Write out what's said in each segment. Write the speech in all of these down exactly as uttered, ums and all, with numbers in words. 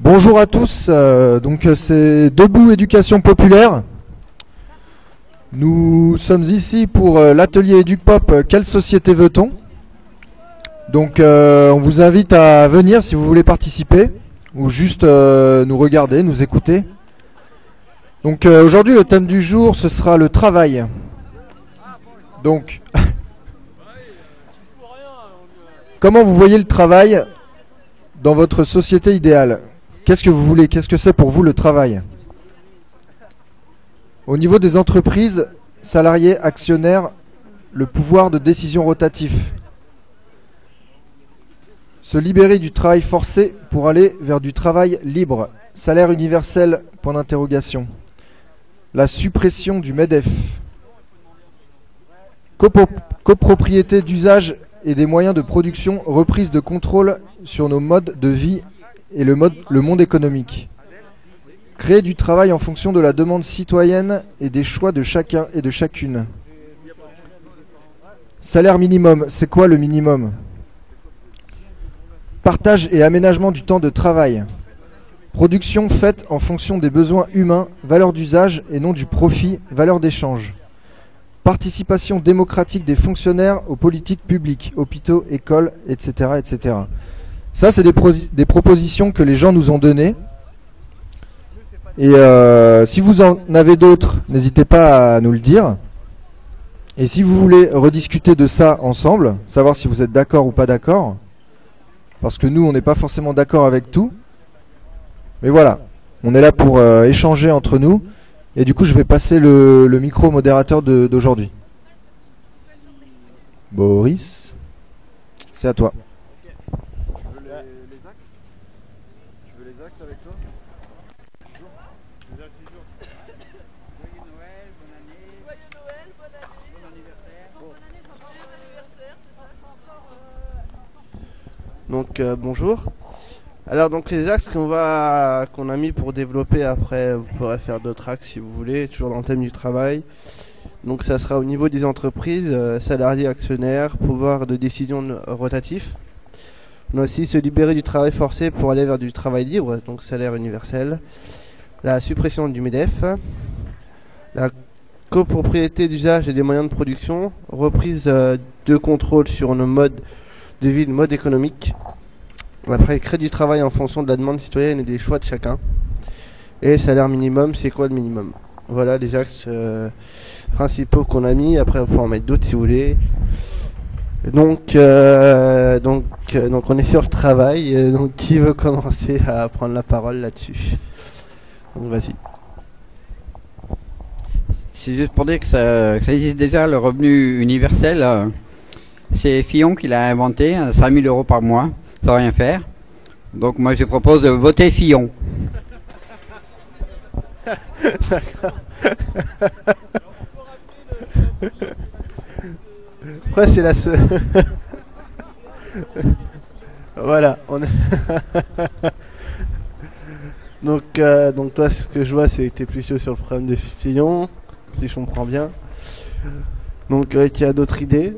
Bonjour à tous, euh, donc c'est Debout Éducation Populaire. Nous sommes ici pour euh, l'atelier EducPop euh, Quelle société veut-on? Donc euh, on vous invite à venir si vous voulez participer ou juste euh, nous regarder, nous écouter. Donc euh, aujourd'hui le thème du jour ce sera le travail. Donc comment vous voyez le travail dans votre société idéale? Qu'est-ce que vous voulez? Qu'est-ce que c'est pour vous le travail? Au niveau des entreprises, salariés, actionnaires, le pouvoir de décision rotatif. Se libérer du travail forcé pour aller vers du travail libre. Salaire universel, point d'interrogation. La suppression du MEDEF. Copro- copropriété d'usage et des moyens de production, reprise de contrôle sur nos modes de vie et le, mode, le monde économique. Créer du travail en fonction de la demande citoyenne et des choix de chacun et de chacune. Salaire minimum, c'est quoi le minimum? Partage et aménagement du temps de travail. Production faite en fonction des besoins humains, valeur d'usage et non du profit, valeur d'échange. Participation démocratique des fonctionnaires aux politiques publiques, hôpitaux, écoles, et cetera et cetera. Ça, c'est des, pro des propositions que les gens nous ont données. Et euh, si vous en avez d'autres, n'hésitez pas à nous le dire. Et si vous voulez rediscuter de ça ensemble, savoir si vous êtes d'accord ou pas d'accord, parce que nous, on n'est pas forcément d'accord avec tout. Mais voilà, on est là pour euh, échanger entre nous. Et du coup, je vais passer le, le micro au modérateur d'aujourd'hui. Boris, c'est à toi. Avec toi. Toujours. Toujours. Joyeux Noël, bonne année. Joyeux Noël, bonne année. Bon anniversaire. Bon. Bonne année, c'est encore les anniversaires, ça, c'est encore, euh, encore... Donc euh, bonjour. Alors donc les axes qu'on va qu'on a mis pour développer, après vous pourrez faire d'autres axes si vous voulez, toujours dans le thème du travail. Donc ça sera au niveau des entreprises, euh, salariés, actionnaires, pouvoir de décision rotatif. On a aussi se libérer du travail forcé pour aller vers du travail libre, donc salaire universel. La suppression du MEDEF. La copropriété d'usage et des moyens de production. Reprise euh, de contrôle sur nos modes de vie, le mode économique. Après, créer du travail en fonction de la demande citoyenne et des choix de chacun. Et salaire minimum, c'est quoi le minimum? Voilà les axes euh, principaux qu'on a mis. Après, on peut en mettre d'autres si vous voulez. Donc, euh, donc, euh, donc on est sur le travail. Euh, donc, qui veut commencer à prendre la parole là-dessus? Donc, vas-y. C'est juste pour dire que ça, que ça existe déjà, le revenu universel. Euh, c'est Fillon qui l'a inventé, cinq mille euros par mois, sans rien faire. Donc, moi, je propose de voter Fillon. D'accord. Après c'est la seule. Voilà, on est donc, euh, donc toi ce que je vois c'est que t'es plus sur le problème de Fillon, si je comprends bien. Donc euh, qui a d'autres idées?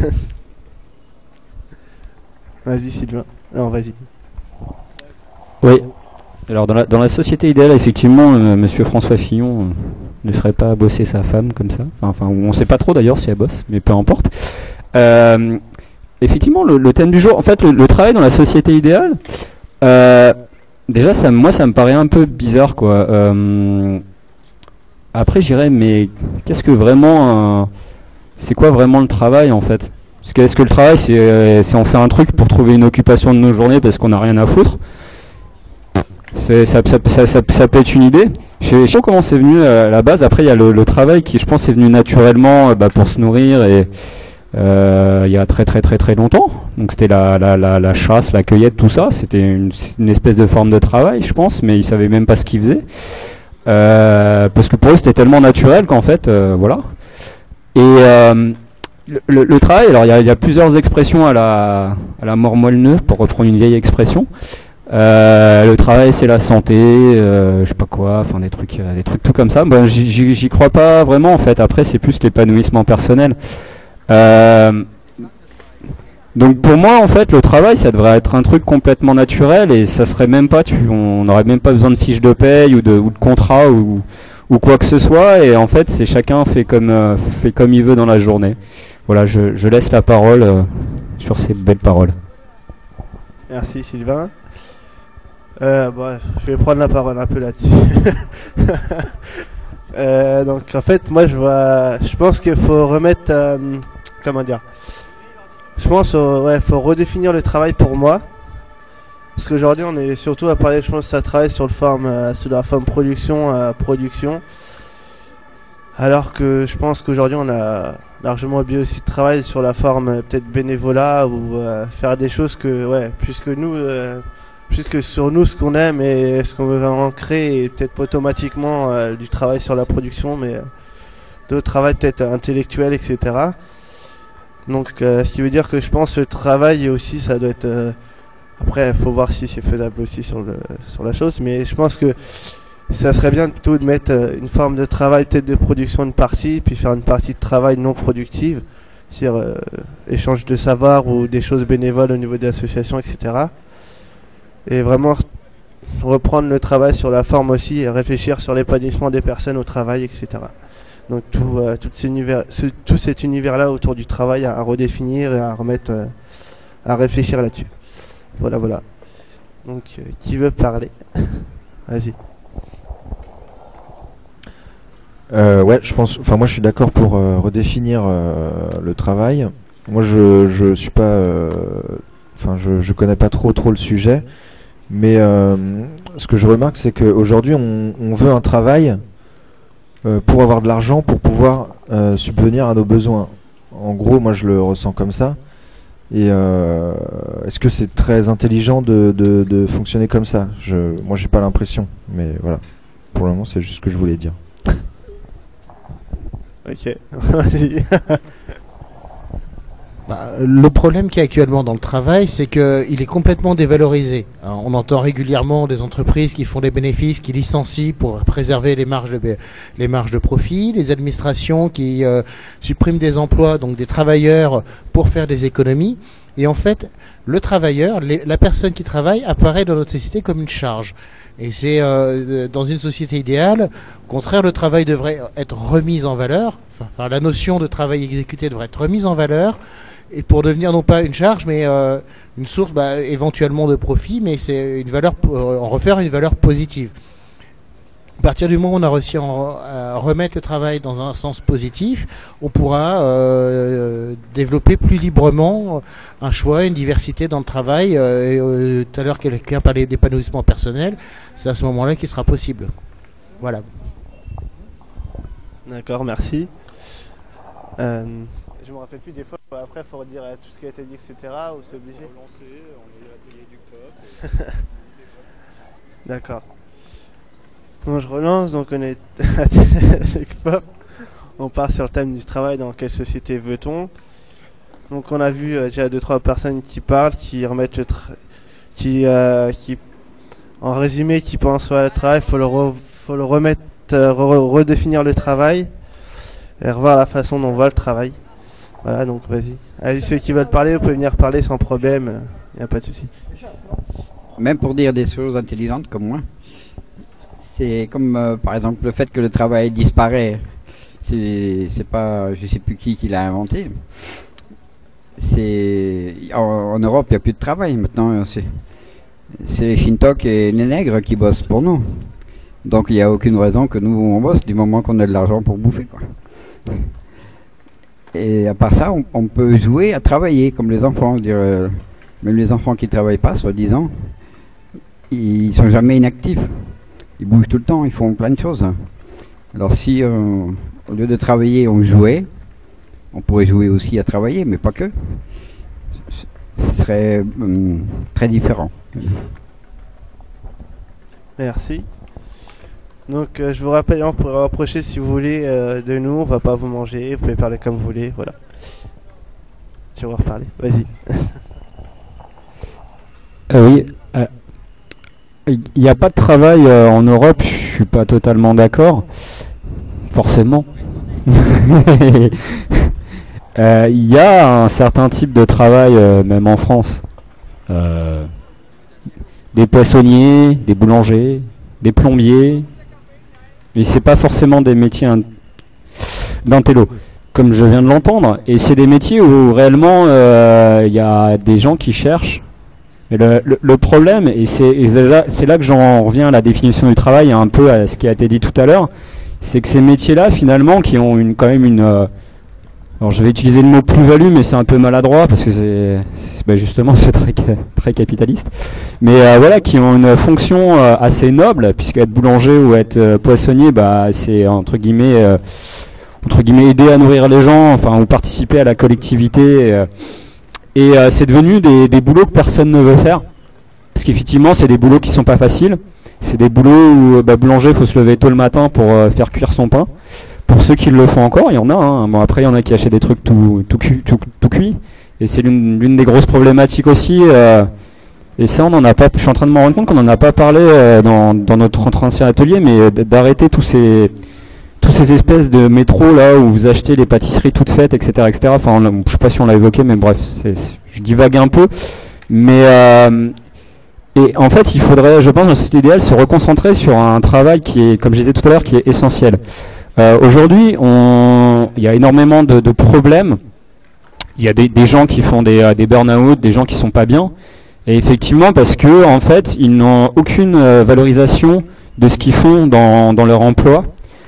Vas-y Sylvain. Non vas-y. Oui. Alors dans la, dans la société idéale, effectivement, euh, Monsieur François Fillon euh, ne ferait pas bosser sa femme comme ça. Enfin, enfin on ne sait pas trop d'ailleurs si elle bosse, mais peu importe. Euh, effectivement, le, le thème du jour, en fait, le, le travail dans la société idéale, euh, déjà, ça, moi, ça me paraît un peu bizarre, quoi. Euh, après, j'irais, mais qu'est-ce que vraiment, euh, c'est quoi vraiment le travail, en fait? Parce que est-ce que le travail, c'est, euh, c'est on fait un truc pour trouver une occupation de nos journées parce qu'on n'a rien à foutre? C'est, ça, ça, ça, ça, ça peut être une idée. Je sais, je sais pas comment c'est venu à la base. Après, il y a le, le travail qui, je pense, est venu naturellement euh, bah, pour se nourrir et euh, il y a très très très très longtemps. Donc c'était la, la, la, la chasse, la cueillette, tout ça. C'était une, une espèce de forme de travail, je pense, mais ils savaient même pas ce qu'ils faisaient. Euh, parce que pour eux, c'était tellement naturel qu'en fait, euh, voilà. Et euh, le, le, le travail, alors il y a, y a plusieurs expressions à la, à la mort moelle-neuve, pour reprendre une vieille expression. Euh, le travail c'est la santé, euh, je sais pas quoi, enfin des trucs, euh, des trucs tout comme ça. Bon, j'y, j'y crois pas vraiment en fait. Après c'est plus l'épanouissement personnel. Euh, Donc pour moi, en fait, le travail, ça devrait être un truc complètement naturel et ça serait même pas, tu, on n'aurait même pas besoin de fiche de paye ou de, ou de contrat ou, ou quoi que ce soit. Et en fait, c'est chacun fait comme, euh, fait comme il veut dans la journée. Voilà, je, je laisse la parole euh, sur ces belles paroles. Merci Sylvain. Euh, bref, je vais prendre la parole un peu là-dessus. euh, donc en fait, moi je vois, je pense qu'il faut remettre, euh, comment dire, je pense, euh, ouais, faut redéfinir le travail pour moi, parce qu'aujourd'hui on est surtout à parler, je pense, ça travaille sur le forme, euh, sur la forme production, euh, production, alors que je pense qu'aujourd'hui on a largement oublié aussi de travailler sur la forme euh, peut-être bénévolat ou euh, faire des choses que, ouais, puisque nous. Euh, Puisque sur nous, ce qu'on aime et ce qu'on veut vraiment créer, et peut-être pas automatiquement euh, du travail sur la production, mais euh, de travail peut-être intellectuel, et cetera. Donc, euh, ce qui veut dire que je pense que le travail aussi, ça doit être... Euh, après, il faut voir si c'est faisable aussi sur, le, sur la chose, mais je pense que ça serait bien plutôt de mettre euh, une forme de travail, peut-être de production de partie, puis faire une partie de travail non productive, c'est-à-dire euh, échange de savoir ou des choses bénévoles au niveau des associations, et cetera. Et vraiment reprendre le travail sur la forme aussi et réfléchir sur l'épanouissement des personnes au travail, et cetera. Donc tout, euh, tout, ces univers, ce, tout cet univers-là autour du travail à, à redéfinir et à remettre, euh, à réfléchir là-dessus. Voilà, voilà. Donc euh, qui veut parler? Vas-y. Euh, ouais, je pense. Enfin, moi, je suis d'accord pour euh, redéfinir euh, le travail. Moi, je je suis pas. Euh, enfin, je je connais pas trop trop le sujet. Mais euh, ce que je remarque, c'est qu'aujourd'hui, on, on veut un travail euh, pour avoir de l'argent, pour pouvoir euh, subvenir à nos besoins. En gros, moi, je le ressens comme ça. Et euh, est-ce que c'est très intelligent de, de, de fonctionner comme ça? Je, Moi, j'ai pas l'impression. Mais voilà. Pour le moment, c'est juste ce que je voulais dire. Ok, vas-y. Bah, le problème qu'il y a actuellement dans le travail, c'est qu'il est complètement dévalorisé. Alors, on entend régulièrement des entreprises qui font des bénéfices, qui licencient pour préserver les marges de, les marges de profit, les administrations qui euh, suppriment des emplois, donc des travailleurs, pour faire des économies. Et en fait, le travailleur, les, la personne qui travaille, apparaît dans notre société comme une charge. Et c'est euh, dans une société idéale, au contraire, le travail devrait être remis en valeur. Enfin, la notion de travail exécuté devrait être remise en valeur. Et pour devenir non pas une charge, mais euh, une source bah, éventuellement de profit, mais c'est une valeur, euh, en refaire une valeur positive. À partir du moment où on a réussi à remettre le travail dans un sens positif, on pourra euh, développer plus librement un choix, une diversité dans le travail. Euh, et, euh, tout à l'heure, quelqu'un parlait d'épanouissement personnel. C'est à ce moment-là qu'il sera possible. Voilà. D'accord, merci. Euh, je me rappelle plus des fois. Après, il faut redire tout ce qui a été dit, et cetera. Ou c'est obligé. Relancer, on est à l'atelier du C O P. D'accord. Bon, je relance, donc on est à l'atelier du C O P. On part sur le thème du travail, dans quelle société veut-on. Donc on a vu euh, déjà deux trois personnes qui parlent, qui remettent le tra qui, euh, qui en résumé, qui pensent à le travail, faut le re faut le remettre, euh, re redéfinir le travail et revoir la façon dont on voit le travail. Voilà, donc vas-y. Allez, ceux qui veulent parler, vous pouvez venir parler sans problème, il n'y a pas de souci. Même pour dire des choses intelligentes comme moi. C'est comme euh, par exemple le fait que le travail disparaît. C'est c'est pas, je sais plus qui qui l'a inventé. C'est en, en Europe il n'y a plus de travail maintenant. C'est c'est les Shintok et les nègres qui bossent pour nous. Donc il n'y a aucune raison que nous on bosse du moment qu'on a de l'argent pour bouffer, quoi. Et à part ça, on, on peut jouer à travailler comme les enfants. Dire, euh, même les enfants qui travaillent pas, soi-disant, ils sont jamais inactifs. Ils bougent tout le temps, ils font plein de choses. Alors si euh, au lieu de travailler, on jouait, on pourrait jouer aussi à travailler, mais pas que. Ce serait euh, très différent. Merci. Donc euh, je vous rappelle, on pourrait rapprocher si vous voulez euh, de nous, on va pas vous manger, vous pouvez parler comme vous voulez, voilà. Tu vas reparler, vas-y. Euh, oui, il n'y a pas de travail euh, en Europe, je suis pas totalement d'accord, forcément. euh, il y a un certain type de travail, euh, même en France. Euh, des poissonniers, des boulangers, des plombiers, mais c'est pas forcément des métiers d'intello, comme je viens de l'entendre. Et c'est des métiers où réellement il euh, y a des gens qui cherchent. Et le, le, le problème, et c'est là, là que j'en reviens à la définition du travail, un peu à ce qui a été dit tout à l'heure, c'est que ces métiers-là, finalement, qui ont une, quand même une... Euh, alors je vais utiliser le mot plus-value, mais c'est un peu maladroit, parce que c'est bah justement c'est très, très capitaliste, mais euh, voilà, qui ont une fonction euh, assez noble, puisqu'être boulanger ou être euh, poissonnier, bah, c'est entre guillemets... Euh, entre guillemets aider à nourrir les gens, enfin, ou participer à la collectivité... Euh, Et euh, c'est devenu des, des boulots que personne ne veut faire. Parce qu'effectivement, c'est des boulots qui sont pas faciles. C'est des boulots où, bah, boulanger, il faut se lever tôt le matin pour euh, faire cuire son pain. Pour ceux qui le font encore, il y en a. Hein. Bon, après, il y en a qui achètent des trucs tout, tout, cu, tout, tout cuits. Et c'est l'une l'une des grosses problématiques aussi. Euh, et ça, on en a pas. Je suis en train de me rendre compte qu'on n'en a pas parlé euh, dans, dans notre ancien atelier, mais d'arrêter tous ces tous ces espèces de métros là où vous achetez les pâtisseries toutes faites, et cetera, et cetera. Enfin, on, je sais pas si on l'a évoqué, mais bref, c'est, c'est, je divague un peu. Mais euh, et en fait, il faudrait, je pense, dans cet idéal, se reconcentrer sur un travail qui est, comme je disais tout à l'heure, qui est essentiel. Euh, Aujourd'hui, on, il y a énormément de, de problèmes. Il y a des, des gens qui font des, des burn-out, des gens qui sont pas bien. Et effectivement, parce que en fait, ils n'ont aucune valorisation de ce qu'ils font dans, dans leur emploi.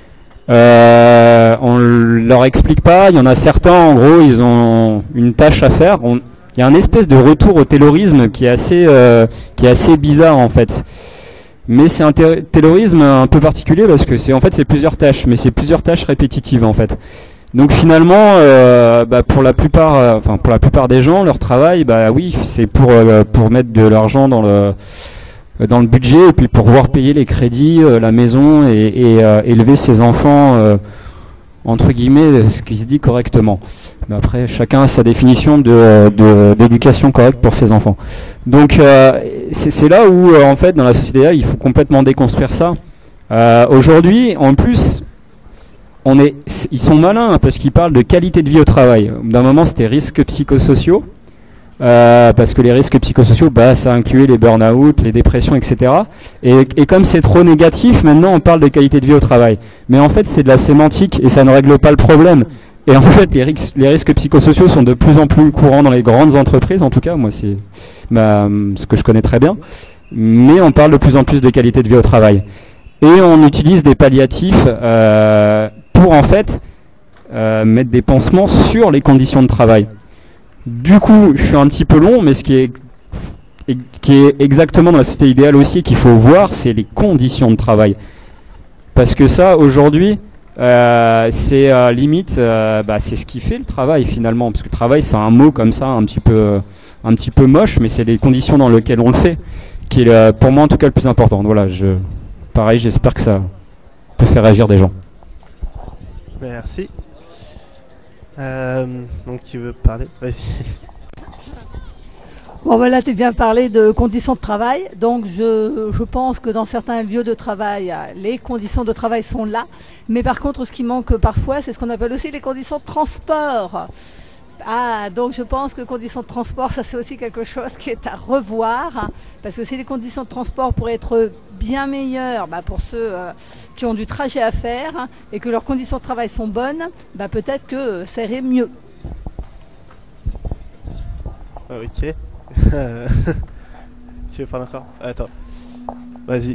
Euh, on leur explique pas. Il y en a certains, en gros, ils ont une tâche à faire. On, il y a un espèce de retour au taylorisme qui est assez, euh, qui est assez bizarre en fait. Mais c'est un taylorisme un peu particulier parce que c'est en fait c'est plusieurs tâches, mais c'est plusieurs tâches répétitives en fait. Donc finalement, euh, bah, pour la plupart, euh, enfin pour la plupart des gens, leur travail, bah oui, c'est pour euh, pour mettre de l'argent dans le dans le budget et puis pour pouvoir payer les crédits, euh, la maison et, et euh, élever ses enfants euh, entre guillemets, ce qui se dit correctement. Mais après, chacun a sa définition de, de d'éducation correcte pour ses enfants. Donc euh, c'est, c'est là où euh, en fait dans la société là, il faut complètement déconstruire ça. Euh, aujourd'hui, en plus, on est, ils sont malins hein, parce qu'ils parlent de qualité de vie au travail. D'un moment, c'était risques psychosociaux. Euh, parce que les risques psychosociaux, bah, ça incluait les burn-out, les dépressions, et cetera. Et, et comme c'est trop négatif, maintenant on parle de qualité de vie au travail. Mais en fait, c'est de la sémantique et ça ne règle pas le problème. Et en fait, les risques, les risques psychosociaux sont de plus en plus courants dans les grandes entreprises, en tout cas, moi c'est bah, ce que je connais très bien. Mais on parle de plus en plus de qualité de vie au travail. Et on utilise des palliatifs euh, pour en fait euh, mettre des pansements sur les conditions de travail. Du coup, je suis un petit peu long, mais ce qui est, qui est exactement dans la société idéale aussi, qu'il faut voir, c'est les conditions de travail. Parce que ça, aujourd'hui, euh, c'est euh, limite, euh, bah, c'est ce qui fait le travail finalement. Parce que travail, c'est un mot comme ça, un petit peu, un petit peu moche, mais c'est les conditions dans lesquelles on le fait, qui est euh, pour moi en tout cas le plus important. Voilà, je, pareil, j'espère que ça peut faire réagir des gens. Merci. Euh, donc tu veux parler? Vas-y. Bon voilà, tu viens parler de conditions de travail. Donc je, je pense que dans certains lieux de travail, les conditions de travail sont là. Mais par contre, ce qui manque parfois, c'est ce qu'on appelle aussi les conditions de transport. Ah, donc je pense que conditions de transport, ça c'est aussi quelque chose qui est à revoir. Hein, parce que si les conditions de transport pourraient être bien meilleures bah, pour ceux euh, qui ont du trajet à faire hein, et que leurs conditions de travail sont bonnes, bah, peut-être que ça irait mieux. Ok. Tu veux parler encore? Attends. Vas-y.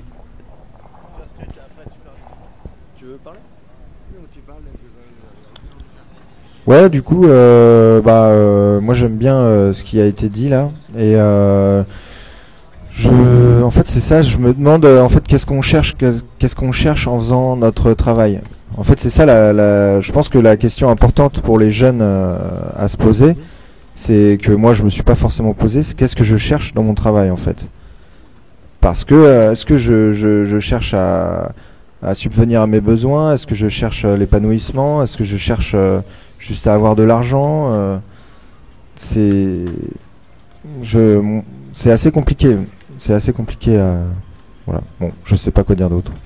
Tu veux parler? Non, tu parles, je veux... Ouais, du coup, euh, bah, euh, moi j'aime bien euh, ce qui a été dit là, et euh, je, en fait, c'est ça. Je me demande, euh, en fait, qu'est-ce qu'on cherche, qu'est-ce qu'on cherche en faisant notre travail. En fait, c'est ça. La, la, je pense que la question importante pour les jeunes euh, à se poser, c'est que moi je me suis pas forcément posé, c'est qu'est-ce que je cherche dans mon travail en fait. Parce que euh, est-ce que je, je, je cherche à, à subvenir à mes besoins, est-ce que je cherche euh, l'épanouissement, est-ce que je cherche euh, juste à avoir de l'argent, euh, c'est, je, c'est assez compliqué, c'est assez compliqué à, voilà. Bon, je sais pas quoi dire d'autre.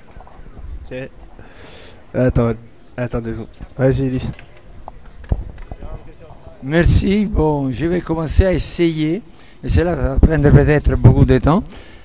Ok. Attends, attends deux secondes. Vas-y, Elise. Merci. Bon, je vais commencer à essayer, et cela va prendre peut-être beaucoup de temps,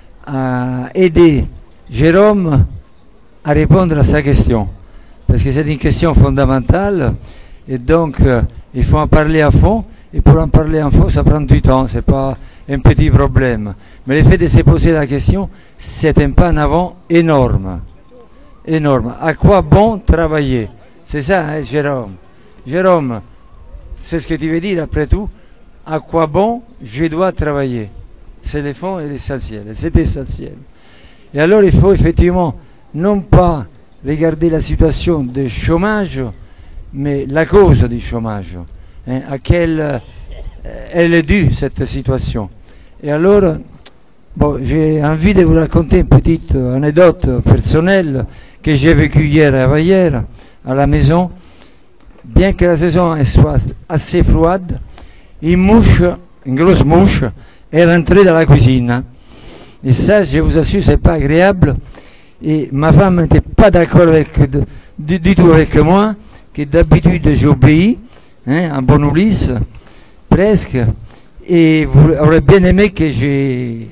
à aider Jérôme à répondre à sa question. Parce que c'est une question fondamentale, et donc euh, il faut en parler à fond, et pour en parler à fond, ça prend du temps, c'est pas un petit problème. Mais le fait de se poser la question, c'est un pas en avant énorme. Énorme. À quoi bon travailler? C'est ça, hein, Jérôme? Jérôme, c'est ce que tu veux dire après tout. À quoi bon je dois travailler? C'est le fond et l'essentiel. C'est essentiel. Et alors il faut effectivement non pas regarder la situation de chômage, mais la cause du chômage. Hein, à quelle euh, elle est due cette situation. Et alors, bon, j'ai envie de vous raconter une petite anecdote personnelle que j'ai vécue hier et avant-hier à la maison. Bien que la saison soit assez froide, une mouche, une grosse mouche, est rentrée dans la cuisine. Et ça, je vous assure, c'est pas agréable. Et ma femme n'était pas d'accord avec, du, du tout avec moi, que d'habitude j'obéis, hein, en bon Ulysse, presque. Et vous aurez bien aimé que j'ai,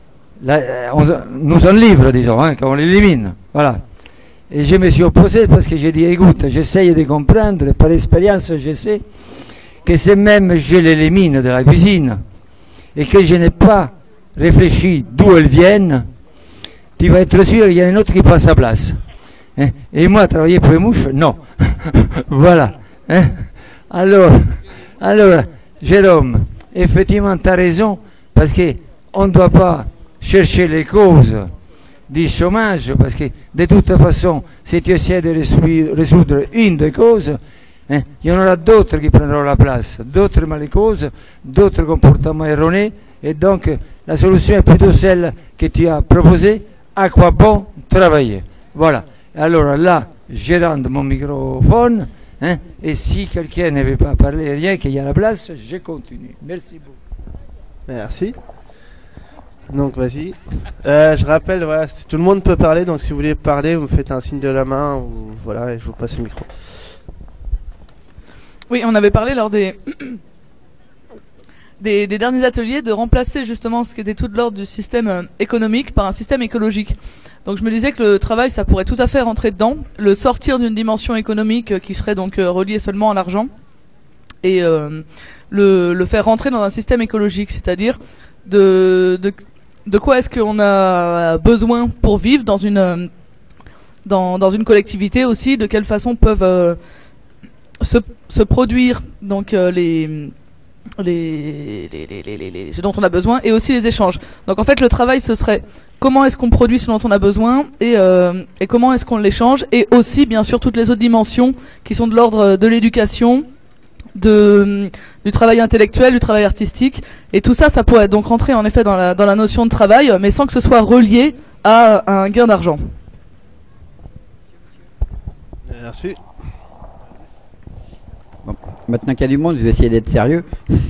la, on, nous en livre, disons, hein, qu'on l'élimine. Voilà. Et je me suis opposé parce que j'ai dit, écoute, j'essaye de comprendre, par expérience, je sais que c'est même je l'élimine de la cuisine et que je n'ai pas réfléchi d'où elles viennent, tu vas être sûr qu'il y a un autre qui passe à place. Hein? Et moi, travailler pour les mouches, non. Voilà. Hein? Alors, alors, Jérôme, effectivement, tu as raison, parce qu'on ne doit pas chercher les causes du chômage, parce que de toute façon, si tu essaies de résoudre une des causes, hein, il y en aura d'autres qui prendront la place, d'autres mauvaises causes, d'autres comportements erronés, et donc la solution est plutôt celle que tu as proposée, à quoi bon travailler. Voilà. Alors là, je rends mon microphone, hein, et si quelqu'un ne veut pas parler rien, qu'il y a la place, je continue. Merci beaucoup. Merci. Donc vas-y. Euh, je rappelle, voilà, tout le monde peut parler, donc si vous voulez parler, vous me faites un signe de la main, ou voilà, et je vous passe le micro. Oui, on avait parlé lors des, des, des derniers ateliers de remplacer justement ce qui était tout de l'ordre du système euh, économique par un système écologique. Donc je me disais que le travail, ça pourrait tout à fait rentrer dedans, le sortir d'une dimension économique euh, qui serait donc euh, reliée seulement à l'argent, et euh, le, le faire rentrer dans un système écologique, c'est-à-dire de, de de quoi est-ce qu'on a besoin pour vivre dans une dans dans une collectivité aussi, de quelle façon peuvent euh, se se produire donc euh, les les, les, les, les, les, les ce dont on a besoin, et aussi les échanges. Donc en fait le travail, ce serait comment est-ce qu'on produit ce dont on a besoin, et euh, et comment est-ce qu'on l'échange, et aussi bien sûr toutes les autres dimensions qui sont de l'ordre de l'éducation, de du travail intellectuel, du travail artistique, et tout ça, ça pourrait donc rentrer en effet dans la dans la notion de travail, mais sans que ce soit relié à, à un gain d'argent. Merci. Bon, maintenant qu'il y a du monde, je vais essayer d'être sérieux.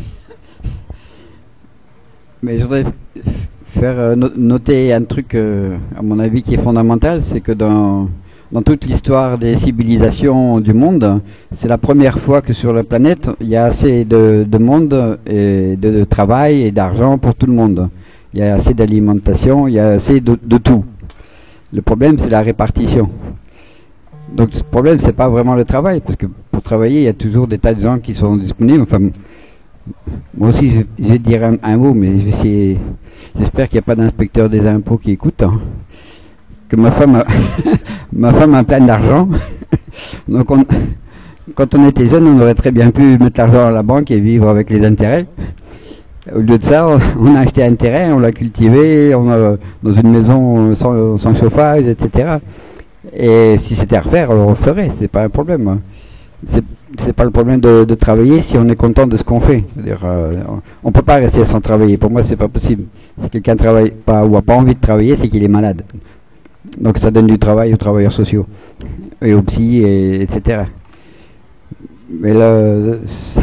Mais je voudrais faire euh, no noter un truc, euh, à mon avis, qui est fondamental, c'est que dans Dans toute l'histoire des civilisations du monde, c'est la première fois que sur la planète, il y a assez de, de monde et de, de travail et d'argent pour tout le monde. Il y a assez d'alimentation, il y a assez de, de tout. Le problème, c'est la répartition. Donc le problème, c'est pas vraiment le travail, parce que pour travailler, il y a toujours des tas de gens qui sont disponibles. Enfin, moi aussi, je, je vais dire un, un mot, mais je vais essayer. J'espère qu'il n'y a pas d'inspecteur des impôts qui écoute. Hein. Que ma femme a ma femme a plein d'argent. Donc on, quand on était jeune, on aurait très bien pu mettre l'argent à la banque et vivre avec les intérêts. Au lieu de ça, on a acheté un terrain, on l'a cultivé, on a dans une maison sans, sans chauffage, et cetera. Et si c'était à refaire, on le referait, c'est pas un problème. C'est, c'est pas le problème de, de travailler si on est content de ce qu'on fait. C'est-à-dire, euh, on peut pas rester sans travailler. Pour moi, c'est pas possible. Si quelqu'un travaille pas ou a pas envie de travailler, c'est qu'il est malade. Donc ça donne du travail aux travailleurs sociaux et aux psy, et, etc. Mais là,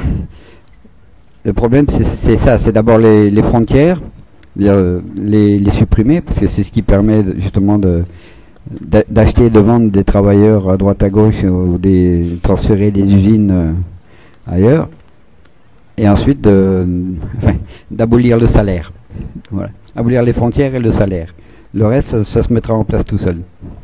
le problème, c'est, c'est ça, c'est d'abord les, les frontières, les, les supprimer, parce que c'est ce qui permet justement de, d'acheter et de vendre des travailleurs à droite à gauche, ou des transférer des usines ailleurs. et ensuite de, enfin, d'abolir le salaire. Voilà. Abolir les frontières et le salaire. Le reste, ça, ça se mettra en place tout seul.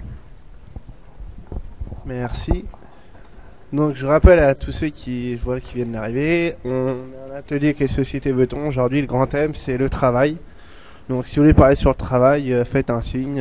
Merci. Donc je rappelle à tous ceux qui, je vois, qui viennent d'arriver, on a un atelier Quelle société veut-on. Aujourd'hui le grand thème c'est le travail. Donc si vous voulez parler sur le travail, euh, faites un signe.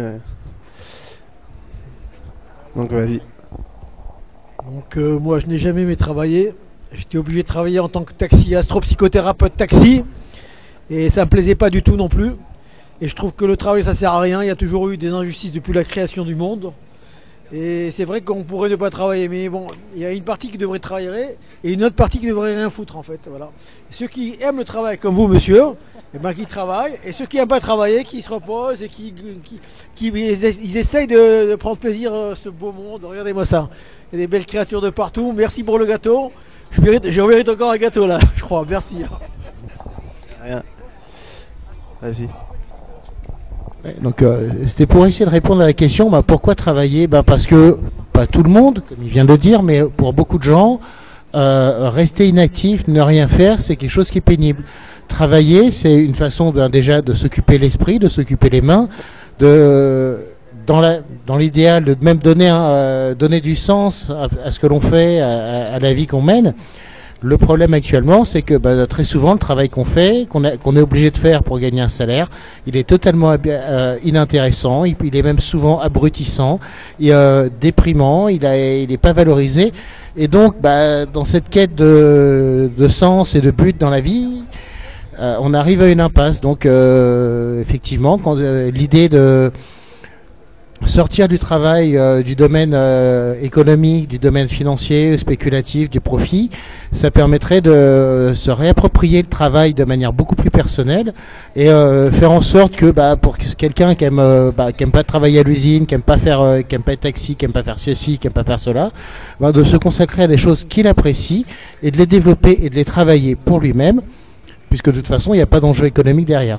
Donc vas-y. Donc euh, moi je n'ai jamais aimé travailler. J'étais obligé de travailler en tant que taxi, astropsychothérapeute taxi. Et ça me plaisait pas du tout non plus. Et je trouve que le travail ça sert à rien. Il y a toujours eu des injustices depuis la création du monde. Et c'est vrai qu'on pourrait ne pas travailler, mais bon, il y a une partie qui devrait travailler et une autre partie qui devrait rien foutre en fait. Voilà. Ceux qui aiment le travail comme vous, monsieur, eh ben, qui travaillent, et ceux qui n'aiment pas travailler, qui se reposent et qui, qui, qui ils essayent de, de prendre plaisir à ce beau monde. Regardez-moi ça. Il y a des belles créatures de partout. Merci pour le gâteau. Je mérite, je mérite encore un gâteau là, je crois. Merci. Rien. Vas-y. Donc euh, c'était pour essayer de répondre à la question, bah, pourquoi travailler, bah, parce que pas tout le monde, comme il vient de le dire, mais pour beaucoup de gens, euh, rester inactif, ne rien faire, c'est quelque chose qui est pénible. Travailler, c'est une façon ben, déjà de s'occuper l'esprit, de s'occuper les mains, de dans la dans l'idéal de même donner un, euh, donner du sens à, à ce que l'on fait, à, à la vie qu'on mène. Le problème actuellement, c'est que bah, très souvent, le travail qu'on fait, qu'on qu'on est obligé de faire pour gagner un salaire, il est totalement euh, inintéressant, il, il est même souvent abrutissant, et, euh, déprimant, il a, il est pas valorisé. Et donc, bah, dans cette quête de, de sens et de but dans la vie, euh, on arrive à une impasse. Donc, euh, effectivement, quand euh, l'idée de sortir du travail, euh, du domaine euh, économique, du domaine financier, spéculatif, du profit, ça permettrait de se réapproprier le travail de manière beaucoup plus personnelle et euh, faire en sorte que bah, pour quelqu'un qui aime, euh, bah, qui aime pas travailler à l'usine, qui aime pas faire, euh, qui aime pas être taxi, qui aime pas faire ceci, qui aime pas faire cela, bah, de se consacrer à des choses qu'il apprécie et de les développer et de les travailler pour lui-même, puisque de toute façon il n'y a pas d'enjeu économique derrière.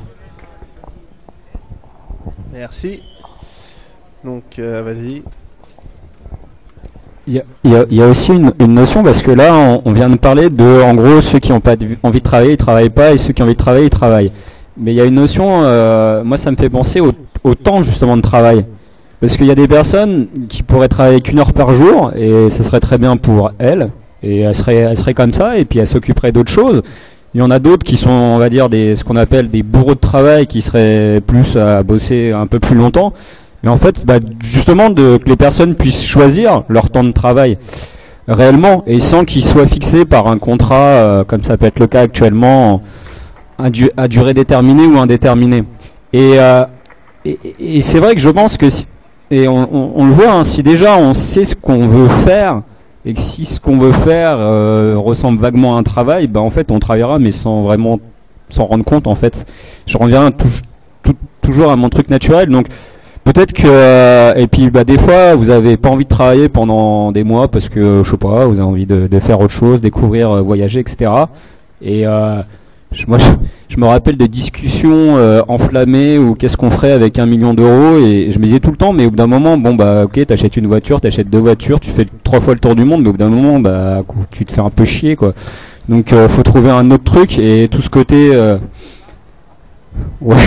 Merci. Donc, euh, vas-y. Il y, y, y a aussi une, une notion, parce que là, on, on vient de parler de, en gros, ceux qui n'ont pas de, envie de travailler, ils travaillent pas, et ceux qui ont envie de travailler, ils travaillent. Mais il y a une notion, euh, moi, ça me fait penser au, au temps, justement, de travail. Parce qu'il y a des personnes qui pourraient travailler qu'une heure par jour, et ce serait très bien pour elles, et elles seraient, elles seraient comme ça, et puis elles s'occuperaient d'autres choses. Il y en a d'autres qui sont, on va dire, des, ce qu'on appelle des bourreaux de travail, qui seraient plus à bosser un peu plus longtemps. Mais en fait, bah, justement, de, que les personnes puissent choisir leur temps de travail réellement et sans qu'ils soient fixés par un contrat, euh, comme ça peut être le cas actuellement, à, du, à durée déterminée ou indéterminée. Et, euh, et, et c'est vrai que je pense que, si, et on, on, on le voit, hein, si déjà on sait ce qu'on veut faire et que si ce qu'on veut faire euh, ressemble vaguement à un travail, bah en fait on travaillera mais sans vraiment s'en rendre compte en fait. Je reviens tout, tout, toujours à mon truc naturel, donc peut-être que euh, et puis bah des fois vous avez pas envie de travailler pendant des mois parce que je sais pas, vous avez envie de, de faire autre chose, découvrir, euh, voyager, et cetera. Et euh, je, moi je, je me rappelle des discussions euh, enflammées ou qu'est-ce qu'on ferait avec un million d'euros et je me disais tout le temps, mais au bout d'un moment, bon bah ok, t'achètes une voiture, t'achètes deux voitures, tu fais trois fois le tour du monde, mais au bout d'un moment, bah tu te fais un peu chier quoi. Donc euh, faut trouver un autre truc et tout ce côté. Euh... Ouais.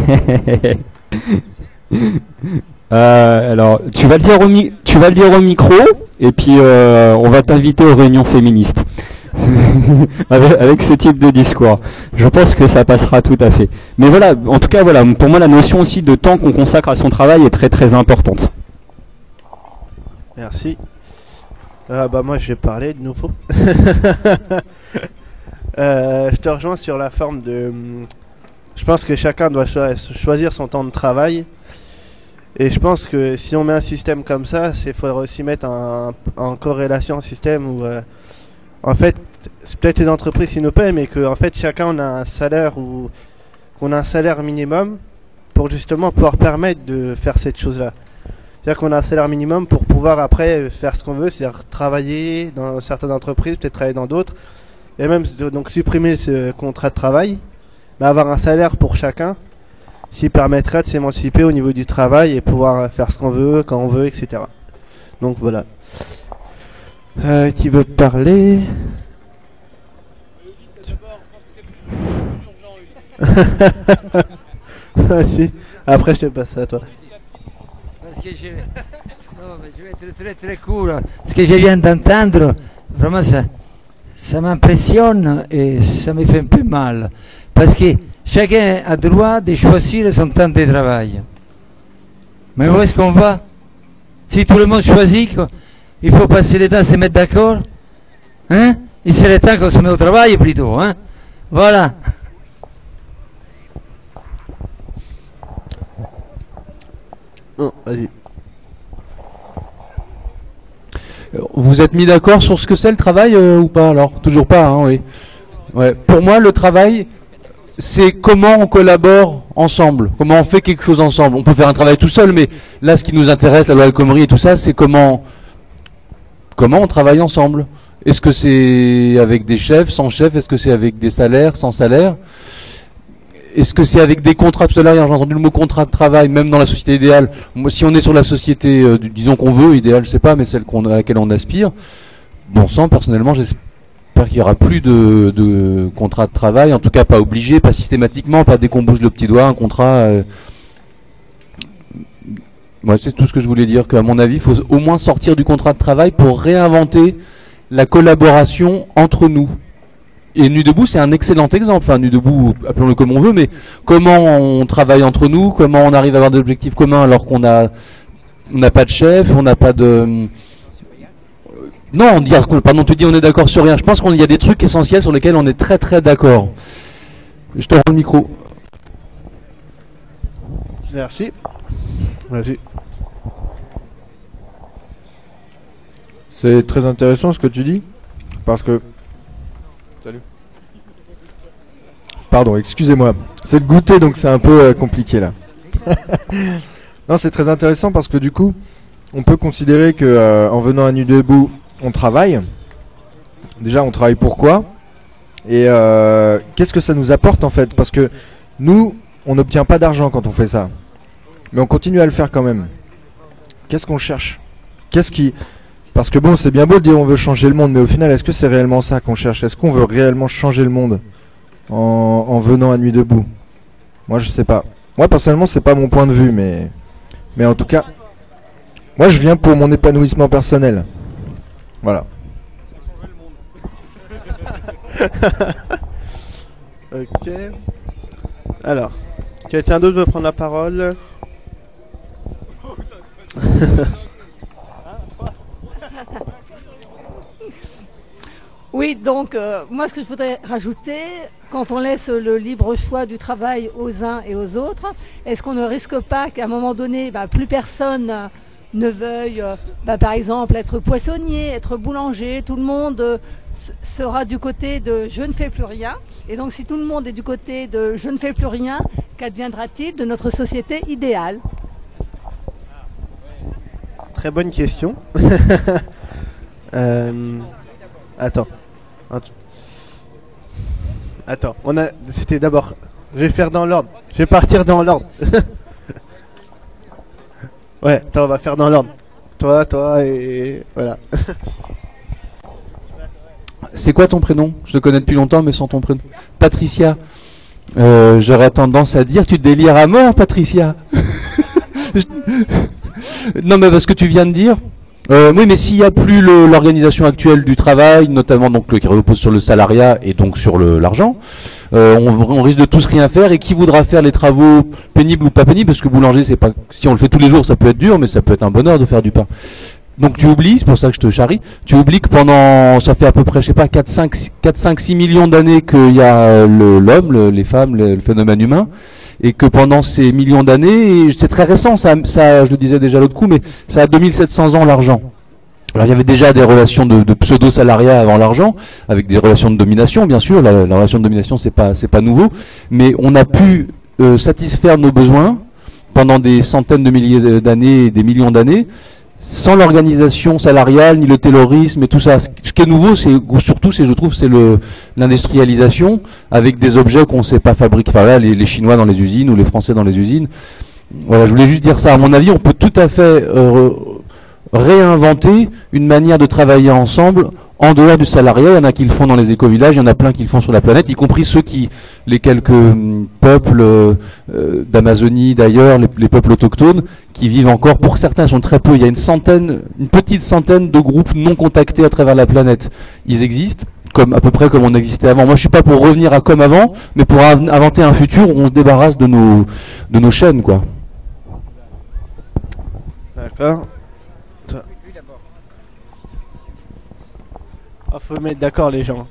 Euh, alors, tu vas le dire au mi- tu vas le dire au micro, et puis euh, on va t'inviter aux réunions féministes avec, avec ce type de discours. Je pense que ça passera tout à fait. Mais voilà, en tout cas, voilà, pour moi, la notion aussi de temps qu'on consacre à son travail est très très importante. Merci. Ah bah moi, je vais parler de nouveau. euh, je te rejoins sur la forme de. Je pense que chacun doit cho- choisir son temps de travail. Et je pense que si on met un système comme ça, il faudrait aussi mettre un, en corrélation un système où, euh, en fait, c'est peut-être les entreprises qui nous paient, mais que en fait chacun on a un salaire ou qu'on a un salaire minimum pour justement pouvoir permettre de faire cette chose-là. C'est-à-dire qu'on a un salaire minimum pour pouvoir après faire ce qu'on veut, c'est-à-dire travailler dans certaines entreprises, peut-être travailler dans d'autres, et même donc supprimer ce contrat de travail, mais avoir un salaire pour chacun. Qui permettrait de s'émanciper au niveau du travail et pouvoir faire ce qu'on veut, quand on veut, et cetera. Donc voilà. Euh, qui veut parler? Si. Après, je te passe ça à toi. Parce que je... Non, mais je vais être très très court. Ce que je viens d'entendre, vraiment, ça, ça m'impressionne et ça me fait un peu mal. Parce que chacun a le droit de choisir son temps de travail. Mais où est-ce qu'on va? Si tout le monde choisit, il faut passer le temps à se mettre d'accord. Hein? Il serait temps qu'on se mette au travail plutôt. Hein? Voilà. Non, vas-y. Vous êtes mis d'accord sur ce que c'est le travail euh, ou pas alors? Toujours pas, hein, oui. Ouais. Pour moi, le travail, c'est comment on collabore ensemble, comment on fait quelque chose ensemble. On peut faire un travail tout seul, mais là, ce qui nous intéresse, la loi El Khomri et tout ça, c'est comment, comment on travaille ensemble. Est-ce que c'est avec des chefs, sans chefs? Est-ce que c'est avec des salaires, sans salaire? Est-ce que c'est avec des contrats? Tout à l'heure, j'ai entendu le mot contrat de travail, même dans la société idéale. Moi, si on est sur la société, euh, disons qu'on veut, idéale, je sais pas, mais celle qu'on, à laquelle on aspire, bon sang, personnellement, j'espère qu'il y aura plus de, de contrats de travail, en tout cas pas obligé, pas systématiquement, pas dès qu'on bouge le petit doigt, un contrat. Euh... Ouais, c'est tout ce que je voulais dire, qu'à mon avis, il faut au moins sortir du contrat de travail pour réinventer la collaboration entre nous. Et Nuit debout, c'est un excellent exemple. Enfin, Nuit debout, appelons-le comme on veut, mais comment on travaille entre nous, comment on arrive à avoir des objectifs communs alors qu'on a, on n'a pas de chef, on n'a pas de. Non, on dit, pardon, tu dis on est d'accord sur rien. Je pense qu'il y a des trucs essentiels sur lesquels on est très très d'accord. Je te rends le micro. Merci. Vas-y. C'est très intéressant ce que tu dis, parce que... Salut. Pardon, excusez-moi. C'est le goûter, donc c'est un peu euh, compliqué là. Non, c'est très intéressant parce que du coup, on peut considérer que euh, en venant à Nuit debout, on travaille. Déjà, on travaille pourquoi? Et euh, qu'est-ce que ça nous apporte en fait? Parce que nous, on n'obtient pas d'argent quand on fait ça, mais on continue à le faire quand même. Qu'est-ce qu'on cherche? Qu'est-ce qui... Parce que bon, c'est bien beau de dire on veut changer le monde, mais au final, est-ce que c'est réellement ça qu'on cherche? Est-ce qu'on veut réellement changer le monde en, en venant à Nuit debout? Moi, je sais pas. Moi, personnellement, c'est pas mon point de vue, mais mais en tout cas, moi, je viens pour mon épanouissement personnel. Voilà. Ok. Alors, quelqu'un d'autre veut prendre la parole? Oui, donc euh, moi ce que je voudrais rajouter, quand on laisse le libre choix du travail aux uns et aux autres, est-ce qu'on ne risque pas qu'à un moment donné, bah, plus personne euh, ne veuille, euh, bah, par exemple, être poissonnier, être boulanger, tout le monde euh, sera du côté de je ne fais plus rien. Et donc si tout le monde est du côté de je ne fais plus rien, qu'adviendra-t-il de notre société idéale? Très bonne question. euh, attends. Attends, on a. C'était d'abord. Je vais faire dans l'ordre. Je vais partir dans l'ordre. Ouais, attends, on va faire dans l'ordre. Toi, toi et voilà. C'est quoi ton prénom? Je te connais depuis longtemps, mais sans ton prénom. Patricia. Euh, J'aurais tendance à dire, tu délires à mort, Patricia. Non, mais parce que tu viens de dire. Euh, oui, mais s'il n'y a plus l'organisation actuelle du travail, notamment donc le, qui repose sur le salariat et donc sur l'argent, euh, on, on risque de tous rien faire. Et qui voudra faire les travaux pénibles ou pas pénibles? Parce que boulanger, c'est pas, si on le fait tous les jours, ça peut être dur, mais ça peut être un bonheur de faire du pain. Donc tu oublies, c'est pour ça que je te charrie, tu oublies que pendant, ça fait à peu près, je sais pas, quatre, cinq, six millions d'années qu'il y a l'homme, le, les femmes, le, le phénomène humain, et que pendant ces millions d'années, c'est très récent, ça, ça, je le disais déjà l'autre coup, mais ça a deux mille sept cents ans l'argent. Alors il y avait déjà des relations de, de pseudo-salariat avant l'argent, avec des relations de domination, bien sûr, la, la relation de domination c'est pas, c'est pas nouveau, mais on a pu euh, satisfaire nos besoins pendant des centaines de milliers d'années, des millions d'années, sans l'organisation salariale, ni le taylorisme et tout ça. Ce qui est nouveau, c'est surtout, c'est, je trouve, c'est le l'industrialisation avec des objets qu'on ne sait pas fabriquer. Enfin là, les, les Chinois dans les usines ou les Français dans les usines. Voilà, je voulais juste dire ça. À mon avis, on peut tout à fait euh, réinventer une manière de travailler ensemble en dehors du salariat. Il y en a qui le font dans les éco-villages, il y en a plein qui le font sur la planète, y compris ceux qui, les quelques hum, peuples euh, d'Amazonie d'ailleurs, les, les peuples autochtones, qui vivent encore, pour certains ils sont très peu, il y a une centaine, une petite centaine de groupes non contactés à travers la planète. Ils existent, comme à peu près comme on existait avant. Moi je suis pas pour revenir à comme avant, mais pour av- inventer un futur où on se débarrasse de nos, de nos chaînes, quoi. D'accord. Il faut mettre d'accord les gens.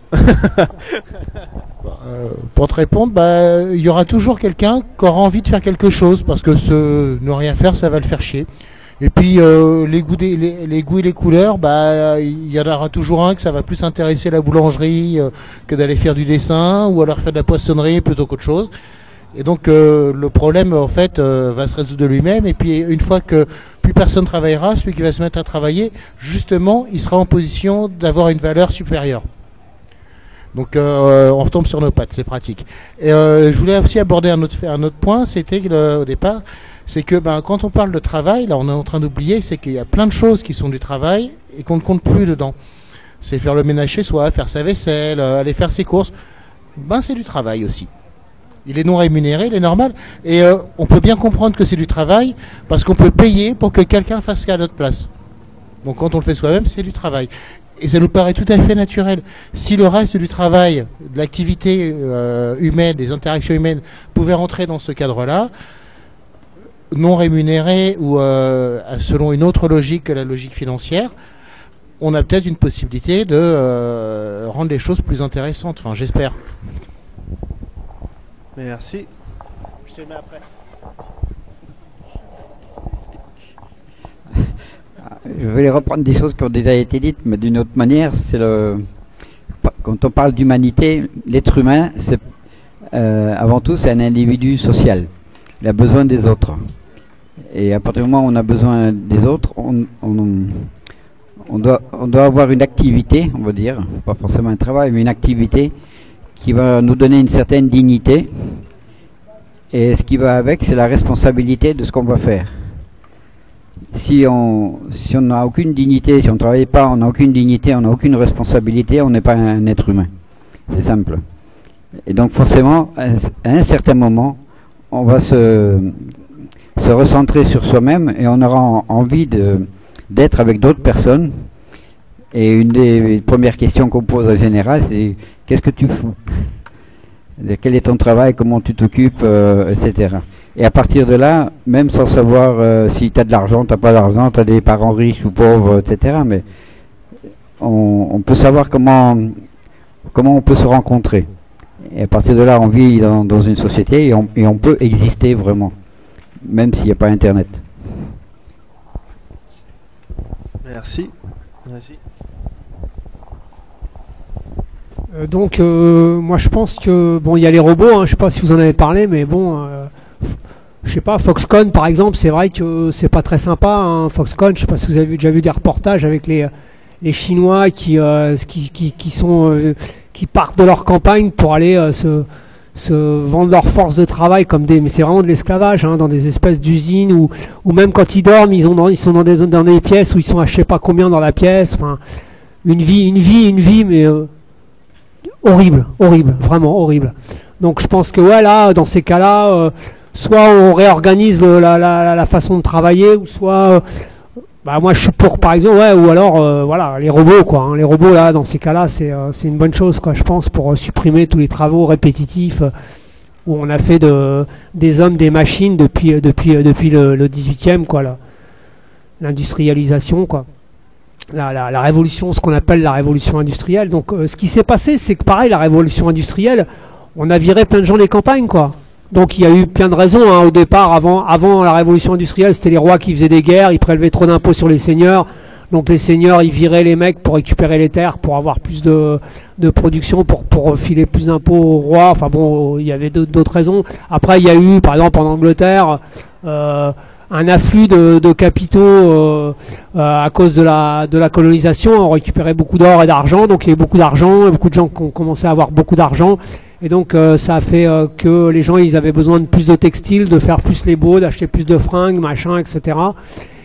Euh, pour te répondre, bah, il y aura toujours quelqu'un qui aura envie de faire quelque chose, parce que ce ne rien faire, ça va le faire chier. Et puis euh, les, goûts des, les, les goûts et les couleurs, bah, il y en aura toujours un que ça va plus intéresser la boulangerie euh, que d'aller faire du dessin, ou alors faire de la poissonnerie plutôt qu'autre chose. Et donc euh, le problème en fait euh, va se résoudre de lui-même, et puis une fois que plus personne travaillera, celui qui va se mettre à travailler, justement, il sera en position d'avoir une valeur supérieure. Donc euh, on retombe sur nos pattes, c'est pratique. Et euh, je voulais aussi aborder un autre, un autre point, c'était le, au départ, c'est que ben, quand on parle de travail, là on est en train d'oublier, c'est qu'il y a plein de choses qui sont du travail et qu'on ne compte plus dedans. C'est faire le ménage chez soi, faire sa vaisselle, euh, aller faire ses courses, ben c'est du travail aussi. Il est non rémunéré, il est normal. Et euh, on peut bien comprendre que c'est du travail parce qu'on peut payer pour que quelqu'un fasse ça à notre place. Donc quand on le fait soi-même, c'est du travail. Et ça nous paraît tout à fait naturel. Si le reste du travail, de l'activité euh, humaine, des interactions humaines, pouvait rentrer dans ce cadre-là, non rémunéré ou euh, selon une autre logique que la logique financière, on a peut-être une possibilité de euh, rendre les choses plus intéressantes. Enfin, j'espère. Merci. Je te mets après. Je vais reprendre des choses qui ont déjà été dites, mais d'une autre manière. C'est le quand on parle d'humanité, l'être humain, c'est euh, avant tout c'est un individu social. Il a besoin des autres. Et à partir du moment où on a besoin des autres, on, on, on doit on doit avoir une activité, on va dire, pas forcément un travail, mais une activité qui va nous donner une certaine dignité, et ce qui va avec, c'est la responsabilité de ce qu'on va faire. Si on si on n'a aucune dignité, si on ne travaille pas, on n'a aucune dignité, on n'a aucune responsabilité, on n'est pas un être humain. C'est simple. Et donc forcément, à un certain moment, on va se, se recentrer sur soi-même et on aura en, envie de, d'être avec d'autres personnes. Et une des premières questions qu'on pose en général, c'est qu'est-ce que tu fous? Quel est ton travail? Comment tu t'occupes, euh, et cetera. Et à partir de là, même sans savoir euh, si tu as de l'argent, tu n'as pas d'argent, tu as des parents riches ou pauvres, et cetera. Mais on, on peut savoir comment, comment on peut se rencontrer. Et à partir de là, on vit dans, dans une société et on, et on peut exister vraiment, même s'il n'y a pas Internet. Merci. Merci. Euh, donc, euh, moi je pense que, bon, il y a les robots, hein, je sais pas si vous en avez parlé, mais bon, euh, je sais pas, Foxconn par exemple, c'est vrai que c'est pas très sympa, hein, Foxconn, je sais pas si vous avez déjà vu des reportages avec les, les Chinois qui, euh, qui, qui, qui, sont, euh, qui partent de leur campagne pour aller euh, se, se vendre leur force de travail comme des, mais c'est vraiment de l'esclavage, hein, dans des espèces d'usines où, où même quand ils dorment, ils, ont dans, ils sont dans des, dans des pièces où ils sont à je sais pas combien dans la pièce, enfin, une vie, une vie, une vie, mais euh, horrible, horrible, vraiment horrible. Donc je pense que ouais, là, dans ces cas-là, euh, soit on réorganise le, la, la, la façon de travailler, ou soit, euh, bah moi je suis pour, par exemple, ouais, ou alors euh, voilà, les robots quoi. Hein, les robots là, dans ces cas-là, c'est euh, c'est une bonne chose quoi, je pense, pour euh, supprimer tous les travaux répétitifs euh, où on a fait de des hommes des machines depuis euh, depuis euh, depuis le, le dix-huitième quoi, là, l'industrialisation quoi. La, la, la révolution, ce qu'on appelle la révolution industrielle. Donc euh, ce qui s'est passé, c'est que pareil, la révolution industrielle, on a viré plein de gens des campagnes, quoi. Donc il y a eu plein de raisons, hein, au départ, avant, avant la révolution industrielle, c'était les rois qui faisaient des guerres, ils prélevaient trop d'impôts sur les seigneurs, donc les seigneurs, ils viraient les mecs pour récupérer les terres, pour avoir plus de, de production, pour, pour filer plus d'impôts aux rois, enfin bon, il y avait d'autres raisons. Après, il y a eu, par exemple, en Angleterre, euh, un afflux de, de capitaux euh, euh, à cause de la, de la colonisation. On récupérait beaucoup d'or et d'argent, donc il y a eu beaucoup d'argent, beaucoup de gens qui ont commencé à avoir beaucoup d'argent, et donc euh, ça a fait euh, que les gens ils avaient besoin de plus de textiles, de faire plus les beaux, d'acheter plus de fringues, machin, et cetera.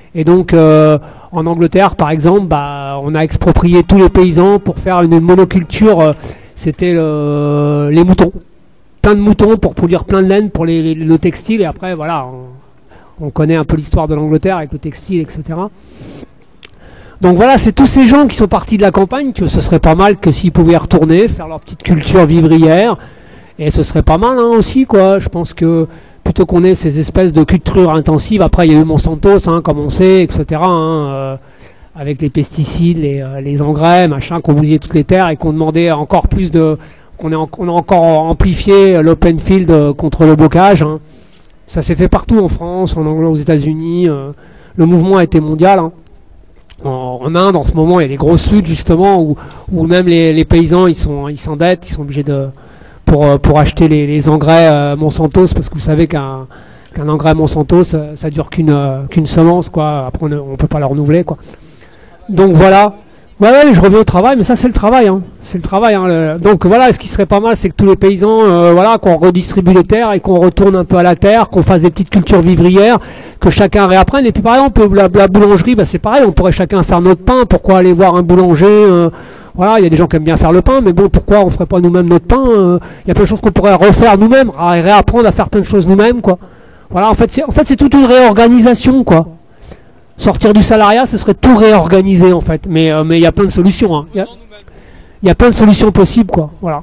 Et donc, euh, en Angleterre, par exemple, bah, on a exproprié tous les paysans pour faire une monoculture. Euh, c'était le, les moutons. Plein de moutons pour produire plein de laine pour les, les, le textile. Et après, voilà, on, on connaît un peu l'histoire de l'Angleterre avec le textile, et cetera. Donc voilà, c'est tous ces gens qui sont partis de la campagne que ce serait pas mal que s'ils pouvaient retourner, faire leur petite culture vivrière. Et ce serait pas mal hein, aussi, quoi. Je pense que plutôt qu'on ait ces espèces de culture intensive, après il y a eu Monsanto, hein, comme on sait, et cetera, hein, euh, avec les pesticides, les, euh, les engrais, machin, qu'on bousillait toutes les terres et qu'on demandait encore plus de... qu'on a, on a encore amplifié l'open field euh, contre le bocage. Hein. Ça s'est fait partout en France, en Angleterre, aux États-Unis. Euh, le mouvement a été mondial. Hein. En, en Inde, en ce moment, il y a des grosses luttes justement où, où même les, les paysans ils sont, ils s'endettent, ils sont obligés de... Pour, pour acheter les, les engrais euh, Monsantos, parce que vous savez qu'un qu'un engrais Monsanto, ça, ça dure qu'une euh, qu'une semence, quoi. Après, on ne peut pas le renouveler, quoi. Donc voilà. Ouais, ouais, je reviens au travail, mais ça c'est le travail, hein. C'est le travail. Hein, le... Donc voilà, ce qui serait pas mal, c'est que tous les paysans, euh, voilà, qu'on redistribue les terres et qu'on retourne un peu à la terre, qu'on fasse des petites cultures vivrières, que chacun réapprenne. Et puis par exemple, la, la boulangerie, bah, c'est pareil, on pourrait chacun faire notre pain. Pourquoi aller voir un boulanger euh, Voilà, il y a des gens qui aiment bien faire le pain, mais bon, pourquoi on ferait pas nous-mêmes notre pain? Il euh, y a plein de choses qu'on pourrait refaire nous-mêmes, ré réapprendre à faire plein de choses nous-mêmes, quoi. Voilà, en fait, c'est en fait c'est toute une réorganisation, quoi. Sortir du salariat, ce serait tout réorganiser, en fait. Mais euh, mais il y a plein de solutions. Hein. Il y a, il y a plein de solutions possibles, quoi. Voilà.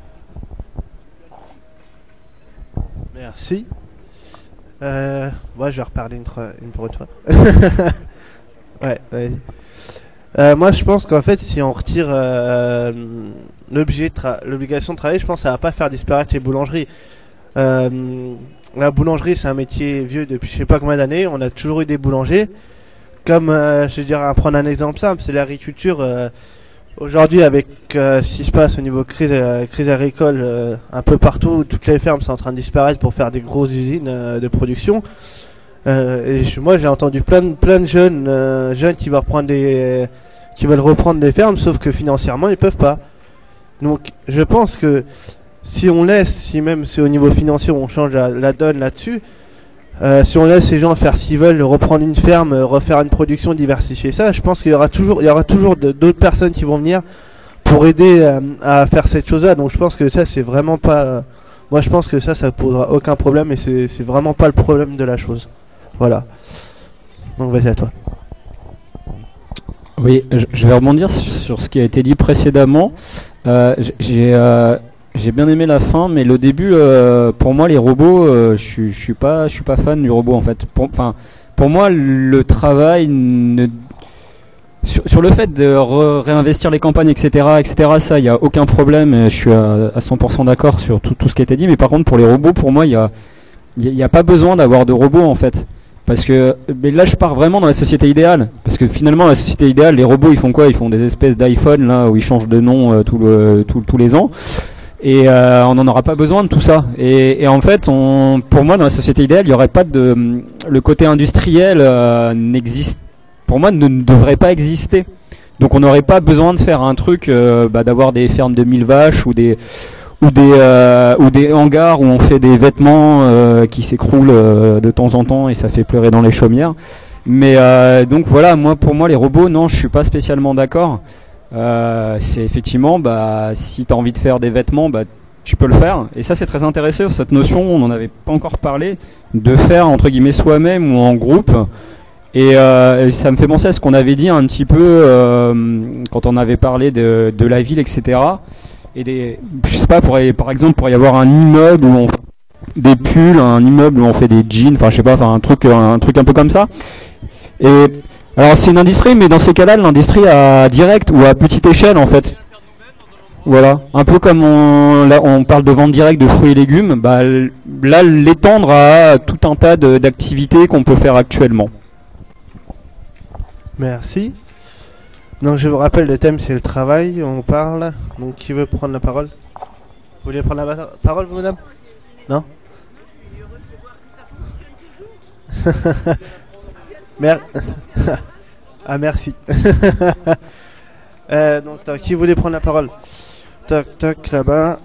Merci. Euh, moi, je vais reparler une, une pour une fois. ouais, ouais. Euh, moi, je pense qu'en fait, si on retire euh, l'obligation de travailler, je pense que ça va pas faire disparaître les boulangeries. Euh, la boulangerie, c'est un métier vieux depuis je sais pas combien d'années. On a toujours eu des boulangers. Comme, euh, je veux dire, à prendre un exemple simple, c'est l'agriculture. Euh, Aujourd'hui, avec euh, ce qui se passe au niveau crise, euh, crise agricole, euh, un peu partout, toutes les fermes sont en train de disparaître pour faire des grosses usines euh, de production. Euh, et je, moi, j'ai entendu plein de, plein de jeunes, euh, jeunes qui veulent reprendre des, qui veulent reprendre des fermes, sauf que financièrement, ils peuvent pas. Donc, je pense que si on laisse, si même c'est au niveau financier, on change la, la donne là-dessus. Euh, si on laisse ces gens faire ce qu'ils veulent, reprendre une ferme, refaire une production, diversifier ça, je pense qu'il y aura toujours, il y aura toujours d'autres personnes qui vont venir pour aider euh, à faire cette chose-là. Donc je pense que ça, c'est vraiment pas. Euh, moi, je pense que ça, ça posera aucun problème et c'est, c'est vraiment pas le problème de la chose. Voilà. Donc vas-y à toi. Oui, je, je vais rebondir sur ce qui a été dit précédemment. Euh, j'ai euh, J'ai bien aimé la fin, mais le début, euh, pour moi, les robots, euh, je, je suis pas, je suis pas fan du robot en fait. Enfin, pour, pour moi, le travail ne, sur, sur le fait de re réinvestir les campagnes, et cetera, et cetera. Ça, il y a aucun problème. Je suis à, à cent pour cent d'accord sur tout, tout ce qui a été dit. Mais par contre, pour les robots, pour moi, il y a, il y a pas besoin d'avoir de robots en fait. Parce que mais là, je pars vraiment dans la société idéale. Parce que finalement, la société idéale, les robots, ils font quoi? Ils font des espèces d'iPhone là où ils changent de nom euh, tout le, tout, tous les ans. Et euh, on n'en aura pas besoin de tout ça. Et, et en fait, on, pour moi, dans la société idéale, il n'y aurait pas de... Le côté industriel euh, n'existe... Pour moi, ne, ne devrait pas exister. Donc on n'aurait pas besoin de faire un truc, euh, bah, d'avoir des fermes de mille vaches ou des... Ou des, euh, ou des hangars où on fait des vêtements euh, qui s'écroulent euh, de temps en temps et ça fait pleurer dans les chaumières. Mais euh, donc voilà, moi pour moi les robots, non, je suis pas spécialement d'accord. Euh, c'est effectivement, bah, si tu as envie de faire des vêtements, bah, tu peux le faire. Et ça, c'est très intéressant, cette notion, on n'en avait pas encore parlé, de faire, entre guillemets, soi-même ou en groupe. Et, euh, et ça me fait penser à ce qu'on avait dit un petit peu euh, quand on avait parlé de, de la ville, et cetera. Et des, je sais pas, pour, par exemple, pour y avoir un immeuble où on fait des pulls, un immeuble où on fait des jeans, enfin, je sais pas, enfin, un truc, un truc un peu comme ça. Et... Alors c'est une industrie, mais dans ces cas-là, l'industrie à direct ou à petite échelle en fait. Voilà, un peu comme on, là, on parle de vente directe de fruits et légumes, bah, là l'étendre à tout un tas d'activités qu'on peut faire actuellement. Merci. Donc je vous rappelle, le thème c'est le travail, on parle. Donc qui veut prendre la parole? Vous voulez prendre la parole, vous, madame? Non? Mer ah merci. euh, donc tac, qui voulait prendre la parole? Tac tac là-bas.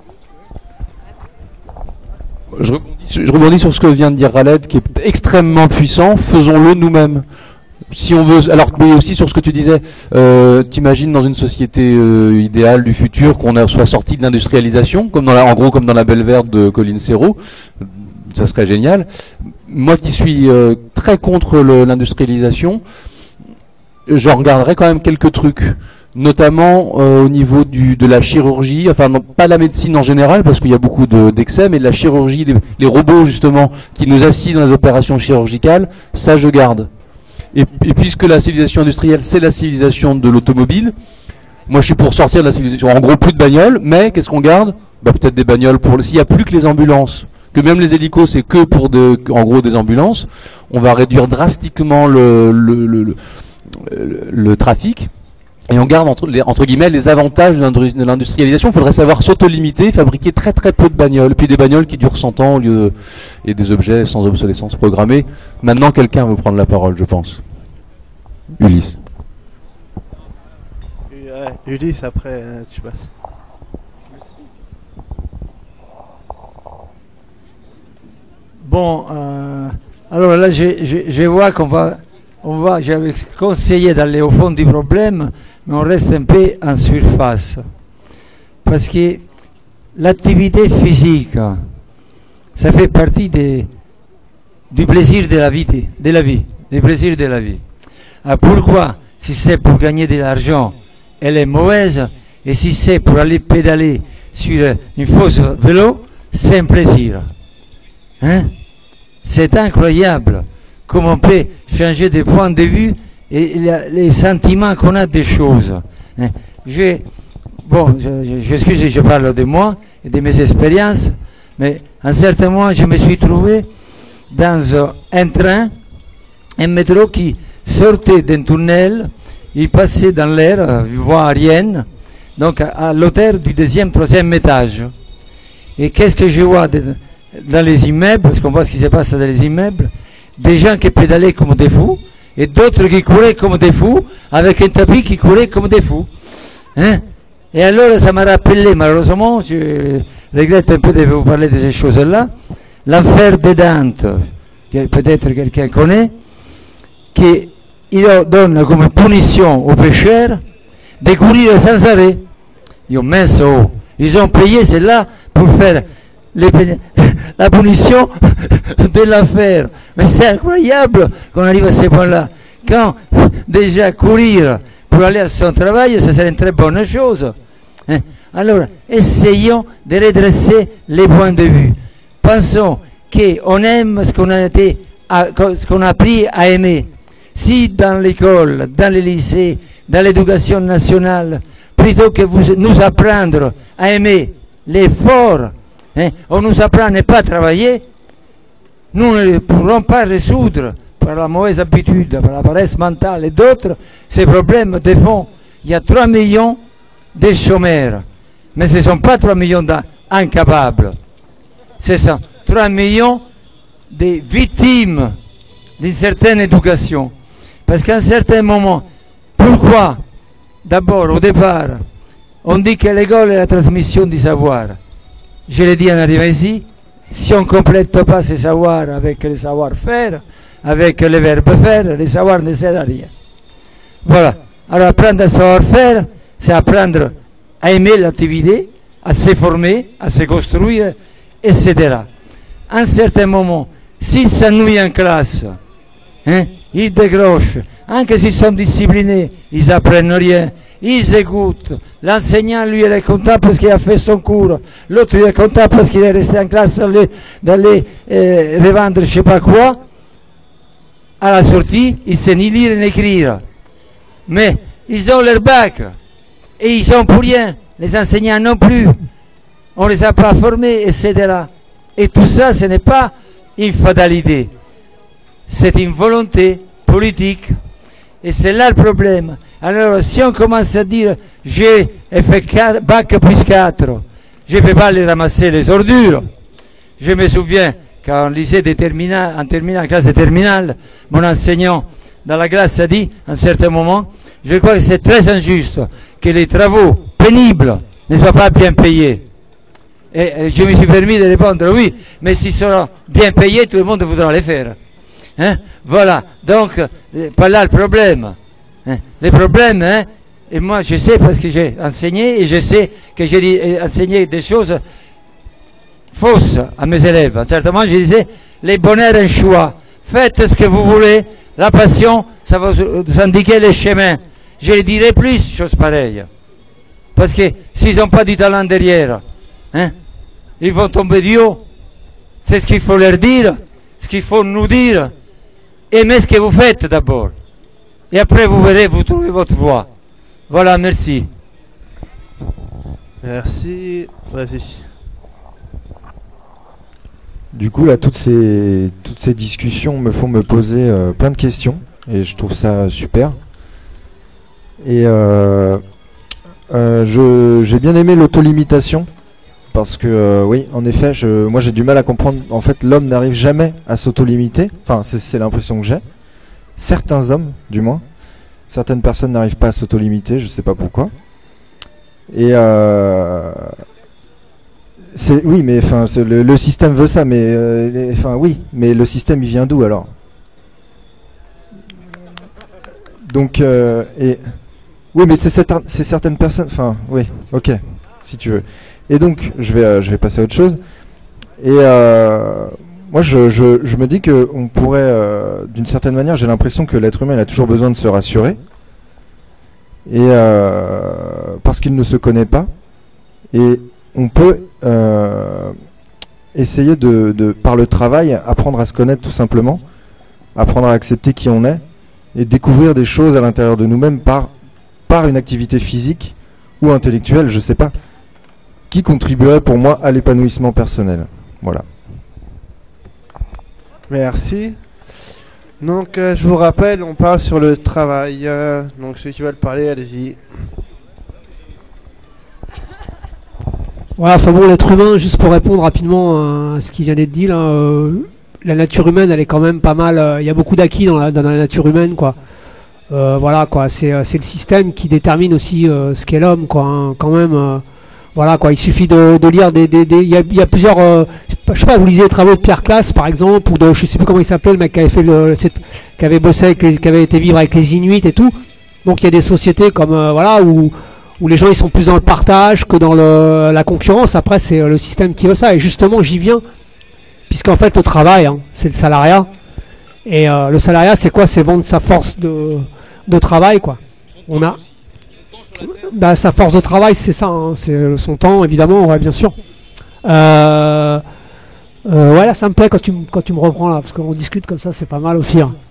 Je rebondis, sur, je rebondis sur ce que vient de dire Khaled, qui est extrêmement puissant. Faisons-le nous-mêmes. si on veut, alors mais aussi sur ce que tu disais, euh, t'imagines dans une société euh, idéale du futur qu'on a soit sorti de l'industrialisation, comme dans la, en gros comme dans la Belle Verte de Colin Serrault, ça serait génial. Moi qui suis euh, très contre le, l'industrialisation, j'en regarderais quand même quelques trucs, notamment euh, au niveau du, de la chirurgie, enfin non, pas la médecine en général parce qu'il y a beaucoup de, d'excès, mais de la chirurgie, les, les robots justement qui nous assistent dans les opérations chirurgicales, ça je garde. Et, et puisque la civilisation industrielle c'est la civilisation de l'automobile, moi je suis pour sortir de la civilisation, en gros plus de bagnoles, mais qu'est-ce qu'on garde? Bah peut-être des bagnoles pour le... S'il n'y a plus que les ambulances, que même les hélicos c'est que pour de, en gros des ambulances, on va réduire drastiquement le, le, le, le, le, le trafic. Et on garde entre, les, entre guillemets les avantages de l'industrialisation. Il faudrait savoir s'auto-limiter, fabriquer très très peu de bagnoles, puis des bagnoles qui durent cent ans au lieu de, et des objets sans obsolescence programmée. Maintenant, quelqu'un veut prendre la parole, je pense. Ulysse. Ouais, Ulysse, après, euh, tu passes. Bon, euh, alors là, je, je, je vois qu'on va, on va, j'avais conseillé d'aller au fond du problème, mais on reste un peu en surface. Parce que l'activité physique, ça fait partie des, du plaisir de la vie, de la vie, du plaisir de la vie. Alors pourquoi, si c'est pour gagner de l'argent, elle est mauvaise, et si c'est pour aller pédaler sur une fausse vélo, c'est un plaisir. Hein? C'est incroyable comment on peut changer de point de vue et les sentiments qu'on a des choses. Hein? Je, bon, j'excuse, je, je, je parle de moi et de mes expériences, mais à un certain moment, je me suis trouvé dans un train, un métro qui sortait d'un tunnel, il passait dans l'air, voie aérienne, donc à, à l'auteur du deuxième, troisième étage. Et qu'est-ce que je vois de, dans les immeubles, parce qu'on voit ce qui se passe dans les immeubles, des gens qui pédalaient comme des fous, et d'autres qui couraient comme des fous, avec un tapis qui courait comme des fous. Hein? Et alors ça m'a rappelé, malheureusement, je regrette un peu de vous parler de ces choses-là, l'affaire de Dante, que peut-être quelqu'un connaît, qui il donne comme punition aux pécheurs de courir sans arrêt. Ils ont mince oh, ils ont payé cela pour faire les, la punition de l'affaire. Mais c'est incroyable qu'on arrive à ce point-là. Quand déjà courir pour aller à son travail, ça serait une très bonne chose. Hein? Alors, essayons de redresser les points de vue. Pensons qu'on aime ce qu'on a été, à, ce qu'on a appris à aimer. Si dans l'école, dans les lycées, dans l'éducation nationale, plutôt que vous, nous apprendre à aimer l'effort, hein, on nous apprend à ne pas travailler, nous ne pourrons pas résoudre par la mauvaise habitude, par la paresse mentale et d'autres, ces problèmes de fond. Il y a trois millions de chômeurs, mais ce ne sont pas trois millions d'incapables, ce sont trois millions de victimes d'une certaine éducation. Parce qu'à un certain moment, pourquoi, d'abord, au départ, on dit que l'école est la transmission du savoir. Je l'ai dit en arrivant ici, si on ne complète pas ce savoir avec le savoir-faire, avec le verbe faire, le savoir ne sert à rien. Voilà. Alors apprendre à savoir-faire, c'est apprendre à aimer l'activité, à se former, à se construire, et cetera. À un certain moment, s'ils s'ennuient en classe, hein, ils décrochent, anche s'ils sont disciplinés, ils apprennent rien, ils écoutent, l'enseignant lui il est content parce qu'il a fait son cours, l'autre il est content parce qu'il est resté en classe d'aller euh, revendre je sais pas quoi, à la sortie, ils ne savent ni lire ni écrire, mais ils ont leur bac, et ils sont pour rien, les enseignants non plus, on ne les a pas formés, et cetera. Et tout ça, ce n'est pas une fatalité. C'est une volonté politique. Et c'est là le problème. Alors, si on commence à dire, j'ai fait quatre, bac plus quatre, je ne peux pas aller ramasser les ordures. Je me souviens, quand on lisait des terminales, en terminale, en classe de terminale, mon enseignant dans la classe a dit, à un certain moment, je crois que c'est très injuste que les travaux pénibles ne soient pas bien payés. Et je me suis permis de répondre, oui, mais s'ils seront bien payés, tout le monde voudra les faire. Hein? Voilà, donc, euh, pas là le problème. Hein? Les problèmes, hein? Et moi je sais parce que j'ai enseigné et je sais que j'ai enseigné des choses fausses à mes élèves. À un certain moment, je disais, les bonheurs un choix. Faites ce que vous voulez. La passion, ça va vous indiquer les chemins. Je les dirai plus, chose pareille. Parce que s'ils n'ont pas du talent derrière, hein, ils vont tomber du haut. C'est ce qu'il faut leur dire, ce qu'il faut nous dire. Aimez ce que vous faites d'abord. Et après, vous verrez, vous trouvez votre voie. Voilà, merci. Merci. Vas-y. Du coup, là, toutes ces, toutes ces discussions me font me poser euh, plein de questions. Et je trouve ça super. Et euh, euh, je, j'ai bien aimé l'autolimitation. Parce que, euh, oui, en effet, je, moi j'ai du mal à comprendre. En fait, l'homme n'arrive jamais à s'autolimiter. Enfin, c'est, c'est l'impression que j'ai. Certains hommes, du moins. Certaines personnes n'arrivent pas à s'autolimiter, je sais pas pourquoi. Et euh, c'est oui, mais enfin, le, le système veut ça, mais euh, les, enfin oui, mais le système il vient d'où alors? Donc euh, et oui, mais c'est, cette, c'est certaines personnes. Enfin, oui, ok, si tu veux. Et donc, je vais, euh, je vais passer à autre chose. Et euh, moi, je, je, je me dis que on pourrait, euh, d'une certaine manière, j'ai l'impression que l'être humain il a toujours besoin de se rassurer, et euh, parce qu'il ne se connaît pas, et on peut euh, essayer de, de, par le travail, apprendre à se connaître tout simplement, apprendre à accepter qui on est, et découvrir des choses à l'intérieur de nous-mêmes par, par une activité physique ou intellectuelle, je sais pas, qui contribuerait pour moi à l'épanouissement personnel. Voilà. Merci. Donc, euh, je vous rappelle, on parle sur le travail. Euh, donc, ceux qui veulent parler, allez-y. Voilà, enfin bon, l'être humain, juste pour répondre rapidement à ce qui vient d'être dit, là, euh, la nature humaine, elle est quand même pas mal. Il euh, y a beaucoup d'acquis dans la, dans la nature humaine, quoi. Euh, voilà, quoi. C'est, euh, c'est le système qui détermine aussi euh, ce qu'est l'homme, quoi. Hein, quand même. Euh, Voilà quoi, il suffit de, de lire des, des, des, il y a, il y a plusieurs, euh, je sais pas, vous lisez les travaux de Pierre Classe par exemple, ou de, je sais plus comment il s'appelait, le mec qui avait fait le, cette, qui avait bossé avec les, qui avait été vivre avec les Inuits et tout. Donc il y a des sociétés comme euh, voilà où où les gens ils sont plus dans le partage que dans le, la concurrence. Après c'est le système qui veut ça. Et justement j'y viens, puisqu'en fait le travail, hein, c'est le salariat. Et euh, le salariat c'est quoi? C'est vendre sa force de de travail quoi. On a Bah, sa force de travail, c'est ça, hein, c'est son temps, évidemment, ouais, bien sûr. Euh, euh, ouais, là, ça me plaît quand tu, quand tu me reprends là, parce qu'on discute comme ça, c'est pas mal aussi. Hein.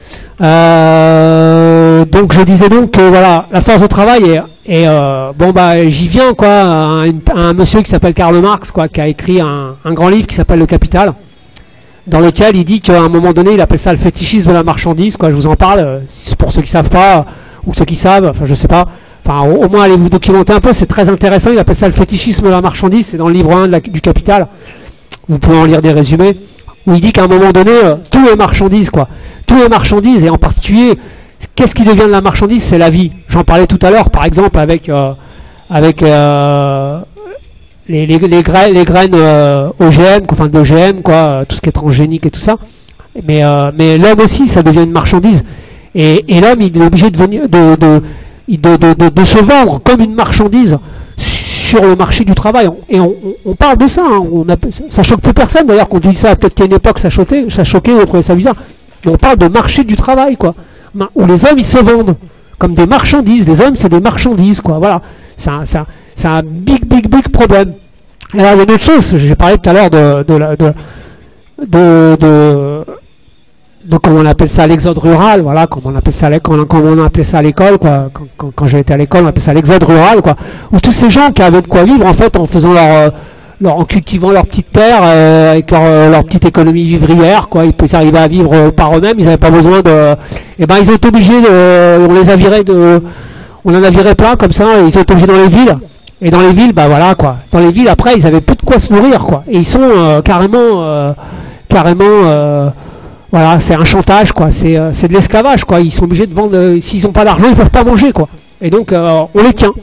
Euh, donc, je disais donc que voilà, la force de travail est, et euh, bon bah, j'y viens quoi, à un, à un monsieur qui s'appelle Karl Marx, quoi, qui a écrit un, un grand livre qui s'appelle Le Capital, dans lequel il dit qu'à un moment donné, il appelle ça le fétichisme de la marchandise, quoi. Je vous en parle, pour ceux qui savent pas ou ceux qui savent, enfin, je sais pas. Enfin, au, au moins, allez vous documenter un peu, c'est très intéressant. Il appelle ça le fétichisme de la marchandise, c'est dans le livre un de la, du Capital. Vous pouvez en lire des résumés, où il dit qu'à un moment donné, euh, tout est marchandise, quoi. Tout est marchandise, et en particulier, qu'est-ce qui devient de la marchandise? C'est la vie. J'en parlais tout à l'heure, par exemple, avec euh, avec euh, les, les, les, graines, les graines euh, O G M, enfin d'O G M, quoi, tout ce qui est transgénique et tout ça. Mais, euh, mais l'homme aussi, ça devient une marchandise. Et, et l'homme, il est obligé de venir... De, de, De, de, de, de se vendre comme une marchandise sur le marché du travail. Et on, on, on parle de ça, hein. On a, ça choque plus personne d'ailleurs quand on dit ça. Peut-être qu'à une époque ça choquait, ça choquait, on trouvait ça bizarre. Mais on parle de marché du travail, quoi, où les hommes ils se vendent comme des marchandises. Les hommes c'est des marchandises, quoi. Voilà, c'est un, c'est un, c'est un big big big problème. Et alors il y a une autre chose, j'ai parlé tout à l'heure de de, la, de, de, de donc comment on appelle ça, l'exode rural, voilà, comme on appelle ça, comme on appelait ça à l'école, quoi. Quand, quand, quand j'ai été à l'école, on appelait ça l'exode rural, quoi. Où tous ces gens qui avaient de quoi vivre, en fait, en faisant leur, leur en cultivant leur petite terre, euh, avec leur, leur petite économie vivrière, quoi. Ils pouvaient arriver à vivre euh, par eux-mêmes. Ils n'avaient pas besoin de, et ben ils ont été obligés de, on les a virés de, on en a viré plein comme ça. Et ils ont été obligés dans les villes. Et dans les villes, bah voilà, quoi. Dans les villes, après, ils avaient plus de quoi se nourrir, quoi. Et ils sont euh, carrément, euh, carrément. Euh, Voilà, c'est un chantage, quoi. C'est euh, c'est de l'esclavage, quoi. Ils sont obligés de vendre. Euh, s'ils n'ont pas d'argent, ils peuvent pas manger, quoi. Et donc, euh, on les tient.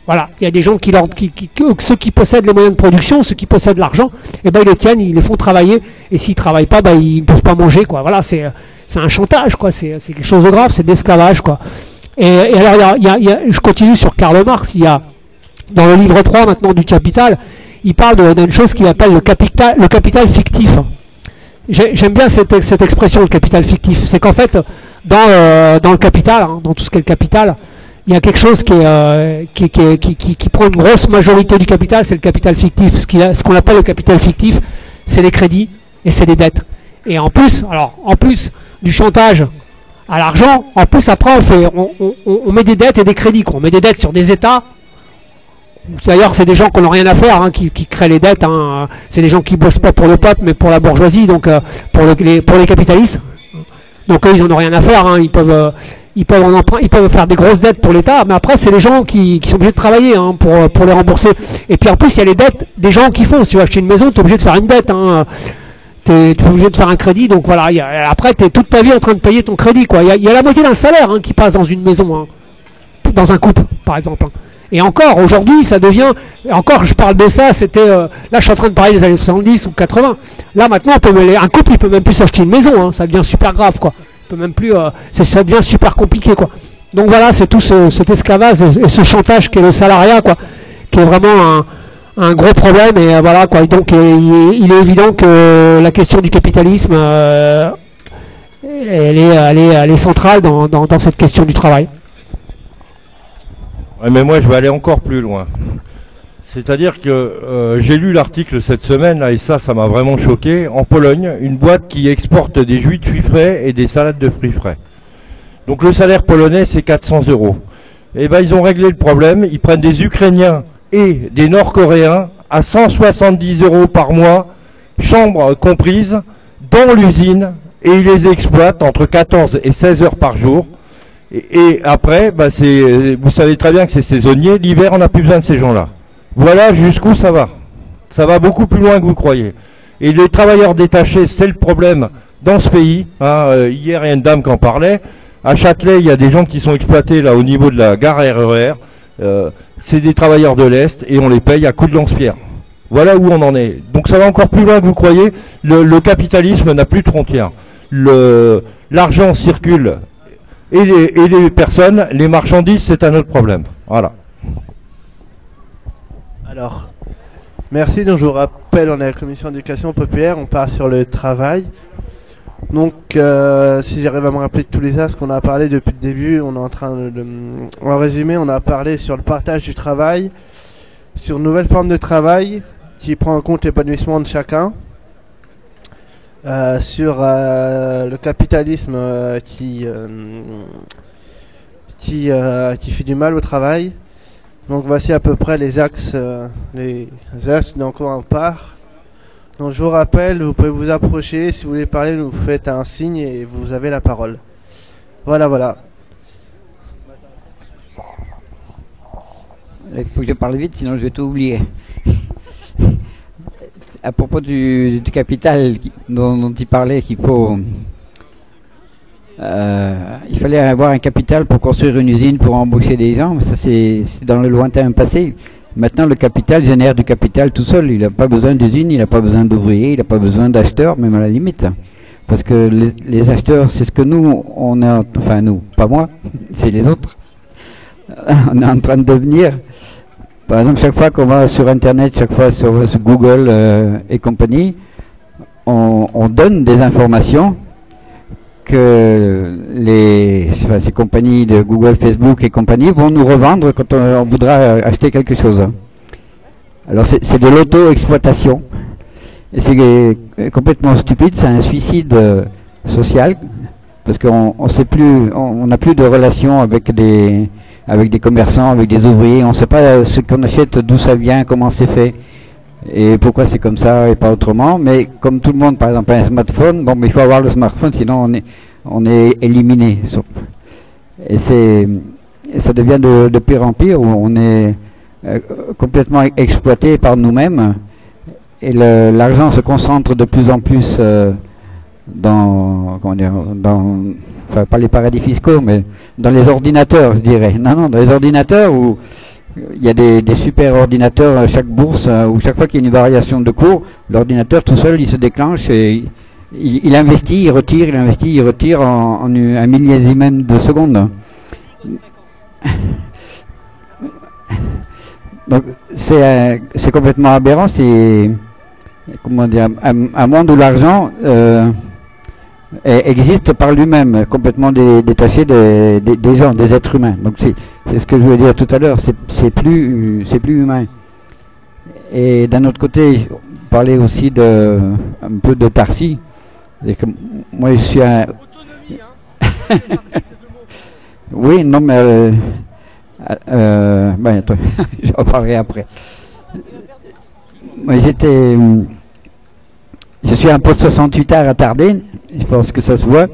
Voilà, il y a des gens qui, leur, qui, qui, qui ceux qui possèdent les moyens de production, ceux qui possèdent l'argent, et ben ils les tiennent, ils les font travailler, et s'ils travaillent pas, ben ils ne peuvent pas manger, quoi. Voilà, c'est c'est un chantage, quoi. C'est c'est quelque chose de grave, c'est de l'esclavage, quoi. Et, et alors, il y a, il y a, je continue sur Karl Marx. Il y a dans le livre trois maintenant du Capital, il parle d'une chose qu'il appelle le capital, le capital fictif. J'aime bien cette, cette expression, le capital fictif. C'est qu'en fait, dans euh, dans le capital, hein, dans tout ce qu'est le capital, il y a quelque chose qui, est, euh, qui, qui, qui, qui, qui prend une grosse majorité du capital, c'est le capital fictif. Ce qu'on ce qu'on appelle le capital fictif, c'est les crédits et c'est les dettes. Et en plus, alors, en plus du chantage à l'argent, en plus après on fait, on, on, on met des dettes et des crédits, quoi. On met des dettes sur des États. D'ailleurs, c'est des gens qui n'ont rien à faire, hein, qui, qui créent les dettes. Hein. C'est des gens qui bossent pas pour le peuple, mais pour la bourgeoisie, donc euh, pour, le, les, pour les capitalistes. Donc eux, ils en ont rien à faire. Hein. Ils peuvent, euh, ils peuvent en emprunt, ils peuvent faire des grosses dettes pour l'État, mais après, c'est les gens qui, qui sont obligés de travailler, hein, pour pour les rembourser. Et puis en plus, il y a les dettes des gens qui font. Si tu veux acheter une maison, tu es obligé de faire une dette. Hein. Tu es obligé de faire un crédit, donc voilà. Y a, après, tu es toute ta vie en train de payer ton crédit, quoi. Il y, y a la moitié d'un salaire, hein, qui passe dans une maison, hein, dans un couple, par exemple. Hein. Et encore, aujourd'hui, ça devient... Encore, je parle de ça, c'était... Euh, là, je suis en train de parler des années soixante-dix ou quatre-vingts. Là, maintenant, on peut, un couple, il peut même plus s'acheter une maison. Hein, ça devient super grave, quoi. Il peut même plus... Euh, ça devient super compliqué, quoi. Donc voilà, c'est tout ce, cet esclavage et, et ce chantage qu'est le salariat, quoi. Qui est vraiment un, un gros problème. Et euh, voilà, quoi. Et donc, et, il, il est évident que la question du capitalisme, euh, elle, est, elle, est, elle est centrale dans, dans, dans cette question du travail. Ouais, mais moi je vais aller encore plus loin. C'est-à-dire que euh, j'ai lu l'article cette semaine là, et ça, ça m'a vraiment choqué. En Pologne, une boîte qui exporte des jus de fruits frais et des salades de fruits frais. Donc le salaire polonais, c'est quatre cents euros. Et ben ils ont réglé le problème. Ils prennent des Ukrainiens et des Nord-Coréens à cent soixante-dix euros par mois, chambre comprise, dans l'usine, et ils les exploitent entre quatorze et seize heures par jour. Et, et après, bah c'est, vous savez très bien que c'est saisonnier. L'hiver, on n'a plus besoin de ces gens-là. Voilà jusqu'où ça va. Ça va beaucoup plus loin que vous croyez. Et les travailleurs détachés, c'est le problème dans ce pays. Hein, euh, hier, il y a une dame qui en parlait. À Châtelet, il y a des gens qui sont exploités là au niveau de la gare R E R. Euh, c'est des travailleurs de l'Est et on les paye à coups de lance-pierre. Voilà où on en est. Donc ça va encore plus loin que vous croyez. Le, le capitalisme n'a plus de frontières. Le, l'argent circule. Et les, et les personnes, les marchandises, c'est un autre problème. Voilà. Alors, merci. Donc, je vous rappelle, on est à la commission d'éducation populaire, on part sur le travail. Donc, euh, si j'arrive à me rappeler de tous les as qu'on a parlé depuis le début, on est en train de, de... En résumé, on a parlé sur le partage du travail, sur une nouvelle forme de travail qui prend en compte l'épanouissement de chacun. Euh, sur euh, le capitalisme euh, qui euh, qui euh, qui fait du mal au travail. Donc voici à peu près les axes euh, les axes dont on part. Donc je vous rappelle, vous pouvez vous approcher, si vous voulez parler, vous faites un signe et vous avez la parole. Voilà, voilà. Il faut que je parle vite, sinon je vais tout oublier. À propos du, du capital dont, dont il parlait, qu'il faut, euh, il fallait avoir un capital pour construire une usine, pour embaucher des gens. Ça c'est dans le lointain passé. Maintenant, le capital génère du capital tout seul. Il n'a pas besoin d'usine, il n'a pas besoin d'ouvriers, il n'a pas besoin d'acheteurs, même à la limite. Parce que les, les acheteurs, c'est ce que nous, on a, enfin nous, pas moi, c'est les autres. On est en train de devenir. Par exemple, chaque fois qu'on va sur Internet, chaque fois sur, sur Google euh, et compagnie, on, on donne des informations que les, enfin, ces compagnies de Google, Facebook et compagnie vont nous revendre quand on, on voudra acheter quelque chose. Alors c'est de l'auto-exploitation. Et c'est complètement stupide, c'est un suicide euh, social, parce qu'on on sait plus, on n'a plus de relation avec des... avec des commerçants, avec des ouvriers, on ne sait pas ce qu'on achète, d'où ça vient, comment c'est fait, et pourquoi c'est comme ça et pas autrement. Mais comme tout le monde, par exemple, a un smartphone, bon, mais il faut avoir le smartphone, sinon on est, on est éliminé. Et c'est, et ça devient de, de pire en pire, où on est euh, complètement exploité par nous-mêmes, et l'argent se concentre de plus en plus euh, dans, comment dire, dans, enfin pas les paradis fiscaux, mais dans les ordinateurs, je dirais. Non, non, dans les ordinateurs où il y a des, des super ordinateurs à chaque bourse, euh, où chaque fois qu'il y a une variation de cours, l'ordinateur tout seul, il se déclenche et il, il investit, il retire, il investit, il retire en, en un millésime de seconde. Donc c'est euh, c'est complètement aberrant, c'est comment dire, un, un monde où l'argent euh, existe par lui-même, complètement dé, détaché des, des, des gens, des êtres humains. Donc c'est c'est ce que je voulais dire tout à l'heure, c'est c'est plus c'est plus humain. Et d'un autre côté, on parlait aussi de un peu d'autarcie. Moi je suis un oui, non mais euh, euh, ben, attends, j'en parlerai après. Moi j'étais je suis un poste soixante-huit heures attardé, je pense que ça se voit.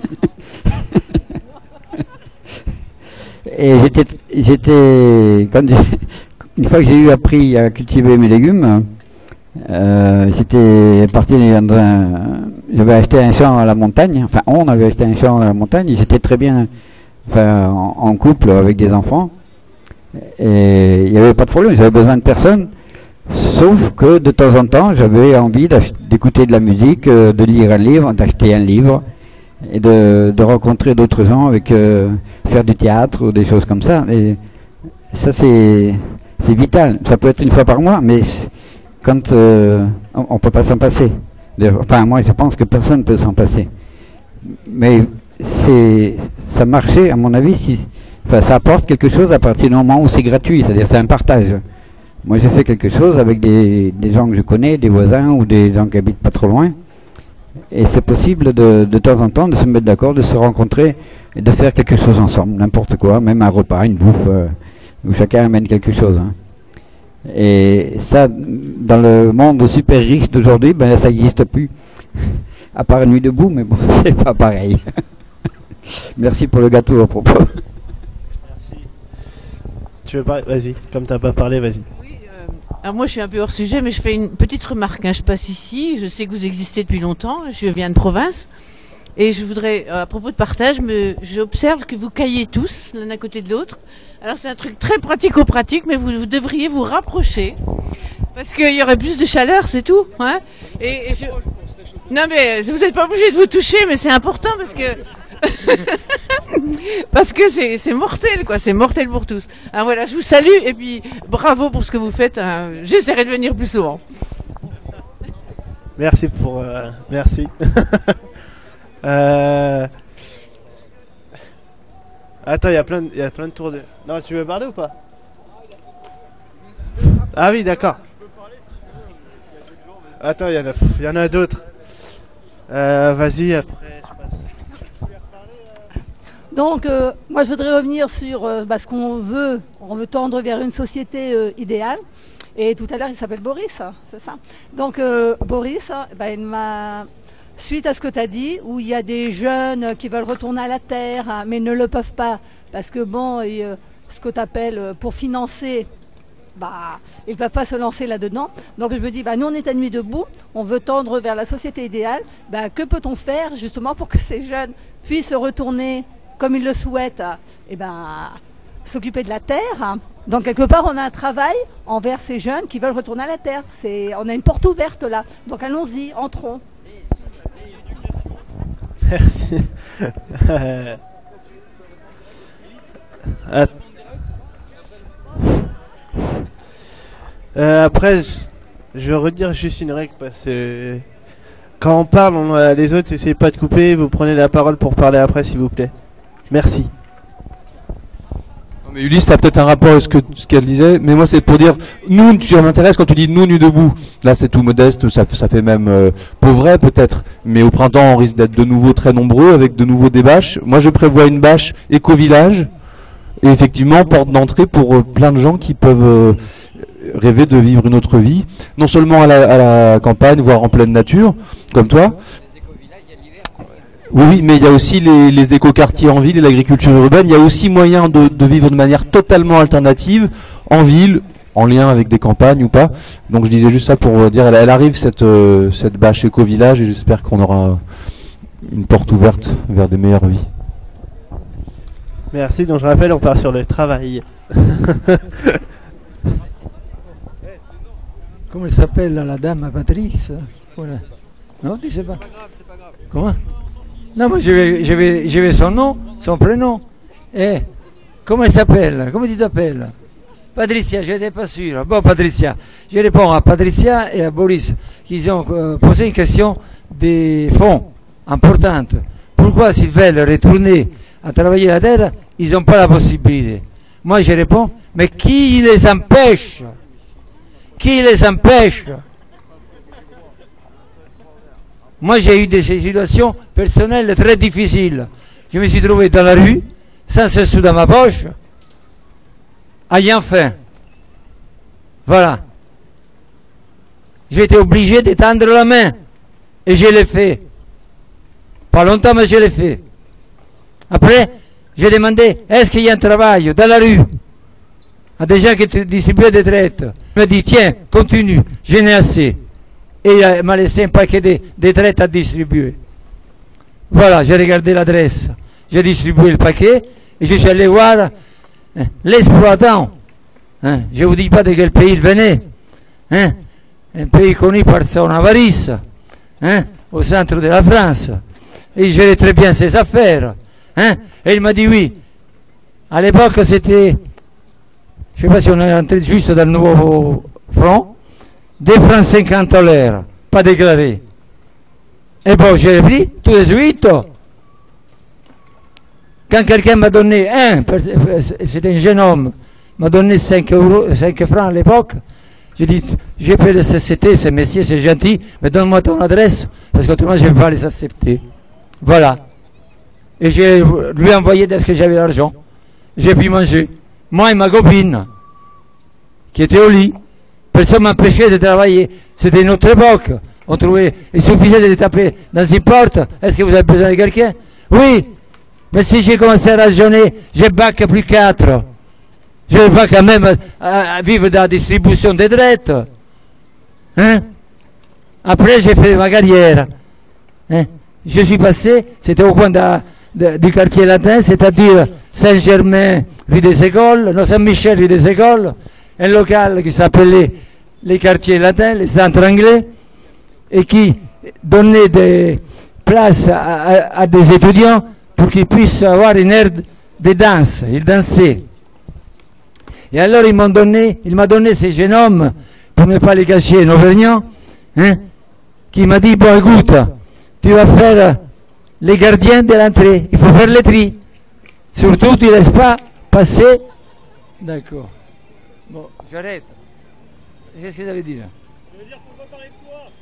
Et j'étais, j'étais, quand une fois que j'ai eu appris à cultiver mes légumes, euh, j'étais parti dans un, j'avais acheté un champ à la montagne, enfin on avait acheté un champ à la montagne, et j'étais très bien, enfin, en, en couple avec des enfants, et il n'y avait pas de problème, j'avais besoin de personne. Sauf que de temps en temps, j'avais envie d'écouter de la musique, euh, de lire un livre, d'acheter un livre, et de, de rencontrer d'autres gens, avec euh, faire du théâtre ou des choses comme ça. Et ça, c'est c'est vital. Ça peut être une fois par mois, mais quand euh, on ne peut pas s'en passer. Enfin, moi, je pense que personne ne peut s'en passer. Mais c'est ça marchait, à mon avis, si, enfin, ça apporte quelque chose à partir du moment où c'est gratuit, c'est-à-dire c'est un partage. Moi, j'ai fait quelque chose avec des, des gens que je connais, des voisins ou des gens qui habitent pas trop loin. Et c'est possible de, de temps en temps de se mettre d'accord, de se rencontrer et de faire quelque chose ensemble, n'importe quoi, même un repas, une bouffe, euh, où chacun amène quelque chose. Hein. Et ça, dans le monde super riche d'aujourd'hui, ben ça n'existe plus. À part Nuit debout, mais bon, c'est pas pareil. Merci pour le gâteau à propos. Merci. Tu veux parler? Vas-y, comme tu n'as pas parlé, vas-y. Alors moi je suis un peu hors sujet, mais je fais une petite remarque. Hein. Je passe ici, je sais que vous existez depuis longtemps, je viens de province, et je voudrais, à propos de partage, me, j'observe que vous caillez tous, l'un à côté de l'autre. Alors c'est un truc très pratico-pratique, mais vous, vous devriez vous rapprocher, parce qu'il y aurait plus de chaleur, c'est tout. Hein. Et, et je... Non mais vous n'êtes pas obligé de vous toucher, mais c'est important parce que... parce que c'est, c'est mortel, quoi, c'est mortel pour tous. Alors voilà, je vous salue et puis bravo pour ce que vous faites. Hein. J'essaierai de venir plus souvent. Merci pour, euh, merci. euh... Attends, il y a plein, il y a plein de tours de. Non, tu veux parler ou pas? Ah oui, d'accord. Attends, il y en a, il y en a d'autres. Euh, vas-y après. Donc, euh, moi, je voudrais revenir sur euh, bah, ce qu'on veut. On veut tendre vers une société euh, idéale. Et tout à l'heure, il s'appelle Boris, hein, c'est ça. Donc, euh, Boris, bah, il m'a... Suite à ce que tu as dit, où il y a des jeunes qui veulent retourner à la terre, hein, mais ne le peuvent pas, parce que, bon, et, euh, ce que tu appelles euh, pour financer, bah, ils ne peuvent pas se lancer là-dedans. Donc, je me dis, bah, nous, on est à Nuit debout, on veut tendre vers la société idéale. Bah, que peut-on faire, justement, pour que ces jeunes puissent retourner comme ils le souhaitent, eh ben, s'occuper de la terre. Donc quelque part, on a un travail envers ces jeunes qui veulent retourner à la terre. C'est, on a une porte ouverte là. Donc allons-y, entrons. Merci. euh... Euh, après, je, je vais redire juste une règle parce que quand on parle, on, les autres, essayez pas de couper. Vous prenez la parole pour parler après, s'il vous plaît. Merci. Non, mais Ulysse, t'as peut-être un rapport avec ce que ce qu'elle disait, mais moi c'est pour dire, nous, tu m'intéresse quand tu dis nous, Nuit debout. Là, c'est tout modeste, ça, ça fait même euh, pauvret peut-être, mais au printemps, on risque d'être de nouveau très nombreux avec de nouveaux des bâches. Moi, je prévois une bâche éco-village et effectivement porte d'entrée pour euh, plein de gens qui peuvent euh, rêver de vivre une autre vie, non seulement à la, à la campagne, voire en pleine nature, comme toi. Oui, oui, mais il y a aussi les, les écoquartiers en ville et l'agriculture urbaine. Il y a aussi moyen de, de vivre de manière totalement alternative en ville, en lien avec des campagnes ou pas. Donc je disais juste ça pour dire, elle, elle arrive cette, euh, cette bâche éco-village et j'espère qu'on aura une porte ouverte vers des meilleures vies. Merci, donc je rappelle, on part sur le travail. comment elle s'appelle la dame, Patrice? Voilà. Non, tu sais pas. C'est pas grave, c'est pas grave. Comment? Non, mais je vais, je vais, je vais son nom, son prénom. Eh, comment elle s'appelle? Comment tu t'appelles? Patricia, je n'étais pas sûr. Bon, Patricia, je réponds à Patricia et à Boris qui ont euh, posé une question des fonds importante. Pourquoi s'ils veulent retourner à travailler la terre, ils n'ont pas la possibilité? Moi, je réponds, mais qui les empêche? Qui les empêche? Moi, j'ai eu des situations personnelles très difficiles. Je me suis trouvé dans la rue, sans ce sou dans ma poche, ayant faim. Voilà. J'ai été obligé d'étendre la main. Et je l'ai fait. Pas longtemps, mais je l'ai fait. Après, j'ai demandé, est-ce qu'il y a un travail dans la rue à des gens qui distribuaient des traites? Il m'a dit, tiens, continue, j'en ai assez. Et il m'a laissé un paquet de, de traites à distribuer. Voilà, j'ai regardé l'adresse, j'ai distribué le paquet et je suis allé voir hein, l'exploitant. Hein, je ne vous dis pas de quel pays il venait. Hein, un pays connu par son avarice, hein, au centre de la France. Et il gérait très bien ses affaires. Hein, et il m'a dit oui. À l'époque, c'était, je ne sais pas si on est entré juste dans le nouveau front, deux francs cinquante à l'heure, pas déclaré. Et bon, j'ai pris tout de suite. Quand quelqu'un m'a donné un, c'était un jeune homme, m'a donné cinq euros, cinq francs à l'époque, j'ai dit, j'ai pris le C C T, ce messieurs, c'est gentil, mais donne-moi ton adresse, parce qu'autrement je ne vais pas les accepter. Voilà. Et je lui ai envoyé dès que j'avais l'argent. J'ai pu manger. Moi et ma copine, qui était au lit, personne m'empêchait de travailler. C'était une autre époque. On trouvait, il suffisait de taper dans une porte. Est-ce que vous avez besoin de quelqu'un? Oui. Mais si j'ai commencé à raisonner, j'ai bac plus quatre. Je ne vais pas quand même à, à vivre dans la distribution des traites. Hein? Après, j'ai fait ma carrière. Hein? Je suis passé, c'était au coin de, de, du quartier latin, c'est-à-dire Saint-Germain, rue des Écoles, non, Saint-Michel, rue des Écoles, un local qui s'appelait les quartiers latins, les centres anglais, et qui donnait des places à, à, à des étudiants pour qu'ils puissent avoir une aire de danse. Ils dansaient. Et alors ils m'ont donné, il m'a donné ces jeunes hommes, pour ne pas les cacher, un Auvergnat, hein, qui m'a dit, bon écoute, tu vas faire les gardiens de l'entrée, il faut faire les tri. Surtout, tu ne laisses pas passer. D'accord. Bon, j'arrête. Qu'est-ce que ça veut dire? Ça veut dire qu'on va parler de toi.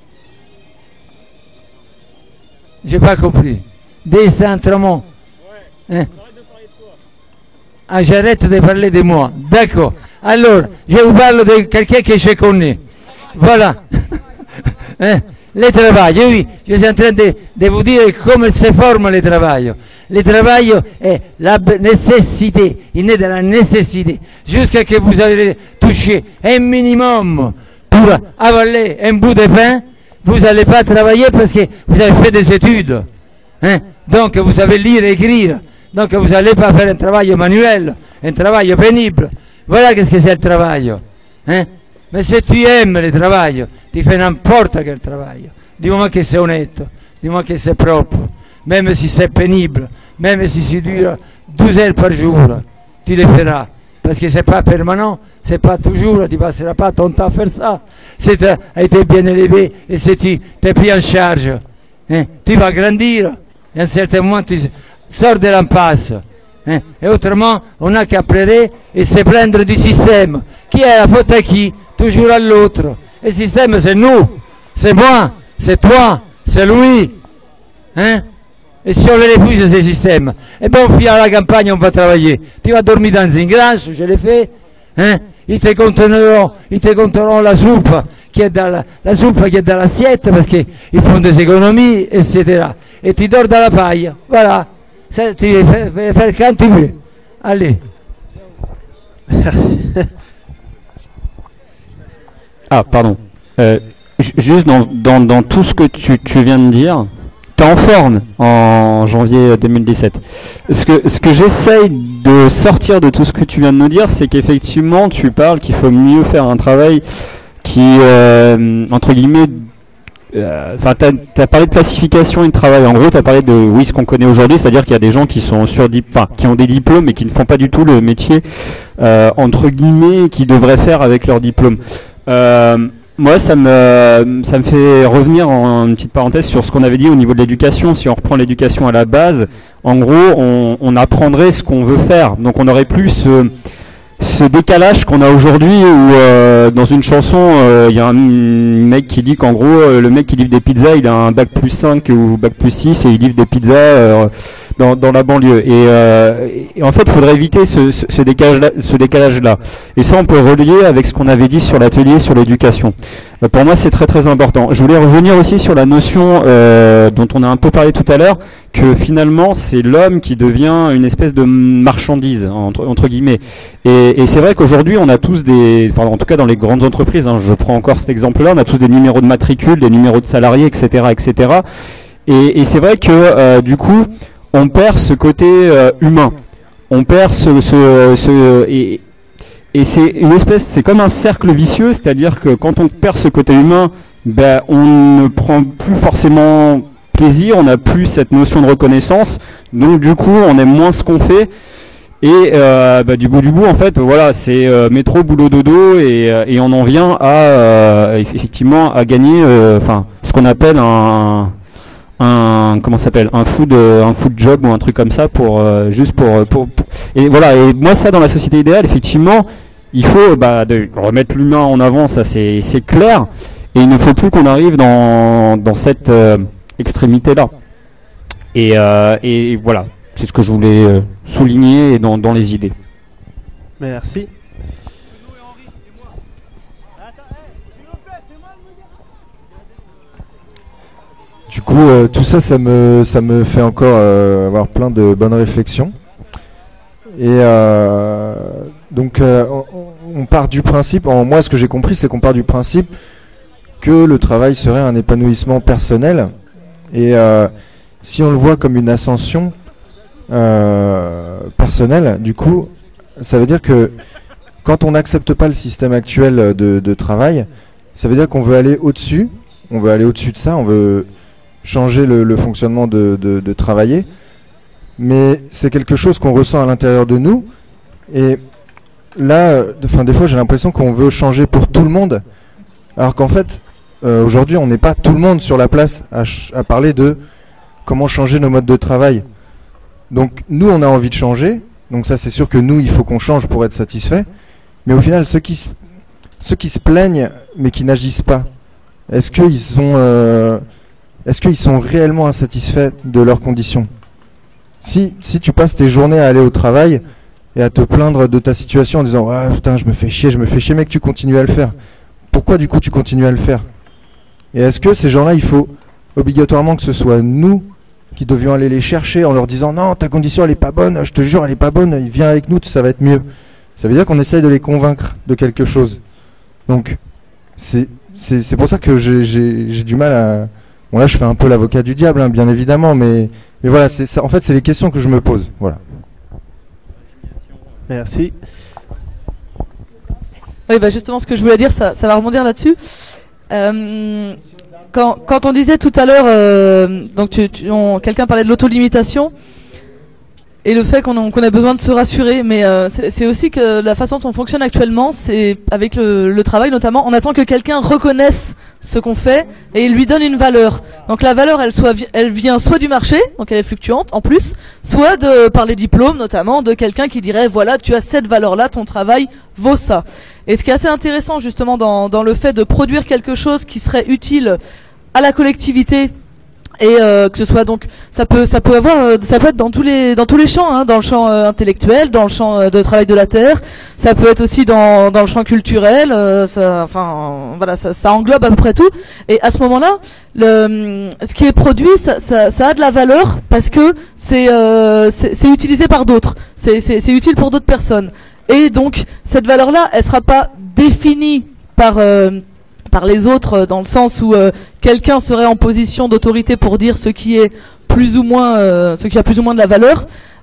J'ai pas compris. Décentrement. Ouais. Hein? Arrête de parler de soi. Ah, j'arrête de parler de moi. D'accord. Alors, je vous parle de quelqu'un que je connais. Voilà. Hein? Le travail, oui, je suis en train de, de vous dire comment se forme le travail. Le travail est la nécessité, il naît de la nécessité. Jusqu'à ce que vous allez toucher un minimum pour avaler un bout de pain, vous n'allez pas travailler parce que vous avez fait des études. Hein? Donc vous savez lire et écrire. Donc vous n'allez pas faire un travail manuel, un travail pénible. Voilà qu'est-ce que c'est le travail. Hein? Mais si tu aimes le travail, tu fais n'importe quel travail. Du moment que c'est honnête, du moment que c'est propre, même si c'est pénible, même si ça dure douze heures par jour, tu le feras. Parce que c'est pas permanent, c'est pas toujours, tu passeras pas ton temps à faire ça. Si tu as été bien élevé et si tu t'es pris en charge, hein, tu vas grandir, et à un certain moment tu sors de l'impasse. Hein, et autrement, on n'a qu'à pleurer et se plaindre du système. Qui est la faute à qui? Toujours à l'autre. Et le système, c'est nous, c'est moi, c'est toi, c'est lui. Hein? Et si on les refuse de ce système, eh bien on vient à la campagne, on va travailler. Tu vas dormir dans une grange, je l'ai fait. Hein? Ils te conteneront, ils te conteront la soupe qui est dans la, la soupe qui est dans l'assiette parce qu'ils font des économies, et cetera. Et tu dors dans la paille. Voilà. Ça, tu vas faire quand tu veux. Allez. Merci. Ah, pardon. Euh, juste dans, dans, dans tout ce que tu, tu viens de dire, tu es en forme en janvier deux mille dix-sept. Ce que, ce que j'essaye de sortir de tout ce que tu viens de nous dire, c'est qu'effectivement, tu parles qu'il faut mieux faire un travail qui, euh, entre guillemets, enfin, euh, tu as parlé de classification et de travail. En gros, tu as parlé de, oui, ce qu'on connaît aujourd'hui, c'est-à-dire qu'il y a des gens qui sont sur, enfin, qui ont des diplômes et qui ne font pas du tout le métier, euh, entre guillemets, qu'ils devraient faire avec leur diplôme. Euh, moi, ça me, ça me fait revenir en une petite parenthèse sur ce qu'on avait dit au niveau de l'éducation. Si on reprend l'éducation à la base, en gros, on, on apprendrait ce qu'on veut faire. Donc, on aurait plus ce, ce décalage qu'on a aujourd'hui où euh, dans une chanson il euh, y a un mec qui dit qu'en gros euh, le mec qui livre des pizzas il a un bac plus cinq ou bac plus six et il livre des pizzas euh, dans, dans la banlieue et, euh, et en fait il faudrait éviter ce, ce, ce décalage là, ce décalage là et ça on peut relier avec ce qu'on avait dit sur l'atelier sur l'éducation. Euh, pour moi c'est très très important. Je voulais revenir aussi sur la notion euh, dont on a un peu parlé tout à l'heure, que finalement c'est l'homme qui devient une espèce de marchandise entre, entre guillemets et, et c'est vrai qu'aujourd'hui on a tous des, enfin en tout cas dans les grandes entreprises, hein, je prends encore cet exemple là, on a tous des numéros de matricule, des numéros de salariés, etc etc et, et c'est vrai que euh, du coup on perd ce côté euh, humain, on perd ce, ce, ce et, et c'est une espèce, c'est comme un cercle vicieux, c'est-à-dire que quand on perd ce côté humain, ben on ne prend plus forcément plaisir, on n'a plus cette notion de reconnaissance, donc du coup on aime moins ce qu'on fait et euh, bah, du bout du bout en fait voilà c'est euh, métro boulot dodo et, euh, et on en vient à euh, effectivement à gagner enfin euh, ce qu'on appelle un un comment ça s'appelle un food un food job ou un truc comme ça pour euh, juste pour, pour, pour et voilà et moi ça dans la société idéale effectivement il faut bah, de remettre l'humain en avant, ça c'est c'est clair et il ne faut plus qu'on arrive dans dans cette euh, extrémité là et, euh, et voilà c'est ce que je voulais euh, souligner dans, dans les idées. Merci. Du coup euh, tout ça ça me ça me fait encore euh, avoir plein de bonnes réflexions et euh, donc euh, on, on part du principe, en moi ce que j'ai compris c'est qu'on part du principe que le travail serait un épanouissement personnel et euh, si on le voit comme une ascension euh, personnelle, du coup, ça veut dire que quand on n'accepte pas le système actuel de, de travail, ça veut dire qu'on veut aller au-dessus, on veut aller au-dessus de ça, on veut changer le, le fonctionnement de, de, de travailler, mais c'est quelque chose qu'on ressent à l'intérieur de nous, et là, enfin, des fois j'ai l'impression qu'on veut changer pour tout le monde, alors qu'en fait, euh, aujourd'hui on n'est pas tout le monde sur la place à, à parler de comment changer nos modes de travail. Donc nous on a envie de changer, donc ça c'est sûr que nous il faut qu'on change pour être satisfait, mais au final ceux qui se, ceux qui se plaignent mais qui n'agissent pas, est-ce qu'ils sont euh, est-ce qu'ils sont réellement insatisfaits de leurs conditions? Si si tu passes tes journées à aller au travail et à te plaindre de ta situation en disant ah putain je me fais chier, je me fais chier, mais que tu continues à le faire, pourquoi du coup tu continues à le faire? Et est-ce que ces gens-là il faut obligatoirement que ce soit nous qui devions aller les chercher en leur disant non ta condition elle est pas bonne, je te jure elle est pas bonne, viens avec nous ça va être mieux? Ça veut dire qu'on essaye de les convaincre de quelque chose. Donc c'est c'est c'est pour ça que j'ai j'ai j'ai du mal à, bon là je fais un peu l'avocat du diable hein, bien évidemment, mais mais voilà c'est ça en fait c'est les questions que je me pose, voilà. Merci. Oui bah justement ce que je voulais dire ça ça va rebondir là-dessus. Euh, Quand, quand on disait tout à l'heure, euh, donc tu, tu, on, quelqu'un parlait de l'autolimitation et le fait qu'on a, qu'on a besoin de se rassurer, mais euh, c'est aussi que la façon dont on fonctionne actuellement, c'est avec le, le travail notamment, on attend que quelqu'un reconnaisse ce qu'on fait et lui donne une valeur. Donc la valeur, elle, soit, elle vient soit du marché, donc elle est fluctuante en plus, soit de par les diplômes notamment, de quelqu'un qui dirait voilà tu as cette valeur-là, ton travail vaut ça. Et ce qui est assez intéressant justement dans, dans le fait de produire quelque chose qui serait utile à la collectivité et euh, que ce soit donc ça peut ça peut avoir euh, ça peut être dans tous les dans tous les champs hein, dans le champ euh, intellectuel, dans le champ euh, de travail de la terre, ça peut être aussi dans dans le champ culturel, euh, ça enfin voilà ça, ça englobe à peu près tout. Et à ce moment-là, le ce qui est produit ça ça, ça a de la valeur parce que c'est euh, c'est, c'est utilisé par d'autres, c'est c'est c'est utile pour d'autres personnes. Et donc cette valeur-là, elle sera pas définie par euh, par les autres dans le sens où euh, quelqu'un serait en position d'autorité pour dire ce qui est plus ou moins euh, ce qui a plus ou moins de la valeur,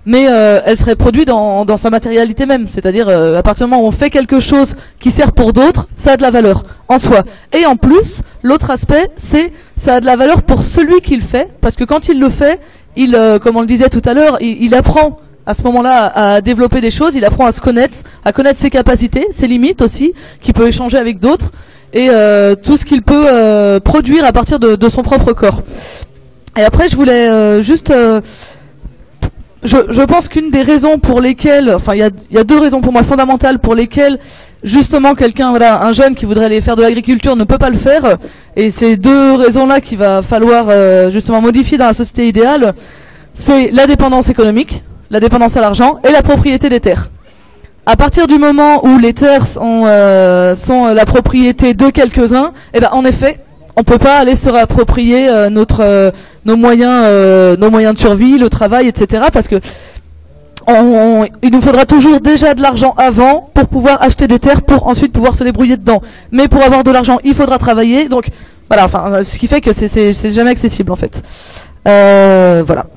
mais euh, elle serait produite dans, dans sa matérialité même, c'est-à-dire euh, à partir du moment où on fait quelque chose qui sert pour d'autres, ça a de la valeur en soi. Et en plus, l'autre aspect, c'est ça a de la valeur pour celui qui le fait, parce que quand il le fait, il, euh, comme on le disait tout à l'heure, il, il apprend à ce moment-là à développer des choses, il apprend à se connaître, à connaître ses capacités, ses limites aussi, qu'il peut échanger avec d'autres, et euh, tout ce qu'il peut euh, produire à partir de, de son propre corps. Et après, je voulais euh, juste... Euh, je, je pense qu'une des raisons pour lesquelles... Enfin, il y a, y a deux raisons pour moi fondamentales pour lesquelles, justement, quelqu'un, voilà, un jeune qui voudrait aller faire de l'agriculture ne peut pas le faire. Et ces deux raisons-là qu'il va falloir euh, justement modifier dans la société idéale, c'est la dépendance économique, la dépendance à l'argent et la propriété des terres. À partir du moment où les terres sont, euh, sont la propriété de quelques-uns, eh ben, en effet... on peut pas aller se réapproprier euh, notre euh, nos moyens euh, nos moyens de survie, le travail, et cetera. Parce que on, on, il nous faudra toujours déjà de l'argent avant pour pouvoir acheter des terres pour ensuite pouvoir se débrouiller dedans. Mais pour avoir de l'argent, il faudra travailler. Donc voilà, enfin, ce qui fait que c'est c'est c'est jamais accessible en fait. Euh, voilà.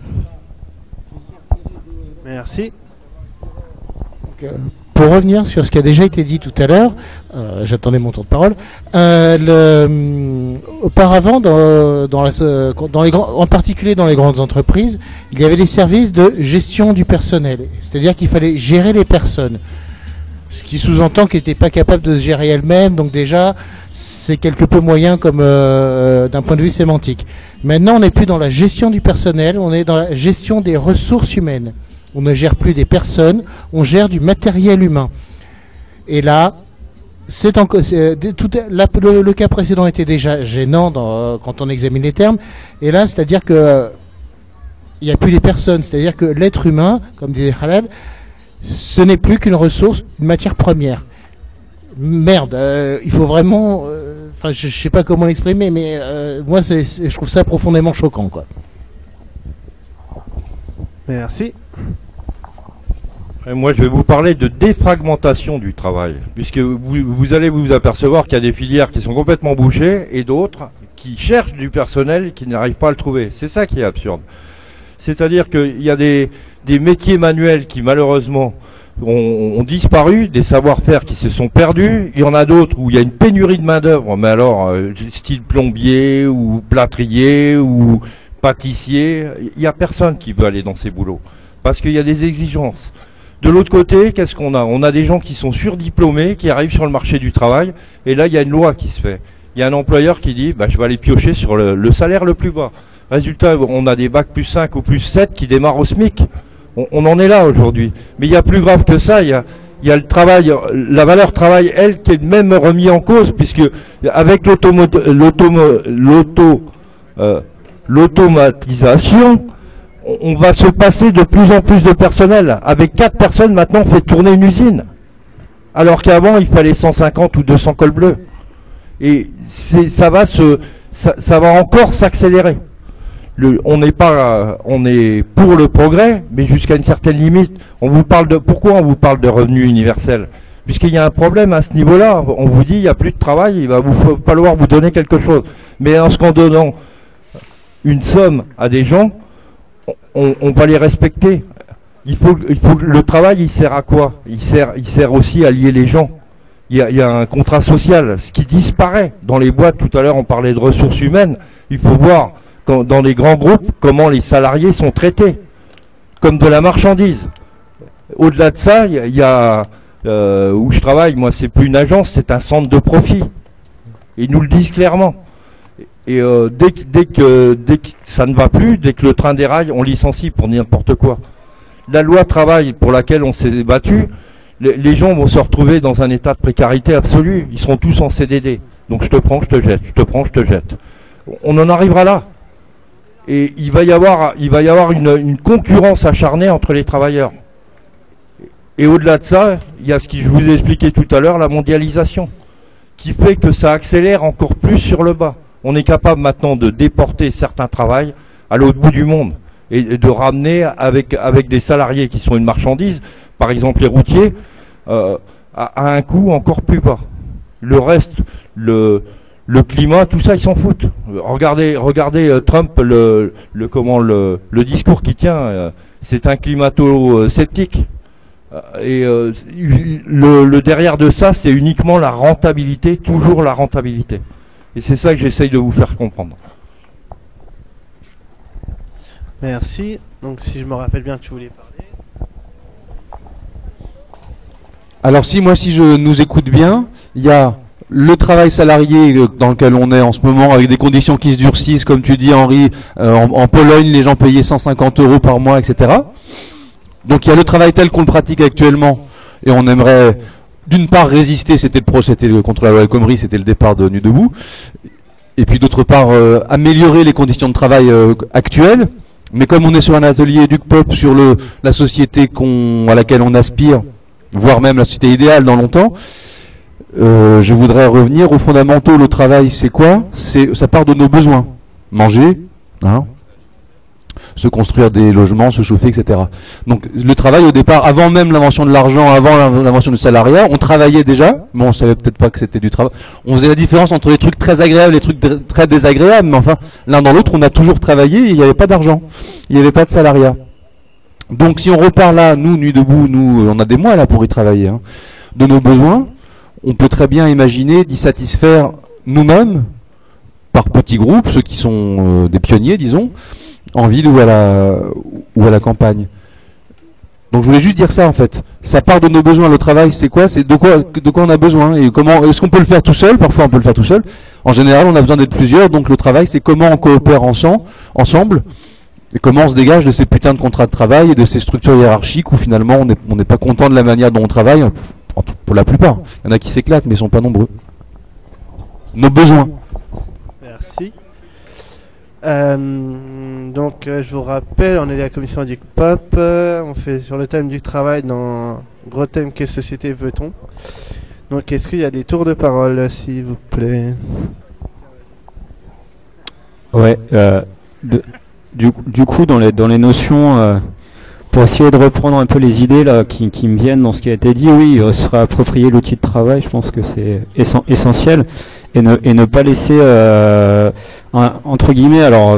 Merci. Donc, euh... Pour revenir sur ce qui a déjà été dit tout à l'heure, euh, j'attendais mon tour de parole. Euh, le, euh, auparavant, dans, dans, la, dans les grands, en particulier dans les grandes entreprises, il y avait des services de gestion du personnel. C'est-à-dire qu'il fallait gérer les personnes. Ce qui sous-entend qu'elles n'étaient pas capables de se gérer elles-mêmes. Donc déjà, c'est quelque peu moyen comme euh, d'un point de vue sémantique. Maintenant, on n'est plus dans la gestion du personnel, on est dans la gestion des ressources humaines. On ne gère plus des personnes, on gère du matériel humain. Et là, c'est encore, c'est, tout, la, le, le cas précédent était déjà gênant dans, quand on examine les termes. Et là, c'est-à-dire que il n'y a plus les personnes. C'est-à-dire que l'être humain, comme disait Khaled, ce n'est plus qu'une ressource, une matière première. Merde, euh, il faut vraiment... Enfin, euh, je ne sais pas comment l'exprimer, mais euh, moi, c'est, c'est, je trouve ça profondément choquant, quoi. Merci. Et moi, je vais vous parler de défragmentation du travail, puisque vous, vous allez vous apercevoir qu'il y a des filières qui sont complètement bouchées et d'autres qui cherchent du personnel et qui n'arrivent pas à le trouver. C'est ça qui est absurde. C'est-à-dire qu'il y a des, des métiers manuels qui, malheureusement, ont, ont disparu, des savoir-faire qui se sont perdus. Il y en a d'autres où il y a une pénurie de main-d'œuvre, mais alors, euh, style plombier ou plâtrier ou pâtissier, il n'y a personne qui veut aller dans ces boulots, parce qu'il y a des exigences. De l'autre côté, qu'est-ce qu'on a? On a des gens qui sont surdiplômés, qui arrivent sur le marché du travail, et là, il y a une loi qui se fait. Il y a un employeur qui dit, bah, je vais aller piocher sur le, le salaire le plus bas. Résultat, on a des bacs plus cinq ou plus sept qui démarrent au SMIC. On, on en est là aujourd'hui. Mais il y a plus grave que ça, il y a, il y a le travail, la valeur travail, elle, qui est même remise en cause, puisque avec l'auto, l'auto, l'auto, euh, l'automatisation, on va se passer de plus en plus de personnel. Avec quatre personnes, maintenant, on fait tourner une usine. Alors qu'avant, il fallait cent cinquante ou deux cents cols bleus. Et c'est, ça va se, ça, ça va encore s'accélérer. Le, on n'est pas, on est pour le progrès, mais jusqu'à une certaine limite. On vous parle de, pourquoi on vous parle de revenu universel? Puisqu'il y a un problème à ce niveau-là. On vous dit, il n'y a plus de travail, il va vous falloir vous donner quelque chose. Mais en ce qu'en donnant une somme à des gens, on, on va les respecter. Il faut, il faut le travail, il sert à quoi? Il sert, il sert aussi à lier les gens. Il y a, il y a un contrat social, ce qui disparaît dans les boîtes. Tout à l'heure, on parlait de ressources humaines. Il faut voir quand, dans les grands groupes comment les salariés sont traités, comme de la marchandise. Au-delà de ça, il y a, il y a euh, où je travaille, moi, c'est plus une agence, c'est un centre de profit. Ils nous le disent clairement. Et euh, dès, que, dès, que, dès que ça ne va plus, dès que le train déraille, on licencie pour n'importe quoi. La loi travail pour laquelle on s'est battu, les, les gens vont se retrouver dans un état de précarité absolue. Ils seront tous en C D D. Donc je te prends, je te jette, je te prends, je te jette. On en arrivera là. Et il va y avoir, il va y avoir une, une concurrence acharnée entre les travailleurs. Et au-delà de ça, il y a ce que je vous ai expliqué tout à l'heure, la mondialisation, qui fait que ça accélère encore plus sur le bas. On est capable maintenant de déporter certains travails à l'autre bout du monde et de ramener avec, avec des salariés qui sont une marchandise, par exemple les routiers, euh, à, à un coût encore plus bas. Le reste, le, le climat, tout ça, ils s'en foutent. Regardez, regardez euh, Trump, le, le, comment, le, le discours qu'il tient. Euh, c'est un climato-sceptique. Et euh, le, le derrière de ça, c'est uniquement la rentabilité, toujours la rentabilité. Et c'est ça que j'essaye de vous faire comprendre. Merci. Donc si je me rappelle bien que tu voulais parler. Alors si moi si je nous écoute bien, il y a le travail salarié dans lequel on est en ce moment avec des conditions qui se durcissent, comme tu dis Henri, euh, en, en Pologne les gens payaient cent cinquante euros par mois, et cetera. Donc il y a le travail tel qu'on le pratique actuellement et on aimerait d'une part résister, c'était le pro, c'était le, contre la loi El Khomri, c'était le départ de Nuit debout, et puis d'autre part euh, améliorer les conditions de travail euh, actuelles. Mais comme on est sur un atelier Duc Pop sur le, la société qu'on, à laquelle on aspire, voire même la société idéale dans longtemps, euh, je voudrais revenir aux fondamentaux. Le travail, c'est quoi? C'est, ça part de nos besoins. Manger, hein, se construire des logements, se chauffer, et cetera. Donc le travail au départ, avant même l'invention de l'argent, avant l'invention du salariat, on travaillait déjà, mais on savait peut-être pas que c'était du travail. On faisait la différence entre les trucs très agréables et les trucs très désagréables, mais enfin, l'un dans l'autre, on a toujours travaillé et il n'y avait pas d'argent, il n'y avait pas de salariat. Donc si on repart là, nous, Nuit debout, nous, on a des mois là pour y travailler, hein, de nos besoins, on peut très bien imaginer d'y satisfaire nous-mêmes, par petits groupes, ceux qui sont euh, des pionniers, disons, en ville ou à la ou à la campagne. Donc je voulais juste dire ça en fait. Ça part de nos besoins. Le travail, c'est quoi? C'est de quoi de quoi on a besoin et comment. Est-ce qu'on peut le faire tout seul? Parfois on peut le faire tout seul. En général, on a besoin d'être plusieurs. Donc le travail, c'est comment on coopère ensemble, ensemble, et comment on se dégage de ces putains de contrats de travail et de ces structures hiérarchiques où finalement on n'est on n'est pas content de la manière dont on travaille. Pour la plupart, il y en a qui s'éclatent, mais ils sont pas nombreux. Nos besoins. Merci. Euh, donc euh, je vous rappelle, on est à la commission Duc Pop, euh, on fait sur le thème du travail dans le gros thème quelle société veut-on. Donc est-ce qu'il y a des tours de parole s'il vous plaît? Ouais, euh, de, du, du coup dans les, dans les notions, euh, pour essayer de reprendre un peu les idées là qui, qui me viennent dans ce qui a été dit, oui, euh, se réapproprier l'outil de travail, je pense que c'est essen- essentiel. Et ne, et ne pas laisser, euh, un, entre guillemets, alors,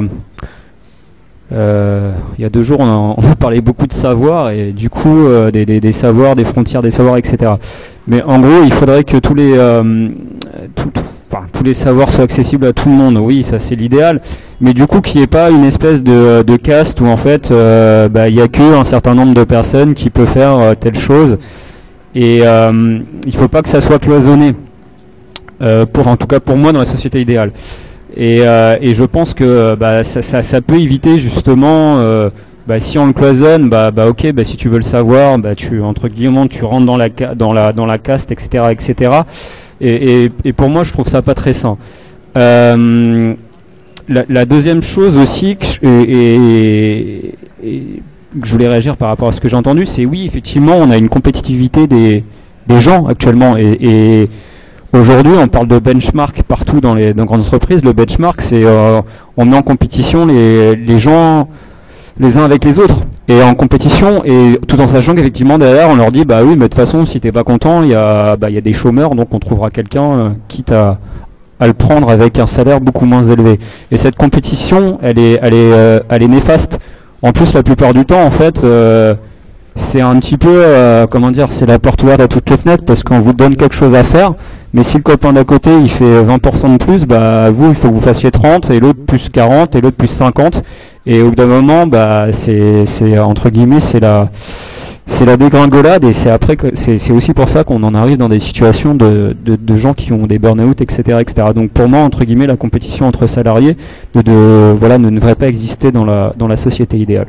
euh, il y a deux jours, on a, on a parlé beaucoup de savoir, et du coup, euh, des, des, des savoirs, des frontières des savoirs, et cetera. Mais en gros, il faudrait que tous les, euh, tout, tout, enfin, tous les savoirs soient accessibles à tout le monde. Oui, ça c'est l'idéal. Mais du coup, qu'il n'y ait pas une espèce de, de caste où en fait, euh, bah, il n'y a qu'un certain nombre de personnes qui peut faire euh, telle chose. Et euh, il ne faut pas que ça soit cloisonné. Euh, pour, en tout cas pour moi dans la société idéale. Et, euh, et je pense que bah, ça, ça, ça peut éviter justement, euh, bah, si on le cloisonne, bah, bah ok, bah, si tu veux le savoir, bah, tu entre guillemets tu rentres dans la dans la dans la caste, et cetera, et cetera. Et, et, et pour moi, je trouve ça pas très sain. Euh, la, la deuxième chose aussi que je, et, et, et que je voulais réagir par rapport à ce que j'ai entendu, c'est oui, effectivement, on a une compétitivité des des gens actuellement et, et aujourd'hui, on parle de benchmark partout dans les dans grandes entreprises. Le benchmark, c'est euh, on met en compétition les, les gens les uns avec les autres et en compétition et tout en sachant qu'effectivement derrière, on leur dit bah oui, mais de toute façon, si t'es pas content, il y a bah il y a des chômeurs, donc on trouvera quelqu'un euh, quitte à à le prendre avec un salaire beaucoup moins élevé. Et cette compétition, elle est elle est euh, elle est néfaste. En plus, la plupart du temps, en fait. Euh, c'est un petit peu, euh, comment dire, c'est la porte ouverte à toutes les fenêtres parce qu'on vous donne quelque chose à faire, mais si le copain d'à côté il fait vingt pour cent de plus, bah vous il faut que vous fassiez trente et l'autre plus quarante et l'autre plus cinquante et au bout d'un moment, bah c'est, c'est entre guillemets, c'est la, c'est la dégringolade et c'est après que c'est, c'est aussi pour ça qu'on en arrive dans des situations de, de, de gens qui ont des burn-out, et cetera, et cetera. Donc pour moi, entre guillemets, la compétition entre salariés, de, de voilà, ne devrait pas exister dans la dans la société idéale.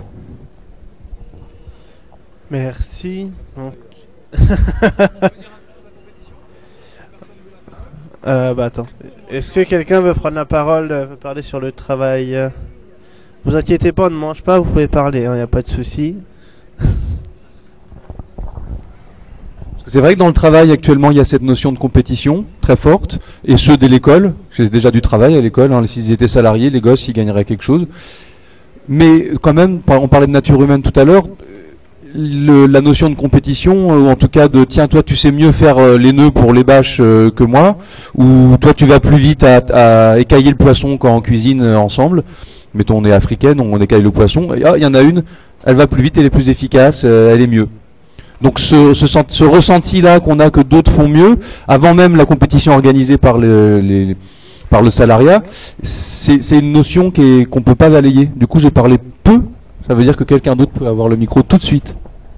Merci. Donc... euh, bah attends. Est-ce que quelqu'un veut prendre la parole, veut parler sur le travail? Vous inquiétez pas, on ne mange pas, vous pouvez parler, il hein, n'y a pas de souci. C'est vrai que dans le travail actuellement, il y a cette notion de compétition très forte, et ceux dès l'école, c'est déjà du travail à l'école, hein, s'ils étaient salariés, les gosses, ils gagneraient quelque chose. Mais quand même, on parlait de nature humaine tout à l'heure, Le, la notion de compétition, ou en tout cas de tiens toi tu sais mieux faire euh, les nœuds pour les bâches euh, que moi, ou toi tu vas plus vite à, à écailler le poisson quand on cuisine euh, ensemble, mettons on est africaine, on écaille le poisson, et ah il y en a une, elle va plus vite, elle est plus efficace, euh, elle est mieux. Donc ce, ce, ce ressenti-là qu'on a que d'autres font mieux, avant même la compétition organisée par le, les, par le salariat, c'est une notion qu'on ne peut pas balayer. Du coup, j'ai parlé peu, ça veut dire que quelqu'un d'autre peut avoir le micro tout de suite.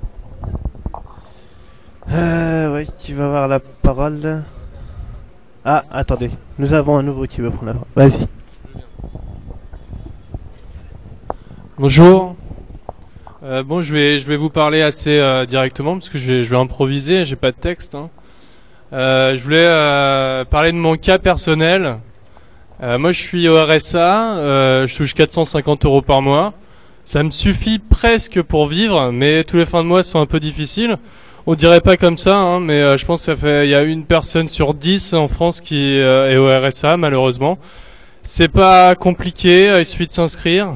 Euh, oui, qui va avoir la parole. Ah, attendez, nous avons un nouveau qui veut prendre la parole. Vas-y. Bonjour. Euh, bon, je vais je vais vous parler assez euh, directement parce que je vais je vais improviser, j'ai pas de texte. Hein. Euh, je voulais euh, parler de mon cas personnel. Euh, moi, je suis au R S A, euh, je touche quatre cent cinquante euros par mois. Ça me suffit presque pour vivre, mais tous les fins de mois sont un peu difficiles. On dirait pas comme ça, hein, mais euh, je pense que ça fait, il y a une personne sur dix en France qui euh, est au R S A, malheureusement. C'est pas compliqué, il suffit de s'inscrire.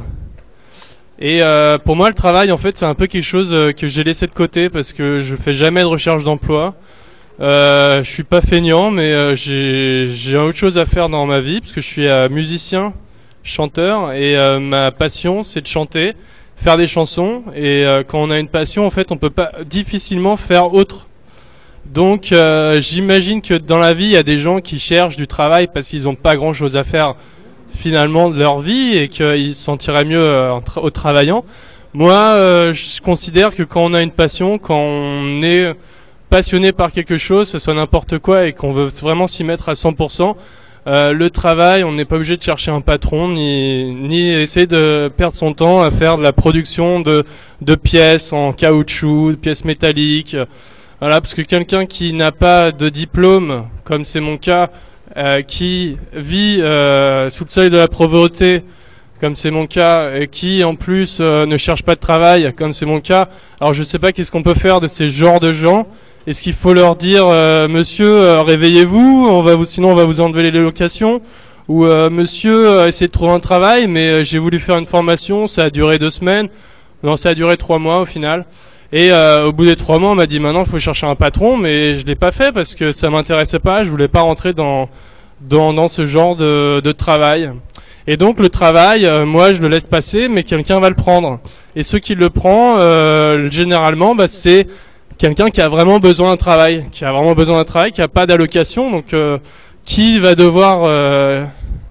Et euh, pour moi, le travail, en fait, c'est un peu quelque chose que j'ai laissé de côté parce que je fais jamais de recherche d'emploi. Euh, je suis pas feignant, mais euh, j'ai j'ai autre chose à faire dans ma vie parce que je suis euh, musicien, chanteur, et euh, ma passion, c'est de chanter, faire des chansons. Et euh, quand on a une passion, en fait, on peut pas difficilement faire autre. Donc, euh, j'imagine que dans la vie, il y a des gens qui cherchent du travail parce qu'ils n'ont pas grand-chose à faire finalement de leur vie et qu'ils se sentiraient mieux euh, en tra au travaillant. Moi, euh, je considère que quand on a une passion, quand on est passionné par quelque chose, que ce soit n'importe quoi, et qu'on veut vraiment s'y mettre à cent pour cent, euh, le travail, on n'est pas obligé de chercher un patron, ni, ni essayer de perdre son temps à faire de la production de, de pièces en caoutchouc, de pièces métalliques. Voilà, parce que quelqu'un qui n'a pas de diplôme, comme c'est mon cas, euh, qui vit euh, sous le seuil de la pauvreté, comme c'est mon cas, et qui en plus euh, ne cherche pas de travail, comme c'est mon cas, alors je sais pas qu'est-ce qu'on peut faire de ces genres de gens. Est-ce qu'il faut leur dire euh, monsieur euh, réveillez-vous, on va vous sinon on va vous enlever les locations, ou euh, monsieur euh, essayez de trouver un travail, mais euh, j'ai voulu faire une formation, ça a duré deux semaines, non ça a duré trois mois au final. Et euh, au bout des trois mois, on m'a dit maintenant il faut chercher un patron, mais je l'ai pas fait parce que ça m'intéressait pas, je voulais pas rentrer dans dans dans ce genre de de travail. Et donc le travail, euh, moi je le laisse passer, mais quelqu'un va le prendre. Et ceux qui le prend, euh, généralement, bah, c'est quelqu'un qui a vraiment besoin d'un travail, qui a vraiment besoin d'un travail, qui a pas d'allocation, donc euh, qui va devoir euh,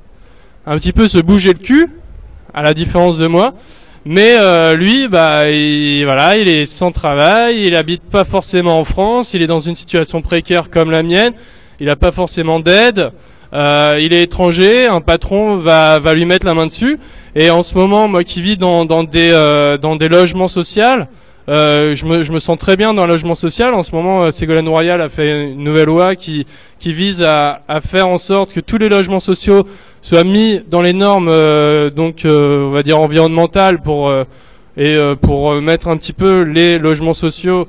un petit peu se bouger le cul, à la différence de moi. Mais euh, lui, bah, il, voilà, il est sans travail, il habite pas forcément en France, il est dans une situation précaire comme la mienne, il a pas forcément d'aide, euh, il est étranger, un patron va va lui mettre la main dessus. Et en ce moment, moi qui vis dans dans des euh, dans des logements sociaux, euh, je me je me sens très bien dans un logement social. En ce moment, euh, Ségolène Royal a fait une nouvelle loi qui qui vise à à faire en sorte que tous les logements sociaux soient mis dans les normes euh, donc euh, on va dire environnementales pour euh, et euh, pour euh, mettre un petit peu les logements sociaux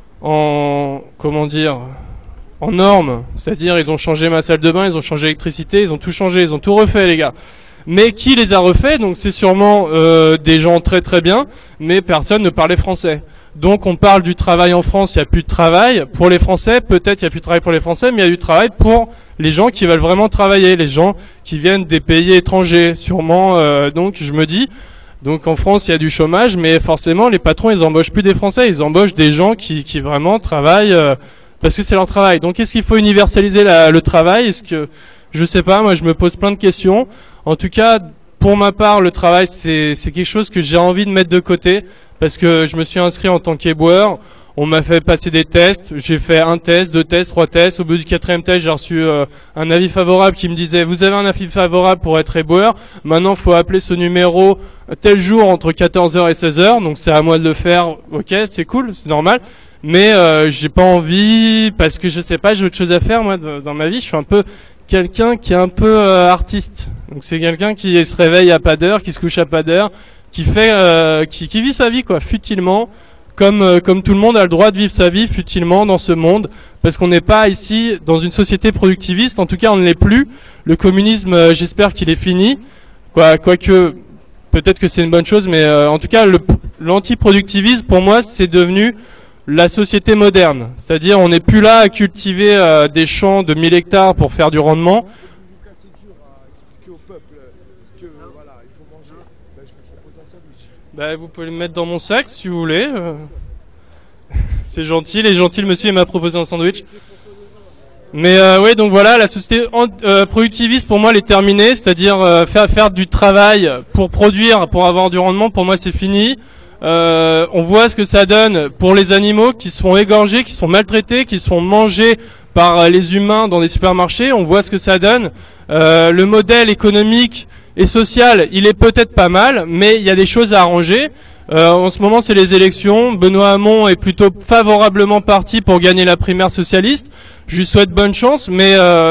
en comment dire en normes, c'est-à-dire ils ont changé ma salle de bain, ils ont changé l'électricité, ils ont tout changé, ils ont tout refait les gars. Mais qui les a refaits? Donc c'est sûrement euh, des gens très très bien, mais personne ne parlait français. Donc on parle du travail en France, il n'y a plus de travail pour les Français, peut-être il n'y a plus de travail pour les Français, mais il y a du travail pour les gens qui veulent vraiment travailler, les gens qui viennent des pays étrangers, sûrement. Euh, donc je me dis, donc en France il y a du chômage, mais forcément les patrons ils embauchent plus des Français, ils embauchent des gens qui, qui vraiment travaillent euh, parce que c'est leur travail. Donc est-ce qu'il faut universaliser la, le travail? Est-ce que je sais pas, moi je me pose plein de questions. En tout cas, pour ma part, le travail c'est c'est quelque chose que j'ai envie de mettre de côté parce que je me suis inscrit en tant qu'éboueur. On m'a fait passer des tests, j'ai fait un test, deux tests, trois tests. Au bout du quatrième test, j'ai reçu euh, un avis favorable qui me disait vous avez un avis favorable pour être éboueur. Maintenant, faut appeler ce numéro tel jour entre quatorze heures et seize heures. Donc c'est à moi de le faire. Ok, c'est cool, c'est normal. Mais euh, j'ai pas envie parce que je sais pas, j'ai autre chose à faire moi dans ma vie. Je suis un peu quelqu'un qui est un peu euh, artiste. Donc c'est quelqu'un qui se réveille à pas d'heure, qui se couche à pas d'heure, qui fait, euh, qui, qui vit sa vie quoi, futilement. Comme, euh, comme tout le monde a le droit de vivre sa vie futilement dans ce monde, parce qu'on n'est pas ici dans une société productiviste, en tout cas on ne l'est plus. Le communisme, euh, j'espère qu'il est fini, quoi, quoique peut-être que c'est une bonne chose, mais euh, en tout cas l'antiproductivisme pour moi c'est devenu la société moderne. C'est-à-dire on n'est plus là à cultiver euh, des champs de mille hectares pour faire du rendement. Bah, vous pouvez le mettre dans mon sac si vous voulez. Euh... C'est gentil, les gentils, le monsieur il m'a proposé un sandwich. Mais euh, ouais, donc voilà, la société euh, productiviste pour moi elle est terminée, c'est-à-dire euh, faire faire du travail pour produire, pour avoir du rendement, pour moi c'est fini. Euh, on voit ce que ça donne pour les animaux qui se font égorger, qui se font maltraiter, qui se font manger par les humains dans des supermarchés. On voit ce que ça donne. Euh, le modèle économique et social, il est peut-être pas mal, mais il y a des choses à arranger. Euh, en ce moment, c'est les élections. Benoît Hamon est plutôt favorablement parti pour gagner la primaire socialiste. Je lui souhaite bonne chance, mais euh,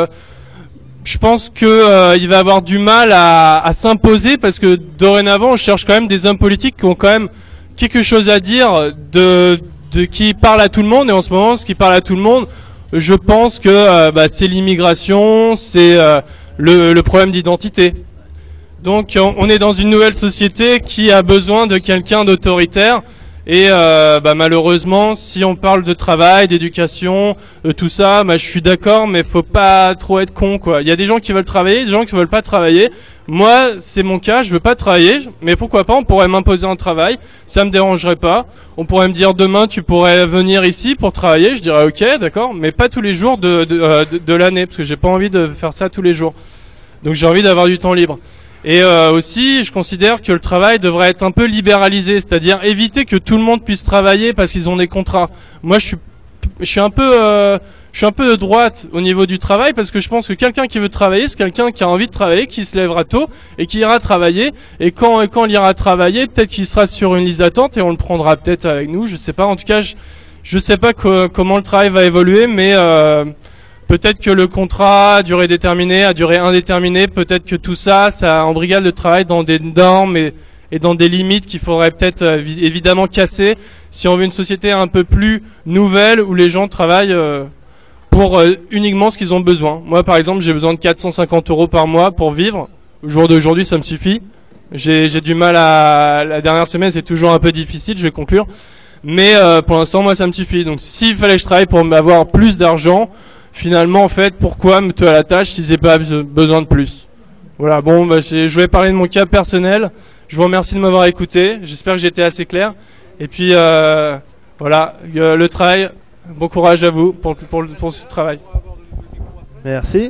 je pense que euh, il va avoir du mal à, à s'imposer parce que dorénavant, on cherche quand même des hommes politiques qui ont quand même quelque chose à dire, de, de qui parle à tout le monde. Et en ce moment, ce qui parle à tout le monde, je pense que euh, bah, c'est l'immigration, c'est euh, le, le problème d'identité. Donc on est dans une nouvelle société qui a besoin de quelqu'un d'autoritaire et euh, bah, malheureusement si on parle de travail, d'éducation, de tout ça, bah, je suis d'accord mais faut pas trop être con quoi. Il y a des gens qui veulent travailler, des gens qui veulent pas travailler. Moi c'est mon cas, je veux pas travailler, mais pourquoi pas, on pourrait m'imposer un travail, ça me dérangerait pas. On pourrait me dire demain tu pourrais venir ici pour travailler, je dirais ok d'accord, mais pas tous les jours de, de, de, de l'année parce que j'ai pas envie de faire ça tous les jours. Donc j'ai envie d'avoir du temps libre. Et euh, aussi, je considère que le travail devrait être un peu libéralisé, c'est-à-dire éviter que tout le monde puisse travailler parce qu'ils ont des contrats. Moi, je suis, je suis un peu, euh, je suis un peu de droite au niveau du travail parce que je pense que quelqu'un qui veut travailler, c'est quelqu'un qui a envie de travailler, qui se lèvera tôt et qui ira travailler. Et quand, quand il ira travailler, peut-être qu'il sera sur une liste d'attente et on le prendra peut-être avec nous. Je sais pas. En tout cas, je, je sais pas que, comment le travail va évoluer, mais euh, peut-être que le contrat à durée déterminée, à durée indéterminée, peut-être que tout ça, ça embrigade le travail dans des normes et, et dans des limites qu'il faudrait peut-être euh, évidemment casser si on veut une société un peu plus nouvelle où les gens travaillent euh, pour euh, uniquement ce qu'ils ont besoin. Moi, par exemple, j'ai besoin de quatre cent cinquante euros par mois pour vivre. Au jour d'aujourd'hui, ça me suffit. J'ai, j'ai du mal à... La dernière semaine, c'est toujours un peu difficile, je vais conclure. Mais euh, pour l'instant, moi, ça me suffit. Donc, s'il fallait que je travaille pour avoir plus d'argent, finalement, en fait, pourquoi me tuer à la tâche si j'ai pas besoin de plus? Voilà, bon, bah, je voulais parler de mon cas personnel. Je vous remercie de m'avoir écouté. J'espère que j'ai été assez clair. Et puis, euh, voilà, euh, le travail, bon courage à vous pour, pour, pour ce travail. Merci.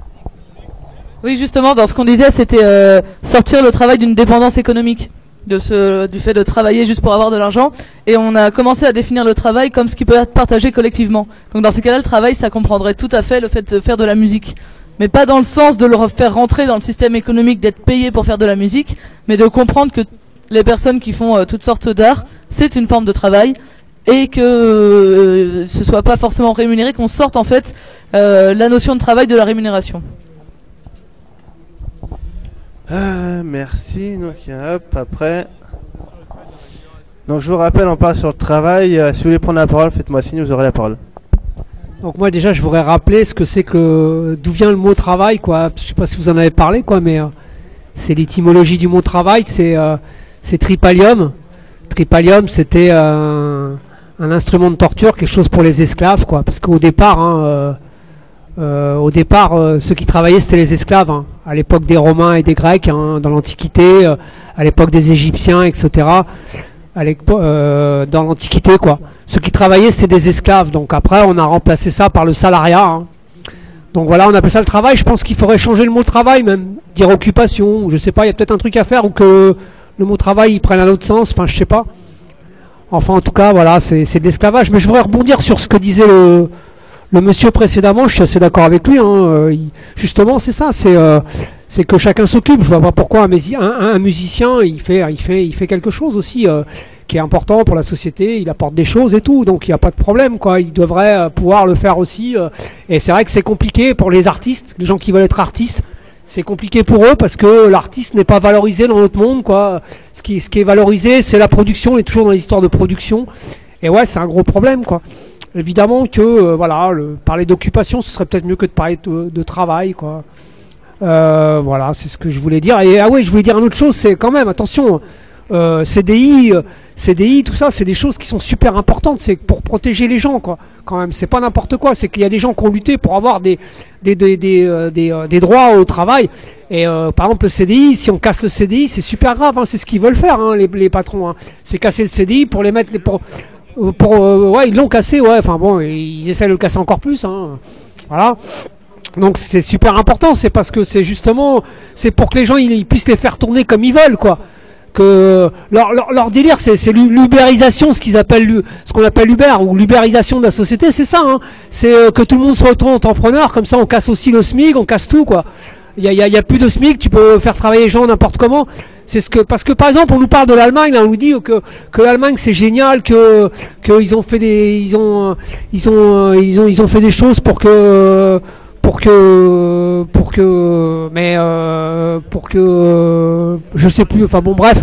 Oui, justement, dans ce qu'on disait, c'était euh, sortir le travail d'une dépendance économique, de ce, du fait de travailler juste pour avoir de l'argent. Et on a commencé à définir le travail comme ce qui peut être partagé collectivement. Donc dans ces cas-là, le travail, ça comprendrait tout à fait le fait de faire de la musique. Mais pas dans le sens de le faire rentrer dans le système économique, d'être payé pour faire de la musique, mais de comprendre que les personnes qui font euh, toutes sortes d'art, c'est une forme de travail, et que euh, ce soit pas forcément rémunéré, qu'on sorte en fait euh, la notion de travail de la rémunération. Euh, merci. Donc, hop, après. Donc, je vous rappelle, on parle sur le travail. Euh, si vous voulez prendre la parole, faites-moi signe, vous aurez la parole. Donc moi déjà je voudrais rappeler ce que c'est que d'où vient le mot travail quoi. Je sais pas si vous en avez parlé quoi, mais euh, c'est l'étymologie du mot travail, c'est euh, c'est tripalium. Tripalium c'était euh, un instrument de torture, quelque chose pour les esclaves quoi, parce qu'au départ hein, euh, euh, au départ euh, ceux qui travaillaient c'était les esclaves hein, à l'époque des Romains et des Grecs hein, dans l'Antiquité, euh, à l'époque des Égyptiens et cetera. À euh, dans l'Antiquité quoi. Ceux qui travaillaient c'était des esclaves, donc après on a remplacé ça par le salariat hein. Donc voilà, on appelle ça le travail. Je pense qu'il faudrait changer le mot travail, même dire occupation, ou je sais pas, il y a peut-être un truc à faire ou que le mot travail il prenne un autre sens, enfin je sais pas. Enfin en tout cas voilà, c'est, c'est de l'esclavage. Mais je voudrais rebondir sur ce que disait le, le monsieur précédemment, je suis assez d'accord avec lui hein. euh, il, justement c'est ça, c'est euh, c'est que chacun s'occupe. Je vois pas pourquoi un, musi- un, un musicien il fait, il fait, il fait quelque chose aussi euh, qui est important pour la société. Il apporte des choses et tout, donc il n'y a pas de problème quoi. Il devrait euh, pouvoir le faire aussi. Euh, et c'est vrai que c'est compliqué pour les artistes, les gens qui veulent être artistes. C'est compliqué pour eux parce que l'artiste n'est pas valorisé dans notre monde quoi. Ce qui, ce qui est valorisé, c'est la production. On est toujours dans les histoires de production. Et ouais, c'est un gros problème quoi. Évidemment que euh, voilà, le, parler d'occupation, ce serait peut-être mieux que de parler de, de travail quoi. Euh, voilà, c'est ce que je voulais dire. Et ah oui, je voulais dire une autre chose, c'est quand même, attention, euh, C D I, euh, C D I, tout ça, c'est des choses qui sont super importantes, c'est pour protéger les gens, quoi. Quand quand même. C'est pas n'importe quoi. C'est qu'il y a des gens qui ont lutté pour avoir des des des des euh, des, euh, des droits au travail. Et euh, par exemple le C D I, si on casse le C D I, c'est super grave. Hein, c'est ce qu'ils veulent faire, hein, les les patrons. Hein. C'est casser le C D I pour les mettre pour pour euh, ouais, ils l'ont cassé. Ouais. Enfin bon, ils essaient de le casser encore plus. Hein. Voilà. Donc c'est super important. C'est parce que c'est justement c'est pour que les gens ils, ils puissent les faire tourner comme ils veulent, quoi. Que leur, leur, leur délire c'est, c'est l'ubérisation, ce qu'ils appellent ce qu'on appelle l'Uber ou l'ubérisation de la société, c'est ça, hein. C'est euh, que tout le monde se retourne entrepreneur, comme ça on casse aussi le SMIC, on casse tout, quoi. Il y a, y, a, y a plus de SMIC, tu peux faire travailler les gens n'importe comment. C'est ce que parce que par exemple on nous parle de l'Allemagne, là, on nous dit que que l'Allemagne c'est génial, que que ils ont fait des ils ont ils ont ils ont ils ont fait des choses pour que pour que pour que mais euh, pour que je sais plus, enfin bon bref,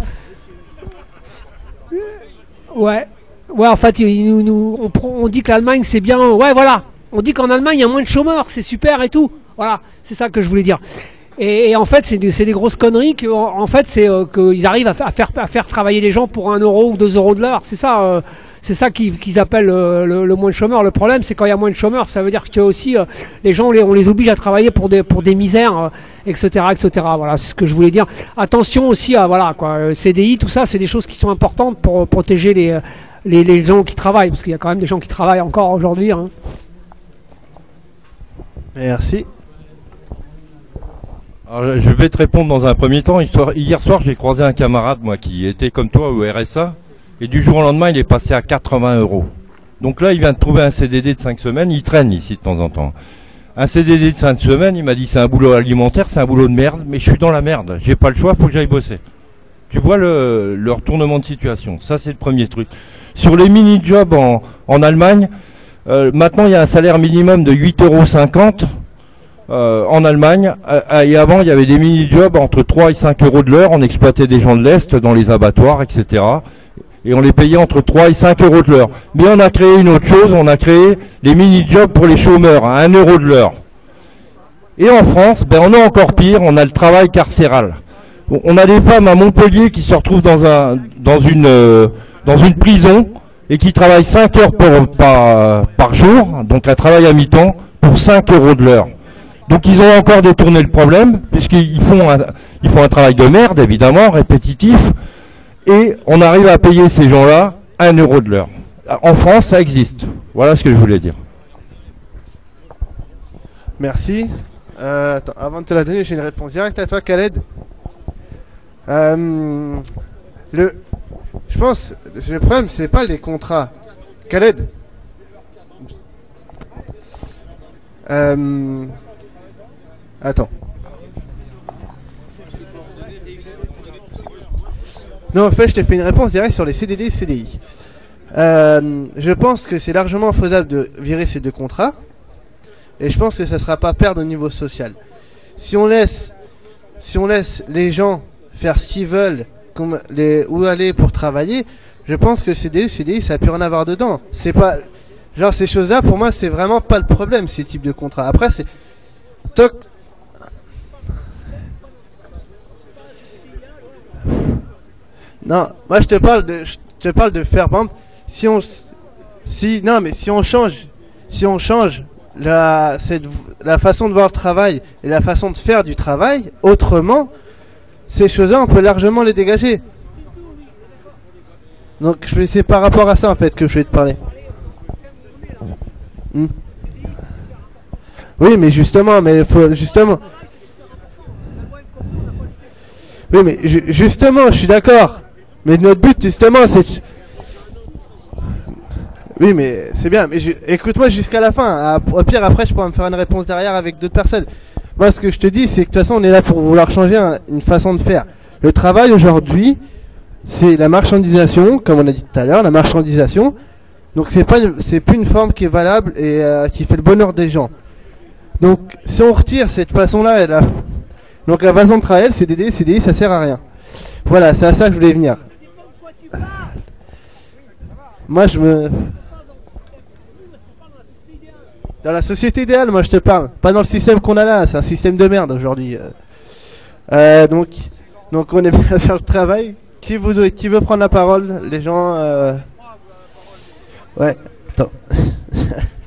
ouais ouais en fait il, nous, nous on, on dit que l'Allemagne c'est bien, ouais voilà, on dit qu'en Allemagne il y a moins de chômeurs, c'est super et tout, voilà, c'est ça que je voulais dire. Et, et en fait c'est des, c'est des grosses conneries que en, en fait c'est euh, qu'ils arrivent à, à faire à faire travailler les gens pour un euro ou deux euros de l'heure, c'est ça euh, c'est ça qu'ils, qu'ils appellent euh, le, le moins de chômeurs. Le problème c'est quand il y a moins de chômeurs, ça veut dire que aussi euh, les gens on les, on les oblige à travailler pour des pour des misères, euh, etc etc. Voilà, c'est ce que je voulais dire. Attention aussi à voilà quoi, C D I, tout ça c'est des choses qui sont importantes pour euh, protéger les, les les gens qui travaillent, parce qu'il y a quand même des gens qui travaillent encore aujourd'hui. Hein. Merci. Alors, je vais te répondre dans un premier temps. Hier soir, j'ai croisé un camarade, moi, qui était comme toi au R S A, et du jour au lendemain, il est passé à quatre-vingts euros. Donc là, il vient de trouver un C D D de cinq semaines, il traîne ici de temps en temps. Un C D D de cinq semaines, il m'a dit c'est un boulot alimentaire, c'est un boulot de merde, mais je suis dans la merde, j'ai pas le choix, faut que j'aille bosser. Tu vois le, le retournement de situation, ça c'est le premier truc. Sur les mini-jobs en, en Allemagne, euh, maintenant il y a un salaire minimum de huit euros cinquante. Euh, en Allemagne, euh, et avant il y avait des mini-jobs entre trois et cinq euros de l'heure, on exploitait des gens de l'Est dans les abattoirs, et cetera. Et on les payait entre trois et cinq euros de l'heure. Mais on a créé une autre chose, on a créé les mini-jobs pour les chômeurs, à un euro de l'heure. Et en France, ben on a encore pire, on a le travail carcéral. On a des femmes à Montpellier qui se retrouvent dans, un, dans, une, euh, dans une prison et qui travaillent cinq heures pour, par, par jour, donc un travail à mi-temps, pour cinq euros de l'heure. Donc ils ont encore détourné le problème, puisqu'ils font un, ils font un travail de merde, évidemment, répétitif, et on arrive à payer ces gens-là un euro de l'heure. En France, ça existe. Voilà ce que je voulais dire. Merci. Euh, attends, avant de te la donner, j'ai une réponse directe à toi, Khaled. Euh, le, je pense, le problème, c'est pas les contrats. Khaled. Euh, Attends. Non, en fait, je t'ai fait une réponse directe sur les C D D et C D I. Euh, je pense que c'est largement faisable de virer ces deux contrats. Et je pense que ça ne sera pas perdre au niveau social. Si on laisse, si on laisse les gens faire ce qu'ils veulent, comme les, où aller pour travailler, je pense que C D D, C D I, ça n'a plus rien à voir dedans. C'est pas, genre ces choses-là, pour moi, c'est vraiment pas le problème, ces types de contrats. Après, c'est, toc. Non, moi je te parle de, je te parle de faire, par exemple, si on, si, non, mais si on change, si on change la, cette, la façon de voir le travail et la façon de faire du travail, autrement, ces choses-là, on peut largement les dégager. Donc, je c'est par rapport à ça, en fait, que je vais te parler. Hmm. Oui, mais justement, mais faut, justement. Oui, mais ju justement, je suis d'accord. Mais notre but, justement, c'est... Oui, mais c'est bien. Mais écoute-moi jusqu'à la fin. Au pire, après, je pourrais me faire une réponse derrière avec d'autres personnes. Moi, ce que je te dis, c'est que de toute façon, on est là pour vouloir changer un, une façon de faire. Le travail, aujourd'hui, c'est la marchandisation, comme on a dit tout à l'heure, la marchandisation. Donc, c'est pas, c'est plus une forme qui est valable et euh, qui fait le bonheur des gens. Donc, si on retire cette façon-là, la... donc la façon de travailler, le C D D, C D I, ça sert à rien. Voilà, c'est à ça que je voulais venir. Moi, je me... Dans la société idéale, moi, je te parle. Pas dans le système qu'on a là, c'est un système de merde aujourd'hui. Euh, donc, donc, on est bien à faire le travail. Qui, vous, qui veut prendre la parole? Les gens... Euh... Ouais, attends.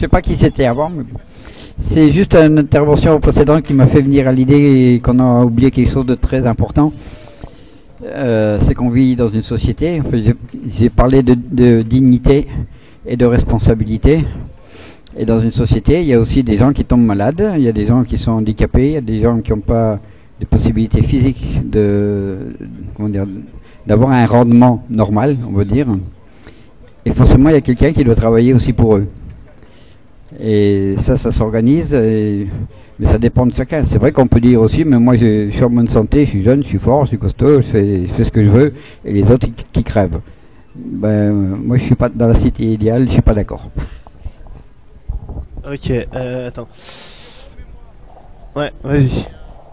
sais pas qui c'était avant. Mais c'est juste une intervention précédente qui m'a fait venir à l'idée qu'on a oublié quelque chose de très important. Euh, c'est qu'on vit dans une société. Enfin, j'ai, j'ai parlé de, de dignité et de responsabilité. Et dans une société, il y a aussi des gens qui tombent malades, il y a des gens qui sont handicapés, il y a des gens qui n'ont pas de possibilités physiques de, comment dire, d'avoir un rendement normal, on veut dire. Et forcément, il y a quelqu'un qui doit travailler aussi pour eux. Et ça, ça s'organise, et, mais ça dépend de chacun. C'est vrai qu'on peut dire aussi, mais moi je, je suis en bonne santé, je suis jeune, je suis fort, je suis costaud, je fais, je fais ce que je veux, et les autres qui, qui crèvent. Ben, moi je suis pas dans la cité idéale, je suis pas d'accord. Ok, euh, attends. Ouais, vas-y.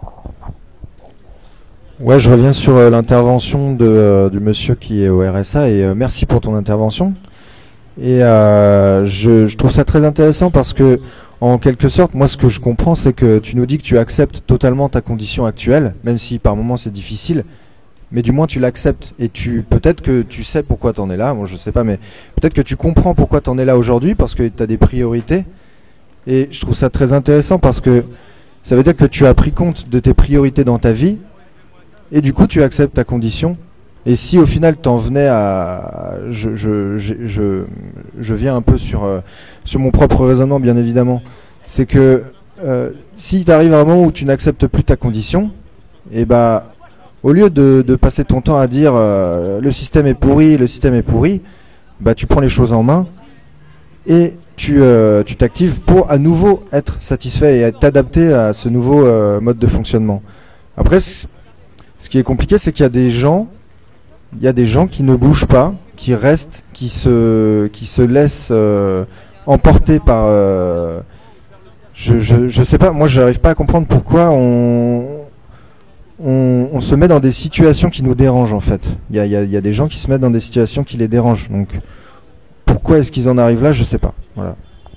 Ouais, je reviens sur euh, l'intervention de, euh, du monsieur qui est au R S A et euh, merci pour ton intervention. Et euh, je, je trouve ça très intéressant parce que, en quelque sorte, moi ce que je comprends, c'est que tu nous dis que tu acceptes totalement ta condition actuelle, même si par moments c'est difficile, mais du moins tu l'acceptes et tu peut-être que tu sais pourquoi t'en es là. Moi je sais pas, mais peut-être que tu comprends pourquoi t'en es là aujourd'hui parce que t'as des priorités. Et je trouve ça très intéressant parce que ça veut dire que tu as pris compte de tes priorités dans ta vie et du coup tu acceptes ta condition. Et si au final t'en venais à, je, je, je, je, je viens un peu sur euh, sur mon propre raisonnement bien évidemment, c'est que euh, si t'arrives à un moment où tu n'acceptes plus ta condition, et bah au lieu de, de passer ton temps à dire euh, le système est pourri, le système est pourri, bah tu prends les choses en main et tu euh, tu t'actives pour à nouveau être satisfait et t'adapter à ce nouveau euh, mode de fonctionnement. Après, ce qui est compliqué, c'est qu'il y a des gens, il y a des gens qui ne bougent pas, qui restent, qui se qui se laissent euh, emporter par. Euh, je je je sais pas. Moi, j'arrive pas à comprendre pourquoi on on, on se met dans des situations qui nous dérangent en fait. Il y a il y a il y a des gens qui se mettent dans des situations qui les dérangent. Donc pourquoi est-ce qu'ils en arrivent là, je sais pas. Voilà.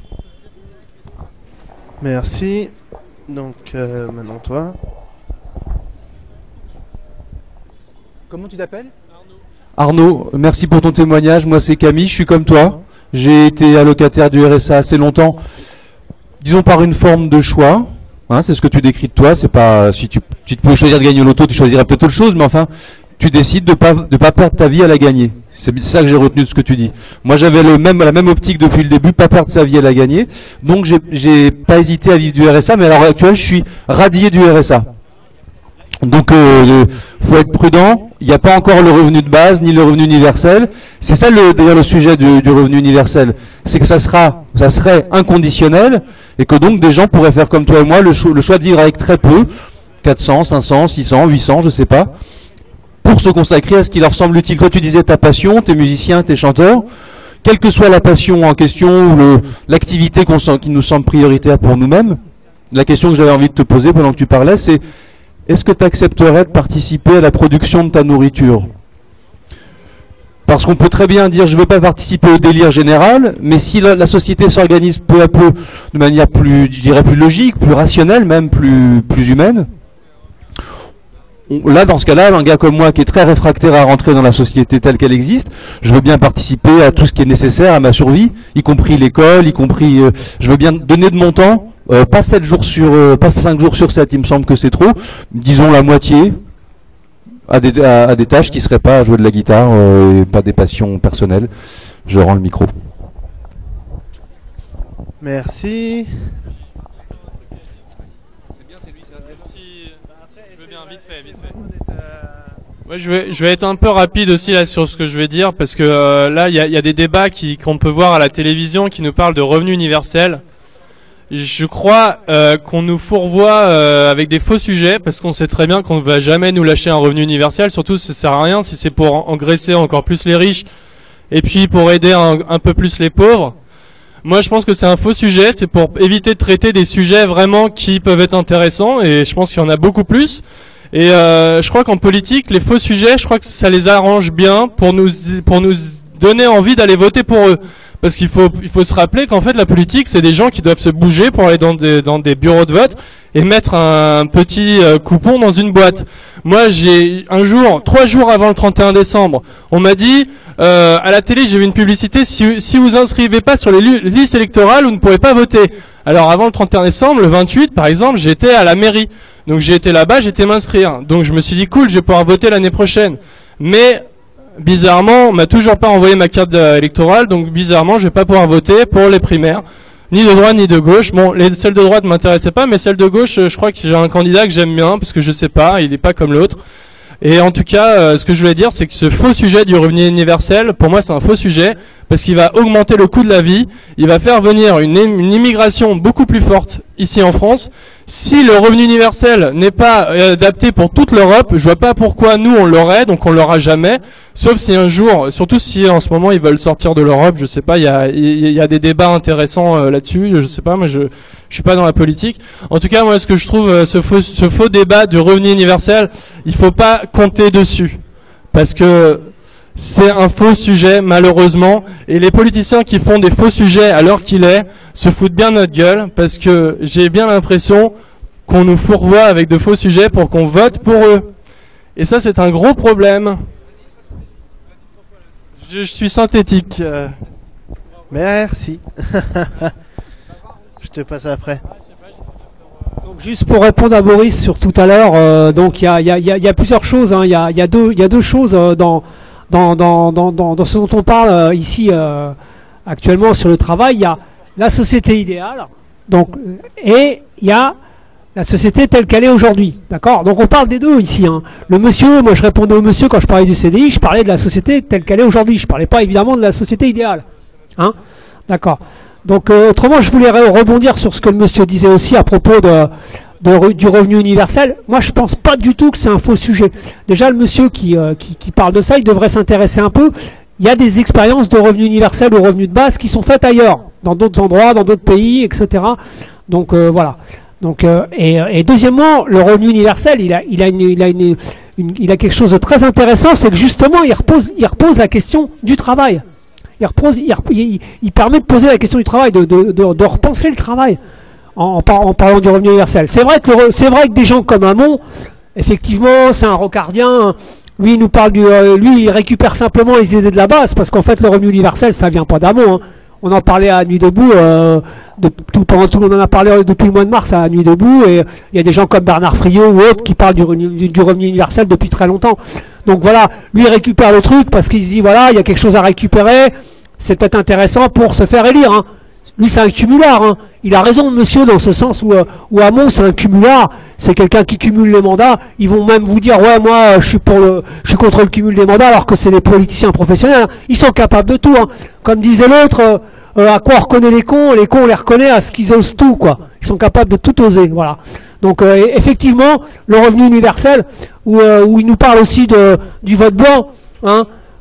Merci. Donc euh, maintenant toi. Comment tu t'appelles ? Arnaud, merci pour ton témoignage. Moi c'est Camille, je suis comme toi. J'ai été allocataire du R S A assez longtemps, disons par une forme de choix. Hein, c'est ce que tu décris de toi. C'est pas si tu, tu pouvais choisir de gagner au loto, tu choisirais peut-être autre chose, mais enfin, tu décides de pas de pas perdre ta vie à la gagner. C'est ça que j'ai retenu de ce que tu dis. Moi, j'avais le même la même optique depuis le début, pas perdre sa vie à la gagner. Donc, j'ai j'ai pas hésité à vivre du R S A, mais à l'heure actuelle, je suis radié du R S A. Donc, euh, faut être prudent. Il n'y a pas encore le revenu de base ni le revenu universel. C'est ça le d'ailleurs le sujet du, du revenu universel, c'est que ça sera, ça serait inconditionnel et que donc des gens pourraient faire comme toi et moi le, cho le choix de vivre avec très peu, quatre cents, cinq cents, six cents, huit cents, je sais pas, pour se consacrer à ce qui leur semble utile. Toi, tu disais ta passion, t'es musicien, t'es chanteur. Quelle que soit la passion en question ou l'activité qu'on sent, qui nous semble prioritaire pour nous-mêmes, la question que j'avais envie de te poser pendant que tu parlais, c'est est-ce que tu accepterais de participer à la production de ta nourriture? Parce qu'on peut très bien dire je ne veux pas participer au délire général, mais si la, la société s'organise peu à peu de manière plus, je dirais plus logique, plus rationnelle, même plus, plus humaine, on, là dans ce cas-là, un gars comme moi qui est très réfractaire à rentrer dans la société telle qu'elle existe, je veux bien participer à tout ce qui est nécessaire à ma survie, y compris l'école, y compris, euh, je veux bien donner de mon temps. Euh, pas sept jours sur, euh, pas cinq jours sur sept, il me semble que c'est trop. Disons la moitié à des, à, à des tâches qui seraient pas à jouer de la guitare euh, et pas des passions personnelles. Je rends le micro. Merci. Ouais, je vais, je vais être un peu rapide aussi là sur ce que je vais dire parce que euh, là il y a, y a des débats qui qu'on peut voir à la télévision qui nous parlent de revenu universel. Je crois euh, qu'on nous fourvoie euh, avec des faux sujets parce qu'on sait très bien qu'on ne va jamais nous lâcher un revenu universel. Surtout, ça sert à rien si c'est pour engraisser encore plus les riches et puis pour aider un, un peu plus les pauvres. Moi, je pense que c'est un faux sujet. C'est pour éviter de traiter des sujets vraiment qui peuvent être intéressants et je pense qu'il y en a beaucoup plus. Et euh, je crois qu'en politique, les faux sujets, je crois que ça les arrange bien pour nous pour nous donner envie d'aller voter pour eux. Parce qu'il faut, il faut se rappeler qu'en fait la politique c'est des gens qui doivent se bouger pour aller dans des, dans des bureaux de vote et mettre un petit euh, coupon dans une boîte. Moi j'ai un jour, trois jours avant le trente et un décembre, on m'a dit euh, à la télé, j'ai vu une publicité, si, si vous inscrivez pas sur les listes électorales, vous ne pourrez pas voter. Alors avant le trente et un décembre, le vingt-huit par exemple, j'étais à la mairie. Donc j'ai été là-bas, j'étais m'inscrire. Donc je me suis dit cool, je vais pouvoir voter l'année prochaine. Mais bizarrement, on m'a toujours pas envoyé ma carte électorale, donc bizarrement, je vais pas pouvoir voter pour les primaires, ni de droite ni de gauche. Bon, les celles de droite m'intéressaient pas, mais celles de gauche, je crois que j'ai un candidat que j'aime bien parce que je sais pas, il est pas comme l'autre. Et en tout cas, euh, ce que je voulais dire, c'est que ce faux sujet du revenu universel, pour moi, c'est un faux sujet parce qu'il va augmenter le coût de la vie, il va faire venir une, une immigration beaucoup plus forte ici en France. Si le revenu universel n'est pas euh, adapté pour toute l'Europe, je vois pas pourquoi nous on l'aurait, donc on l'aura jamais, sauf si un jour, surtout si en ce moment ils veulent sortir de l'Europe, je sais pas, il y a, il y a des débats intéressants euh, là-dessus, je sais pas, moi je je suis pas dans la politique. En tout cas, moi ce que je trouve, euh, ce faux ce faux débat du revenu universel, il faut pas compter dessus, parce que c'est un faux sujet, malheureusement, et les politiciens qui font des faux sujets à l'heure qu'il est se foutent bien de notre gueule, parce que j'ai bien l'impression qu'on nous fourvoie avec de faux sujets pour qu'on vote pour eux. Et ça, c'est un gros problème. Je, je suis synthétique. Euh... Merci. Je te passe après. Donc juste pour répondre à Boris sur tout à l'heure, euh, donc il y a, y, a, y, a, y a plusieurs choses, il hein, y, a, y, a deux, y a deux choses euh, dans... Dans, dans, dans, dans, dans ce dont on parle euh, ici euh, actuellement sur le travail. Il y a la société idéale, donc, et il y a la société telle qu'elle est aujourd'hui. D'accord ? Donc on parle des deux ici. Hein. Le monsieur, moi je répondais au monsieur quand je parlais du C D I, je parlais de la société telle qu'elle est aujourd'hui. Je parlais pas évidemment de la société idéale. Hein ? D'accord. Donc euh, autrement, je voulais rebondir sur ce que le monsieur disait aussi à propos de... De, du revenu universel. Moi je pense pas du tout que c'est un faux sujet. Déjà le monsieur qui, euh, qui, qui parle de ça, il devrait s'intéresser un peu. Il y a des expériences de revenu universel ou revenu de base qui sont faites ailleurs, dans d'autres endroits, dans d'autres pays, et cetera. Donc euh, voilà. Donc euh, et, et deuxièmement, le revenu universel, il a, il a, une, il a, une, une, il a quelque chose de très intéressant, c'est que justement il repose, il repose la question du travail. Il, repose, il, il, il permet de poser la question du travail, de, de, de, de repenser le travail. En, en, en parlant du revenu universel. C'est vrai que le, c'est vrai que des gens comme Hamon, effectivement, c'est un rocardien. Lui, il nous parle du, euh, lui, il récupère simplement les idées de la base, parce qu'en fait, le revenu universel, ça vient pas d'Hamon. Hein. On en parlait à Nuit debout, euh, de, tout, pendant tout, on en a parlé depuis le mois de mars à Nuit debout, et il y a des gens comme Bernard Friot ou autres qui parlent du, du, du revenu universel depuis très longtemps. Donc voilà, lui, il récupère le truc parce qu'il se dit, voilà, il y a quelque chose à récupérer. C'est peut-être intéressant pour se faire élire. Hein. Lui, c'est un cumulard. Hein. Il a raison, monsieur, dans ce sens où, euh, où Hamon, c'est un cumulard. C'est quelqu'un qui cumule les mandats. Ils vont même vous dire, ouais, moi, je suis pour le, je suis contre le cumul des mandats, alors que c'est des politiciens professionnels. Hein. Ils sont capables de tout. Hein. Comme disait l'autre, euh, euh, à quoi on reconnaît les cons? Les cons, on les reconnaît à ce qu'ils osent tout, quoi. Ils sont capables de tout oser. Voilà. Donc, euh, effectivement, le revenu universel, où, euh, où il nous parle aussi de, du vote blanc, hein.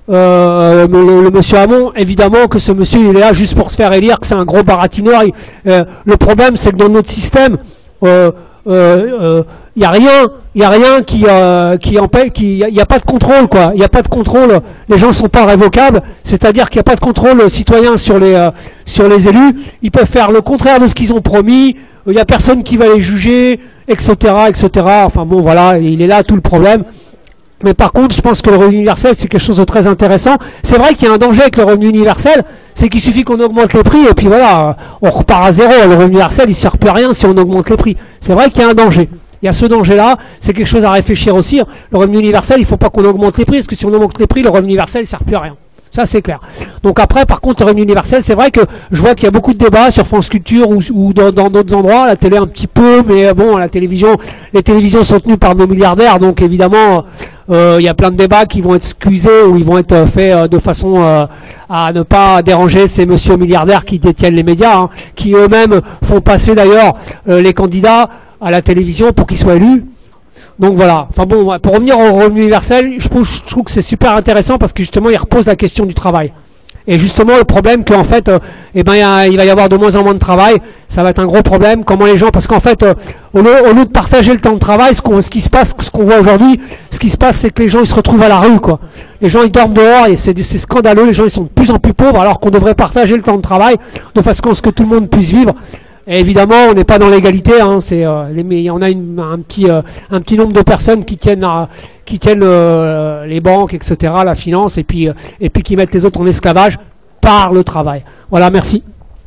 Euh, le, le monsieur Hamon, évidemment que ce monsieur il est là juste pour se faire élire, que c'est un gros baratineur. Il, euh, le problème c'est que dans notre système, il euh, euh, y a rien, il y a rien qui euh, qui empêche, qui il y, y a pas de contrôle quoi. Il y a pas de contrôle. Les gens sont pas révocables, c'est-à-dire qu'il y a pas de contrôle citoyen sur les euh, sur les élus. Ils peuvent faire le contraire de ce qu'ils ont promis. Il y a personne qui va les juger, et cetera, et cetera. Enfin bon voilà, il est là tout le problème. Mais par contre, je pense que le revenu universel, c'est quelque chose de très intéressant. C'est vrai qu'il y a un danger avec le revenu universel, c'est qu'il suffit qu'on augmente les prix et puis voilà, on repart à zéro. Le revenu universel, il ne sert plus à rien si on augmente les prix. C'est vrai qu'il y a un danger. Il y a ce danger-là, c'est quelque chose à réfléchir aussi. Le revenu universel, il ne faut pas qu'on augmente les prix, parce que si on augmente les prix, le revenu universel, il ne sert plus à rien. Ça, c'est clair. Donc après, par contre, le revenu universel, c'est vrai que je vois qu'il y a beaucoup de débats sur France Culture ou, ou dans, dans d'autres endroits, à la télé un petit peu, mais bon, à la télévision, les télévisions sont tenues par nos milliardaires, donc évidemment, euh, il y a plein de débats qui vont être excusés ou ils vont être faits euh, de façon euh, à ne pas déranger ces messieurs milliardaires qui détiennent les médias, hein, qui eux-mêmes font passer d'ailleurs euh, les candidats à la télévision pour qu'ils soient élus. Donc voilà, enfin bon, pour revenir au revenu universel, je trouve, je trouve que c'est super intéressant parce que justement il repose la question du travail. Et justement, le problème qu'en fait, euh, eh ben, y a, il va y avoir de moins en moins de travail, ça va être un gros problème. Comment les gens, parce qu'en fait, euh, au, lieu, au lieu de partager le temps de travail, ce, qu'on, ce qui se passe, ce qu'on voit aujourd'hui, ce qui se passe, c'est que les gens ils se retrouvent à la rue, quoi. Les gens ils dorment dehors et c'est, c'est scandaleux. Les gens ils sont de plus en plus pauvres, alors qu'on devrait partager le temps de travail de façon à ce que tout le monde puisse vivre. Et évidemment, on n'est pas dans l'égalité. Hein, c'est, euh, les, mais on a une, un petit, euh, un petit nombre de personnes qui tiennent, à, qui tiennent euh, les banques, et cetera, la finance, et puis, euh, et puis qui mettent les autres en esclavage par le travail. Voilà, merci.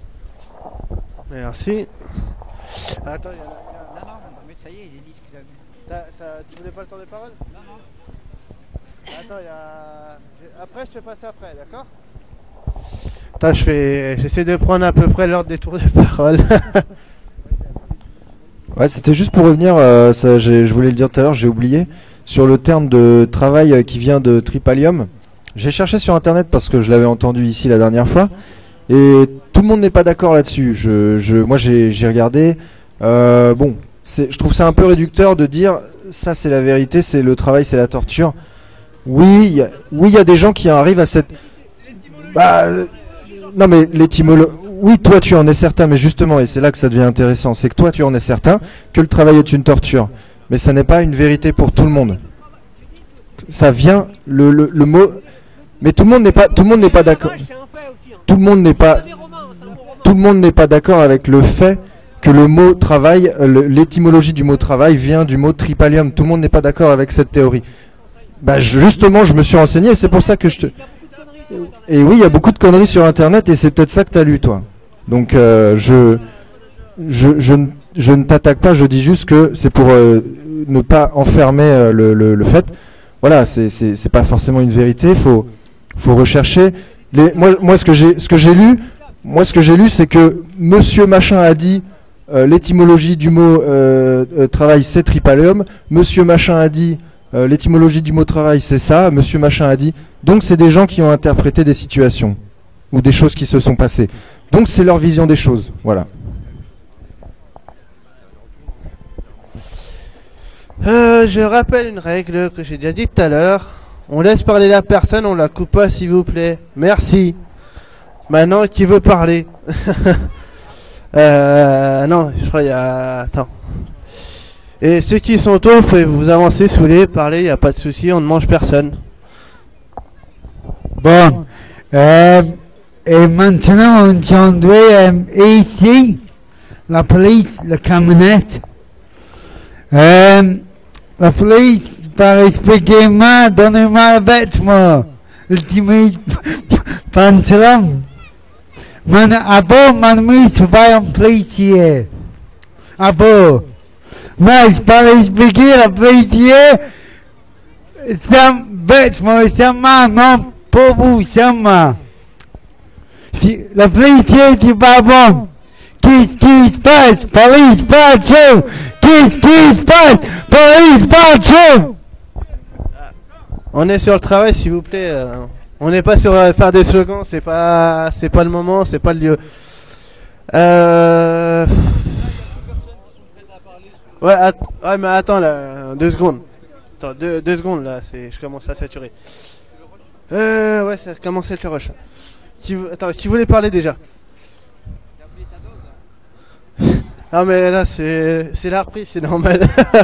Merci. Attends, il y a, il y a... Non, non, mais ça y est, il est dit ce qu'il a vu. T'as, t'as, tu voulais pas le temps de parole? Non, non. Attends, il y a... Après, je te passe après, d'accord? Attends, je fais... j'essaie de prendre à peu près l'ordre des tours de parole. Ouais, c'était juste pour revenir, euh, ça, j'ai, je voulais le dire tout à l'heure, j'ai oublié, sur le terme de travail euh, qui vient de tripalium. J'ai cherché sur internet parce que je l'avais entendu ici la dernière fois, et tout le monde n'est pas d'accord là-dessus. Je, je, moi j'ai, j'ai regardé, euh, bon, c'est, je trouve ça un peu réducteur de dire ça c'est la vérité, c'est le travail, c'est la torture. Oui, y a, oui, il y a des gens qui arrivent à cette... Bah, euh, non mais l'étymologie... Oui, toi tu en es certain, mais justement, et c'est là que ça devient intéressant, c'est que toi tu en es certain que le travail est une torture. Mais ça n'est pas une vérité pour tout le monde. Ça vient, le, le, le mot... Mais tout le monde n'est pas, tout le monde n'est pas d'accord. Tout le monde n'est pas, tout le monde n'est pas d'accord avec le fait que le mot travail, le, l'étymologie du mot travail vient du mot tripalium. Tout le monde n'est pas d'accord avec cette théorie. Bah justement, je me suis renseigné et c'est pour ça que je te... Et oui, il y a beaucoup de conneries sur Internet et c'est peut-être ça que tu as lu, toi. Donc, euh, je, je, je, ne, je ne t'attaque pas, je dis juste que c'est pour euh, ne pas enfermer euh, le, le, le fait. Voilà, c'est, c'est, c'est pas forcément une vérité, faut, faut rechercher. Les, moi, moi, ce que j'ai, ce que j'ai lu, moi, ce que j'ai lu, c'est que Monsieur Machin a dit euh, l'étymologie du mot euh, euh, travail, c'est tripalium. Monsieur Machin a dit Euh, l'étymologie du mot travail, c'est ça, Monsieur Machin a dit. Donc c'est des gens qui ont interprété des situations ou des choses qui se sont passées. Donc c'est leur vision des choses, voilà. Euh, je rappelle une règle que j'ai déjà dit tout à l'heure. On laisse parler la personne, on la coupe pas s'il vous plaît. Merci. Maintenant, qui veut parler? euh, Non, je crois qu'il y a... Attends. Et ceux qui sont autour, vous pouvez vous avancer, si vous voulez parler, il n'y a pas de souci, on ne mange personne. Bon, euh, et maintenant on conduit euh, ici la police, la camionnette. Euh, la police, par expliquer-moi, donnez-moi le vêtement, le timide pantalon. Man, abo, man, mi travaille en policier. Abo. Mais par expliquer la policier, c'est un vêtement, c'est un non pour vous, c'est moi. Si la policier dit pas bon, qu'est-ce qui se passe, police, pas de chaud, qu'est-ce qui se passe, police, pas de chaud. On est sur le travail, s'il vous plaît. Euh, on n'est pas sur euh, faire des slogans, c'est pas, c'est pas le moment, c'est pas le lieu. Euh... Ouais, att- ouais, mais attends là, deux secondes. Attends, deux, deux secondes là, c'est, je commence à saturer. Euh, ouais, ça commence à être le rush. Qui, attends, qui voulait parler déjà? Non mais là, c'est, c'est la reprise, c'est normal.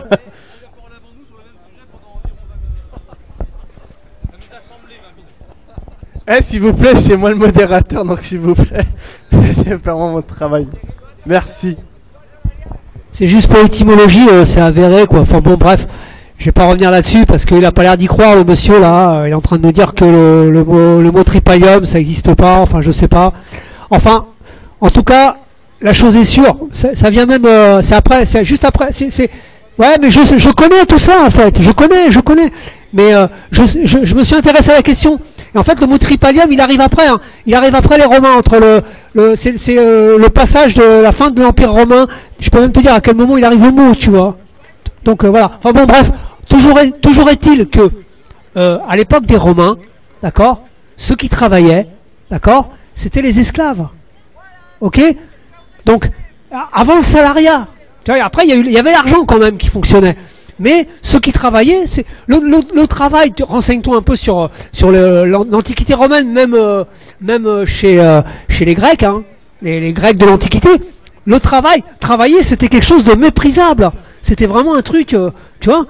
Eh, s'il vous plaît, c'est moi le modérateur, donc s'il vous plaît, c'est vraiment mon travail. Merci. C'est juste pour l'étymologie, euh, c'est avéré quoi. Enfin bon, bref, je vais pas revenir là-dessus parce qu'il a pas l'air d'y croire le monsieur là. Il est en train de nous dire que le, le mot, le mot tripalium ça existe pas. Enfin, je sais pas. Enfin, en tout cas, la chose est sûre. Ça, ça vient même, euh, c'est après, c'est juste après. C'est, c'est... Ouais, mais je, je connais tout ça en fait. Je connais, je connais. Mais euh, je, je, je me suis intéressé à la question. Et en fait, le mot tripalium, il arrive après. Hein. Il arrive après les Romains, entre le, le c'est, c'est euh, le passage de la fin de l'Empire romain. Je peux même te dire à quel moment il arrive le mot, tu vois. Donc euh, voilà. Enfin bon, bref. Toujours, est, toujours est-il que euh, à l'époque des Romains, d'accord, ceux qui travaillaient, d'accord, c'était les esclaves. Ok. Donc avant le salariat. Tu vois, après il y, a eu, il y avait l'argent quand même qui fonctionnait. Mais ceux qui travaillaient, c'est le, le, le travail. Renseigne-toi un peu sur sur l'Antiquité romaine, même euh, même chez euh, chez les Grecs, hein, les, les Grecs de l'Antiquité. Le travail, travailler, c'était quelque chose de méprisable. C'était vraiment un truc, euh, tu vois.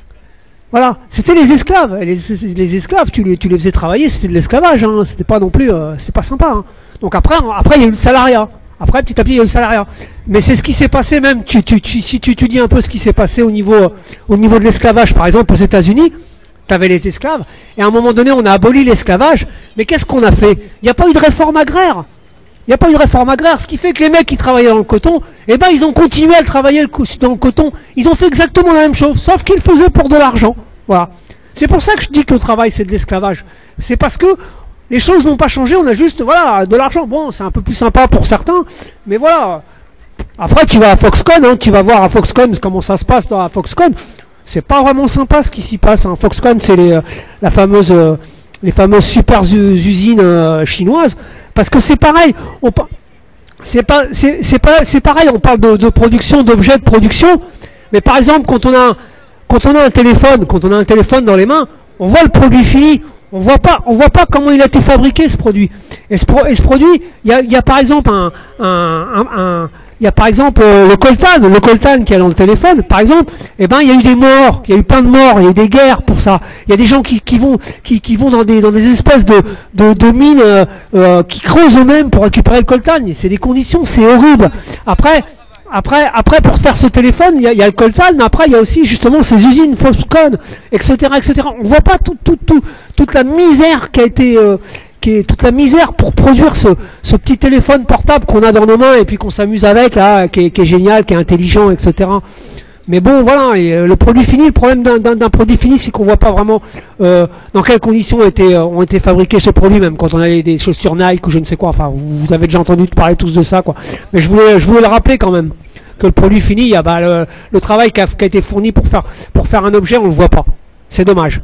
Voilà, c'était les esclaves. Les, les esclaves, tu les tu les faisais travailler, c'était de l'esclavage. Hein, c'était pas non plus, euh, c'était pas sympa. Hein. Donc après, après il y a eu le salariat. Après, petit à petit, il y a eu le salariat. Mais c'est ce qui s'est passé même, tu, tu, tu, si tu étudies un peu ce qui s'est passé au niveau, au niveau de l'esclavage, par exemple, aux États-Unis, tu avais les esclaves, et à un moment donné, on a aboli l'esclavage, mais qu'est-ce qu'on a fait? Il n'y a pas eu de réforme agraire. Il n'y a pas eu de réforme agraire, ce qui fait que les mecs qui travaillaient dans le coton, eh ben, ils ont continué à travailler dans le coton. Ils ont fait exactement la même chose, sauf qu'ils le faisaient pour de l'argent. Voilà. C'est pour ça que je dis que le travail, c'est de l'esclavage. C'est parce que les choses n'ont pas changé, on a juste, voilà, de l'argent. Bon, c'est un peu plus sympa pour certains, mais voilà. Après, tu vas à Foxconn, hein, tu vas voir à Foxconn comment ça se passe dans la Foxconn. C'est pas vraiment sympa ce qui s'y passe. Hein. Foxconn, c'est les, euh, la fameuse, euh, les fameuses super usines euh, chinoises, parce que c'est pareil. On c'est pas, c'est, c'est pas, c'est pareil. On parle de, de production, d'objets de production, mais par exemple, quand on a, quand on a un téléphone, quand on a un téléphone dans les mains, on voit le produit fini. On voit pas, on voit pas comment il a été fabriqué ce produit. Et ce, pro, et ce produit, il y a, y a par exemple un, un, un, un il y a par exemple euh, le coltan, le coltan qui est dans le téléphone, par exemple, eh ben il y a eu des morts, il y a eu plein de morts, il y a eu des guerres pour ça. Il y a des gens qui, qui vont, qui, qui vont dans des, dans des espèces de, de, de mines euh, euh, qui creusent eux-mêmes pour récupérer le coltan. C'est des conditions, c'est horrible. Après. Après, après, pour faire ce téléphone, il y a, y a le coltan, mais après, il y a aussi justement ces usines Foxconn, et cetera, et cetera. On voit pas tout, tout, tout, toute la misère qui a été, euh, qui est toute la misère pour produire ce, ce petit téléphone portable qu'on a dans nos mains et puis qu'on s'amuse avec, là, qui est, qui est génial, qui est intelligent, et cetera. Mais bon, voilà, et, euh, le produit fini, le problème d'un, d'un, d'un produit fini, c'est qu'on voit pas vraiment euh, dans quelles conditions ont été, euh, ont été fabriqués ce produit, même quand on a des chaussures Nike ou je ne sais quoi. Enfin, vous, vous avez déjà entendu parler tous de ça, quoi. Mais je voulais, je voulais le rappeler quand même que le produit fini, il y a bah, le, le travail qui a, qui a été fourni pour faire, pour faire un objet, on le voit pas. C'est dommage.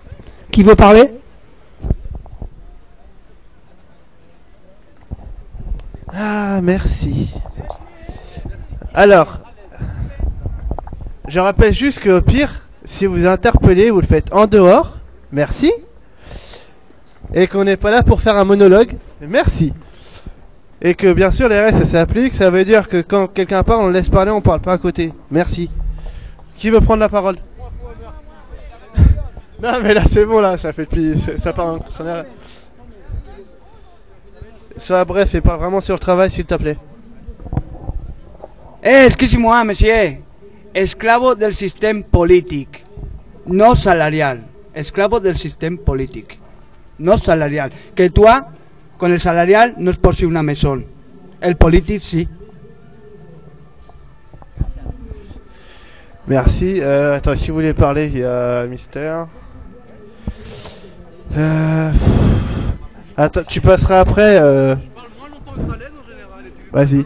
Qui veut parler? Ah, merci. Alors. Je rappelle juste qu'au pire, si vous interpellez, vous le faites en dehors, merci. Et qu'on n'est pas là pour faire un monologue, merci. Et que bien sûr les règles ça s'applique, ça veut dire que quand quelqu'un parle, on le laisse parler, on parle pas à côté. Merci. Qui veut prendre la parole? Non mais là c'est bon là, ça fait depuis... ça part... Ça Sois bref et parle vraiment sur le travail s'il te plaît. Eh, excusez-moi monsieur. Esclavo del sistema político, no salarial. Esclavo del sistema político, no salarial. Que toi, con el salarial, no es por si una maison. El político, sí. Merci. Euh, attends, si vous voulez parler, il y a Mystère. Euh... Attends, tu passeras après. Euh... Vas-y.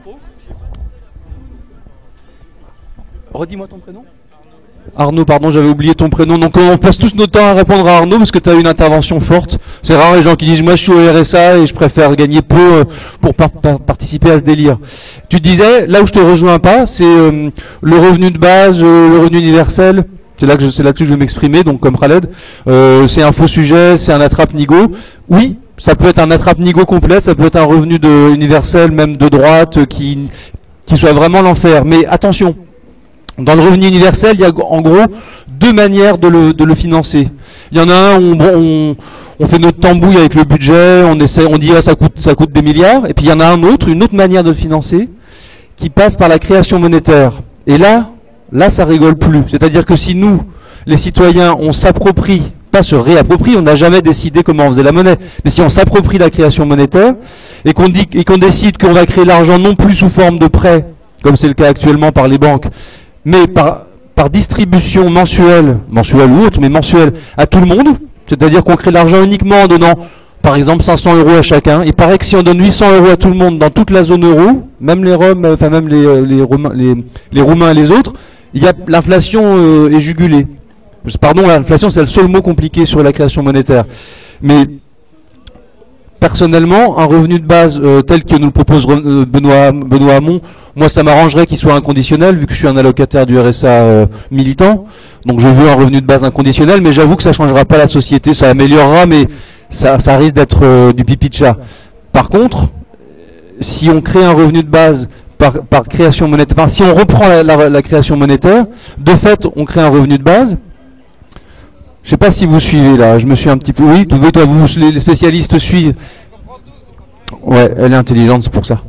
Redis-moi ton prénom. Arnaud, pardon, j'avais oublié ton prénom. Donc on passe tous notre temps à répondre à Arnaud parce que tu as une intervention forte. C'est rare les gens qui disent moi je suis au R S A et je préfère gagner peu euh, pour par par participer à ce délire. Tu disais, là où je te rejoins pas, c'est euh, le revenu de base, euh, le revenu universel. C'est là que je, c'est là-dessus que je vais m'exprimer. Donc comme Khaled, euh, c'est un faux sujet, c'est un attrape-nigo. Oui, ça peut être un attrape-nigo complet, ça peut être un revenu de universel, même de droite, euh, qui qui soit vraiment l'enfer. Mais attention. Dans le revenu universel, il y a en gros deux manières de le, de le financer. Il y en a un, on, on, on fait notre tambouille avec le budget, on essaie, on dit ah, ça coûte, ça coûte des milliards. Et puis il y en a un autre, une autre manière de le financer, qui passe par la création monétaire. Et là, là, ça rigole plus. C'est-à-dire que si nous, les citoyens, on s'approprie, pas se réapproprie, on n'a jamais décidé comment on faisait la monnaie. Mais si on s'approprie la création monétaire et qu'on dit, et qu'on décide qu'on va créer l'argent non plus sous forme de prêt, comme c'est le cas actuellement par les banques, mais par, par distribution mensuelle, mensuelle ou autre, mais mensuelle à tout le monde, c'est-à-dire qu'on crée de l'argent uniquement en donnant, par exemple, cinq cents euros à chacun. Il paraît que si on donne huit cents euros à tout le monde dans toute la zone euro, même les Roms, enfin même les, les, Romains, les, les Roumains et les autres, il y a l'inflation euh, est jugulée. Pardon, l'inflation c'est le seul mot compliqué sur la création monétaire. Mais personnellement, un revenu de base euh, tel que nous le propose euh, Benoît, Benoît Hamon, moi ça m'arrangerait qu'il soit inconditionnel, vu que je suis un allocataire du R S A euh, militant. Donc je veux un revenu de base inconditionnel, mais j'avoue que ça changera pas la société, ça améliorera, mais ça, ça risque d'être euh, du pipi de chat. Par contre, si on crée un revenu de base par, par création monétaire, enfin si on reprend la, la, la création monétaire, de fait on crée un revenu de base. Je sais pas si vous suivez là, je me suis un petit peu... Oui, toi, toi vous, les spécialistes suivent. Ouais, elle est intelligente, c'est pour ça.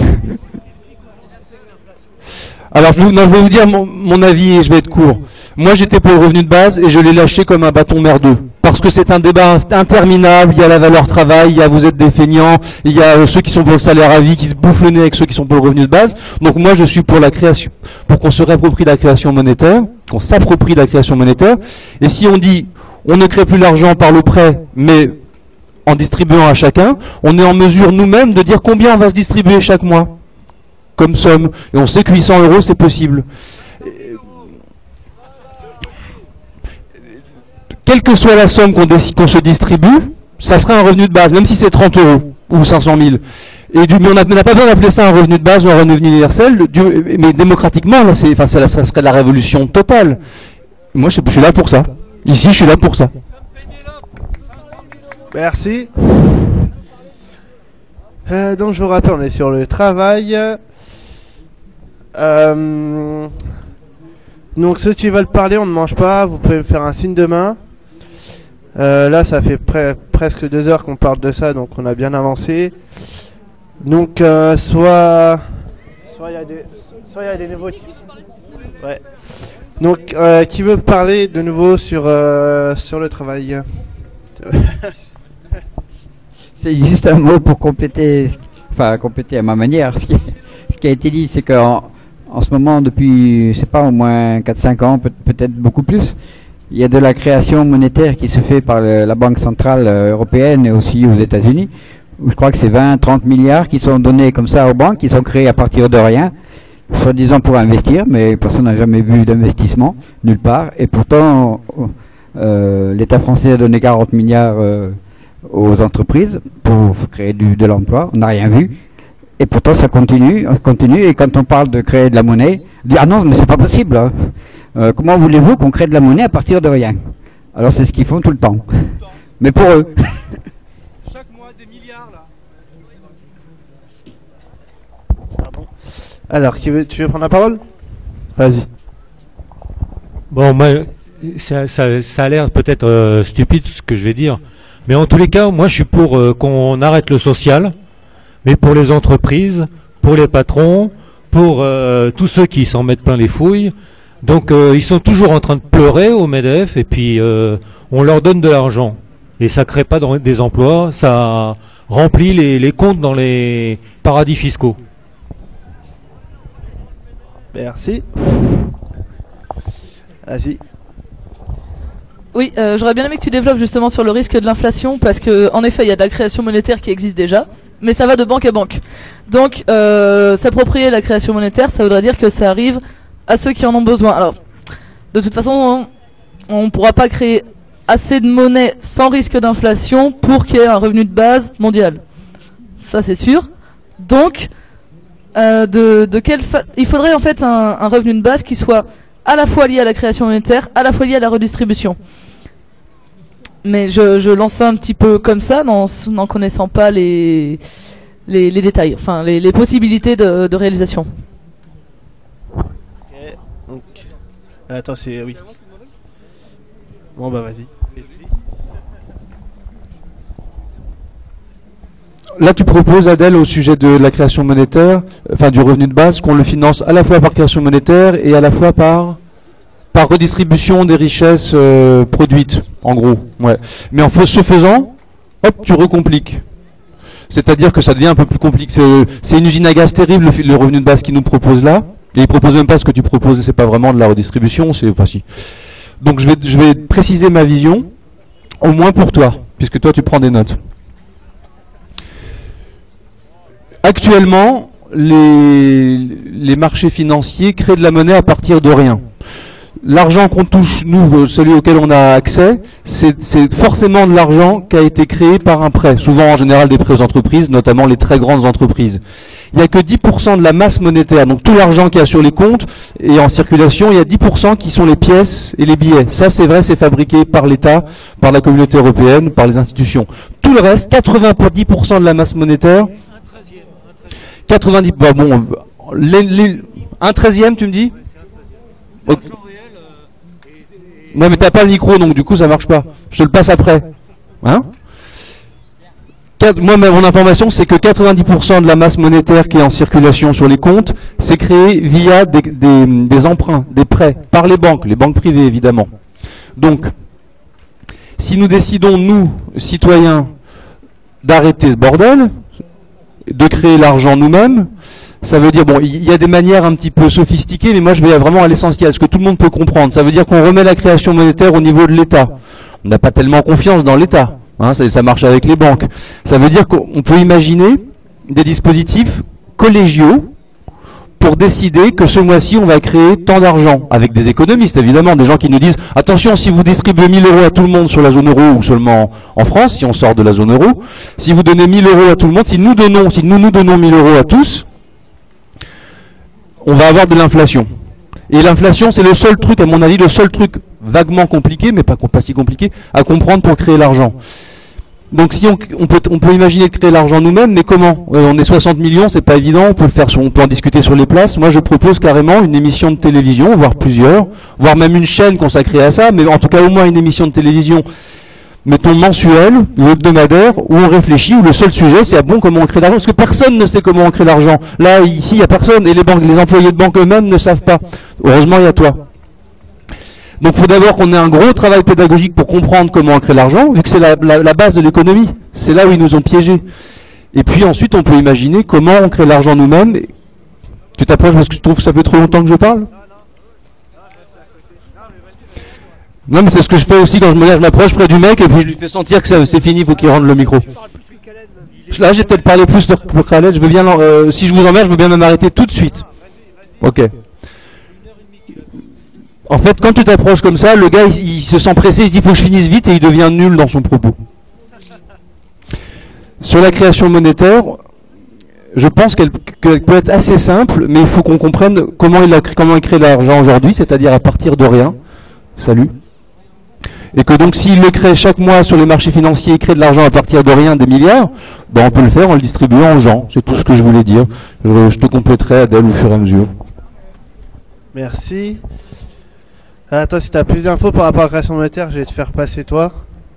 Alors, je, non, je vais vous dire mon, mon avis et je vais être court. Moi, j'étais pour le revenu de base et je l'ai lâché comme un bâton merdeux. Parce que c'est un débat interminable, il y a la valeur travail, il y a vous êtes des feignants, il y a ceux qui sont pour le salaire à vie qui se bouffent le nez avec ceux qui sont pour le revenu de base. Donc moi, je suis pour la création, pour qu'on se réapproprie la création monétaire, qu'on s'approprie la création monétaire. Et si on dit, on ne crée plus l'argent par le prêt, mais en distribuant à chacun, on est en mesure nous-mêmes de dire combien on va se distribuer chaque mois, comme somme. Et on sait que huit cents euros, c'est possible. Quelle que soit la somme qu'on décide, qu'on se distribue, ça serait un revenu de base, même si c'est trente euros ou cinq cent mille. Et du, mais on n'a pas besoin d'appeler ça un revenu de base ou un revenu universel, du, mais démocratiquement, là, c'est, enfin, ça, ça serait de la révolution totale. Moi, je, je suis là pour ça. Ici, je suis là pour ça. Merci. Euh, donc, je vous rappelle, on est sur le travail. Euh, donc, ceux qui veulent parler, on ne mange pas. Vous pouvez me faire un signe de main. Euh, là, ça fait pre- presque deux heures qu'on parle de ça, donc on a bien avancé. Donc, euh, soit, soit il y a des, soit il y a des nouveaux. Ouais. Donc, euh, qui veut parler de nouveau sur euh, sur le travail? C'est juste un mot pour compléter, enfin compléter à ma manière. Ce qui, ce qui a été dit, c'est qu'en en ce moment, depuis, je sais pas, au moins quatre cinq ans, peut, peut-être beaucoup plus, il y a de la création monétaire qui se fait par le, la Banque Centrale Européenne et aussi aux États-Unis, où je crois que c'est vingt trente milliards qui sont donnés comme ça aux banques, qui sont créés à partir de rien, soi-disant pour investir, mais personne n'a jamais vu d'investissement, nulle part. Et pourtant, euh, l'État français a donné quarante milliards euh, aux entreprises pour créer du, de l'emploi, on n'a rien vu. Et pourtant ça continue, continue, et quand on parle de créer de la monnaie, on dit ah non mais c'est pas possible, hein. euh, comment voulez-vous qu'on crée de la monnaie à partir de rien? Alors c'est ce qu'ils font tout le temps, mais pour eux. Chaque mois des milliards là. Pardon. Alors qui veut, tu veux prendre la parole? Vas-y. Bon, moi, ça, ça, ça a l'air peut-être euh, stupide ce que je vais dire, mais en tous les cas, moi je suis pour euh, qu'on arrête le social. Mais pour les entreprises, pour les patrons, pour euh, tous ceux qui s'en mettent plein les fouilles. Donc euh, ils sont toujours en train de pleurer au MEDEF et puis euh, on leur donne de l'argent. Et ça crée pas des emplois, ça remplit les, les comptes dans les paradis fiscaux. Merci. Vas-y. Oui, euh, j'aurais bien aimé que tu développes justement sur le risque de l'inflation, parce que en effet, il y a de la création monétaire qui existe déjà, mais ça va de banque à banque. Donc, euh, s'approprier la création monétaire, ça voudrait dire que ça arrive à ceux qui en ont besoin. Alors, de toute façon, on ne pourra pas créer assez de monnaie sans risque d'inflation pour qu'il y ait un revenu de base mondial. Ça, c'est sûr. Donc, euh, de, de quelle fa- il faudrait en fait un, un revenu de base qui soit à la fois lié à la création monétaire, à la fois lié à la redistribution. Mais je, je lance ça un petit peu comme ça, n'en connaissant pas les, les, les détails, enfin les, les possibilités de, de réalisation. Ok, donc... Attends, c'est... oui. Bon bah vas-y. Là, tu proposes, Adèle, au sujet de la création monétaire, enfin du revenu de base, qu'on le finance à la fois par création monétaire et à la fois par par redistribution des richesses euh, produites, en gros. Ouais. Mais en ce faisant, hop, tu recompliques. C'est-à-dire que ça devient un peu plus compliqué. C'est une usine à gaz terrible, le, le revenu de base qu'il nous propose là. Et il propose même pas ce que tu proposes, c'est pas vraiment de la redistribution, c'est enfin si. Donc je vais je vais préciser ma vision, au moins pour toi, puisque toi tu prends des notes. Actuellement, les, les marchés financiers créent de la monnaie à partir de rien. l'argent qu'on touche, nous, celui auquel on a accès, c'est forcément de l'argent qui a été créé par un prêt. Souvent, en général, des prêts aux entreprises, notamment les très grandes entreprises. Il n'y a que dix pour cent de la masse monétaire. Donc tout l'argent qu'il y a sur les comptes et en circulation, il y a dix pour cent qui sont les pièces et les billets. Ça, c'est vrai, c'est fabriqué par l'État, par la communauté européenne, par les institutions. Tout le reste, quatre-vingt-dix pour cent de la masse monétaire, quatre-vingt-dix, bah bon, les, les, un treizième, tu me dis? Okay. Ouais, mais t'as pas le micro, donc du coup ça marche pas. Je te le passe après. Hein? Moi, mon information, c'est que quatre-vingt-dix pour cent de la masse monétaire qui est en circulation sur les comptes, c'est créé via des, des, des emprunts, des prêts, par les banques, les banques privées évidemment. Donc, si nous décidons, nous, citoyens, d'arrêter ce bordel, de créer l'argent nous-mêmes, ça veut dire, bon, il y a des manières un petit peu sophistiquées, mais moi je vais vraiment à l'essentiel, ce que tout le monde peut comprendre. Ça veut dire qu'on remet la création monétaire au niveau de l'État. On n'a pas tellement confiance dans l'État, hein, ça, ça marche avec les banques. Ça veut dire qu'on peut imaginer des dispositifs collégiaux pour décider que ce mois-ci on va créer tant d'argent, avec des économistes évidemment, des gens qui nous disent, attention, si vous distribuez mille euros à tout le monde sur la zone euro ou seulement en France, si on sort de la zone euro, si vous donnez mille euros à tout le monde, si nous donnons, si nous nous donnons mille euros à tous, on va avoir de l'inflation. Et l'inflation, c'est le seul truc, à mon avis, le seul truc vaguement compliqué, mais pas, pas si compliqué, à comprendre pour créer l'argent. Donc si on, on, peut, on peut imaginer de créer l'argent nous-mêmes, mais comment? euh, On est soixante millions, c'est pas évident, on peut le faire, sur, on peut en discuter sur les places. Moi je propose carrément une émission de télévision, voire plusieurs, voire même une chaîne consacrée à ça, mais en tout cas au moins une émission de télévision, mettons mensuelle ou hebdomadaire, où on réfléchit, où le seul sujet c'est à bon comment on crée l'argent, parce que personne ne sait comment on crée l'argent. Là, ici, il n'y a personne, et les banques, les employés de banque eux-mêmes ne savent pas. Heureusement, il y a toi. Donc il faut d'abord qu'on ait un gros travail pédagogique pour comprendre comment on crée l'argent, vu que c'est la, la, la base de l'économie. C'est là où ils nous ont piégés. Et puis ensuite, on peut imaginer comment on crée l'argent nous-mêmes. Tu t'approches parce que tu trouves que ça fait trop longtemps que je parle? Non, mais c'est ce que je fais aussi quand je me lève, je m'approche près du mec et puis je lui fais sentir que c'est fini, il faut qu'il rende le micro. Là, j'ai peut-être parlé plus de Khaled, je veux bien, euh, si je vous emmerde, je veux bien même arrêter tout de suite. Ok. En fait, quand tu t'approches comme ça, le gars, il, il se sent pressé, il se dit, il faut que je finisse vite, et il devient nul dans son propos. Sur la création monétaire, je pense qu'elle qu'elle peut être assez simple, mais il faut qu'on comprenne comment il, a, comment il crée l'argent aujourd'hui, c'est-à-dire à partir de rien. Salut. Et que donc s'il le crée chaque mois sur les marchés financiers, il crée de l'argent à partir de rien, des milliards, ben on peut le faire en le distribuant aux gens. C'est tout ce que je voulais dire. Je, je te compléterai, Adèle, au fur et à mesure. Merci. Ah, toi, si tu as plus d'infos par rapport à la création monétaire, je vais te faire passer toi.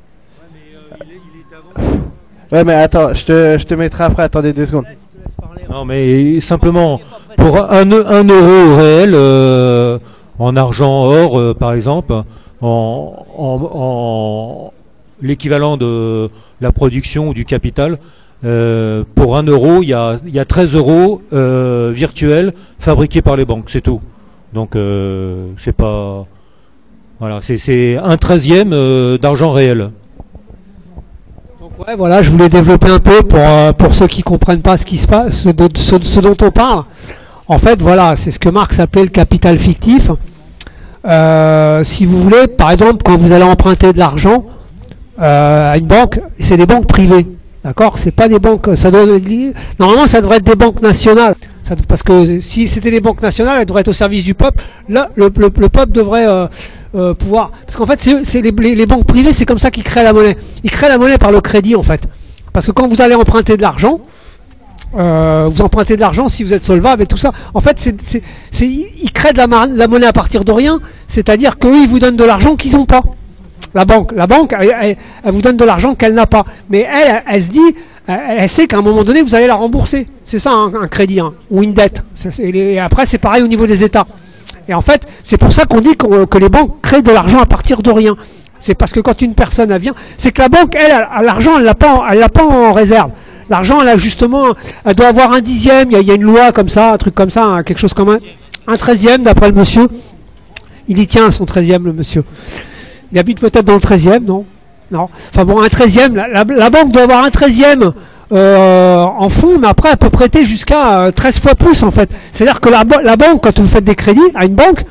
Ouais, mais attends, je te, je te mettrai après, attendez deux secondes. Non, mais simplement, pour un, un euro réel, euh, en argent or, euh, par exemple, en, en, en l'équivalent de la production ou du capital, euh, pour un euro, il y a, y a treize euros euh, virtuels fabriqués par les banques, c'est tout. Donc, euh, c'est pas... Voilà, c'est un treizième euh, d'argent réel. Donc ouais, voilà, je voulais développer un peu pour, euh, pour ceux qui comprennent pas ce qui se passe, ce dont, ce, ce dont on parle. En fait, voilà, c'est ce que Marx appelait le capital fictif. Euh, si vous voulez, par exemple, quand vous allez emprunter de l'argent euh, à une banque, c'est des banques privées, d'accord? C'est pas des banques. Ça doit, normalement, ça devrait être des banques nationales, ça, parce que si c'était des banques nationales, elles devraient être au service du peuple. Là, le, le, le peuple devrait euh, euh, pouvoir, parce qu'en fait, c'est les, les, les banques privées, c'est comme ça qu'ils créent la monnaie. Ils créent la monnaie par le crédit, en fait, parce que quand vous allez emprunter de l'argent. Euh, vous empruntez de l'argent si vous êtes solvable et tout ça. En fait, c'est, c'est, c'est, ils créent de la, la monnaie à partir de rien. C'est-à-dire qu'eux, ils vous donnent de l'argent qu'ils n'ont pas. La banque, la banque, elle, elle, elle vous donne de l'argent qu'elle n'a pas. Mais elle, elle, elle se dit, elle, elle sait qu'à un moment donné, vous allez la rembourser. C'est ça un, un crédit hein, ou une dette. Et après, c'est pareil au niveau des États. Et en fait, c'est pour ça qu'on dit que, que les banques créent de l'argent à partir de rien. C'est parce que quand une personne elle vient, c'est que la banque, elle, elle l'argent, elle l'a pas, elle l'a pas en réserve. L'argent, elle a justement, elle doit avoir un dixième, il y, a, il y a une loi comme ça, un truc comme ça, hein, quelque chose comme un, un treizième d'après le monsieur. Il y tient à son treizième, le monsieur. Il habite peut-être dans le treizième, non? Non. Enfin bon, un treizième, la, la, la banque doit avoir un treizième euh, en fonds, mais après elle peut prêter jusqu'à euh, treize fois plus en fait. C'est-à-dire que la, la banque, quand vous faites des crédits à une banque,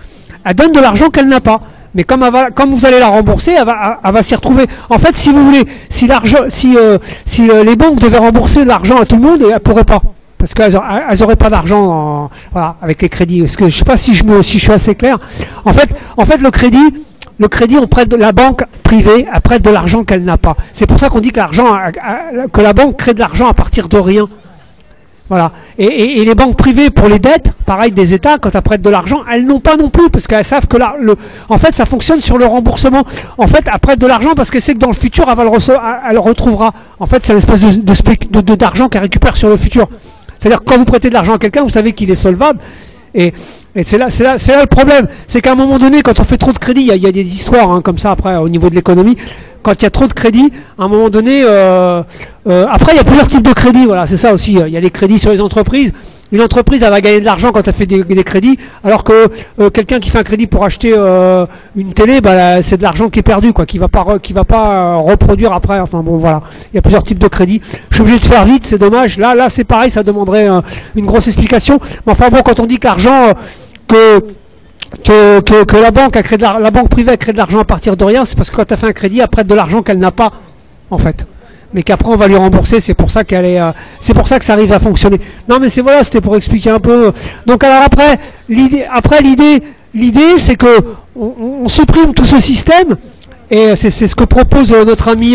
elle donne de l'argent qu'elle n'a pas. Mais comme, elle va, comme vous allez la rembourser, elle va, elle va s'y retrouver. En fait, si vous voulez, si, l'argent, si, euh, si euh, les banques devaient rembourser l'argent à tout le monde, elles ne pourraient pas. Parce qu'elles n'auraient pas d'argent voilà, avec les crédits. Parce que je ne sais pas si je, me, si je suis assez clair. En fait, en fait le crédit, le crédit, on prête de la banque privée, elle prête de l'argent qu'elle n'a pas. C'est pour ça qu'on dit que, l'argent, que la banque crée de l'argent à partir de rien. Voilà. Et, et, et les banques privées pour les dettes, pareil des États, quand elles prêtent de l'argent, elles n'ont pas non plus, parce qu'elles savent que la, le, en fait, ça fonctionne sur le remboursement. En fait, elles prêtent de l'argent parce qu'elles savent que dans le futur, elle, va le rece- elle le retrouvera. En fait, c'est une espèce de, de, de, de, d'argent qu'elle récupère sur le futur. C'est-à-dire que quand vous prêtez de l'argent à quelqu'un, vous savez qu'il est solvable. Et, et c'est là, c'est là, c'est là le problème. C'est qu'à un moment donné, quand on fait trop de crédit, il y, y a des histoires hein, comme ça après au niveau de l'économie. Quand il y a trop de crédit, à un moment donné, euh, euh, après il y a plusieurs types de crédits. Voilà, c'est ça aussi. Il y a des crédits sur les entreprises. Une entreprise, elle va gagner de l'argent quand elle fait des, des crédits, alors que euh, quelqu'un qui fait un crédit pour acheter euh, une télé, bah, là, c'est de l'argent qui est perdu, quoi, qui va pas, re, qui va pas euh, reproduire après. Enfin bon, voilà. Il y a plusieurs types de crédits. Je suis obligé de faire vite, c'est dommage. Là, là, c'est pareil, ça demanderait euh, une grosse explication. Mais enfin bon, quand on dit que l'argent euh, que Que, que, que la banque a créé de la, la banque privée a créé de l'argent à partir de rien, c'est parce que quand elle fait un crédit, elle prête de l'argent qu'elle n'a pas, en fait. Mais qu'après on va lui rembourser, c'est pour ça qu'elle est, euh, c'est pour ça que ça arrive à fonctionner. Non mais c'est voilà, c'était pour expliquer un peu. Donc alors après, l'idée, après l'idée, l'idée c'est que on, on supprime tout ce système et c'est, c'est ce que propose notre ami,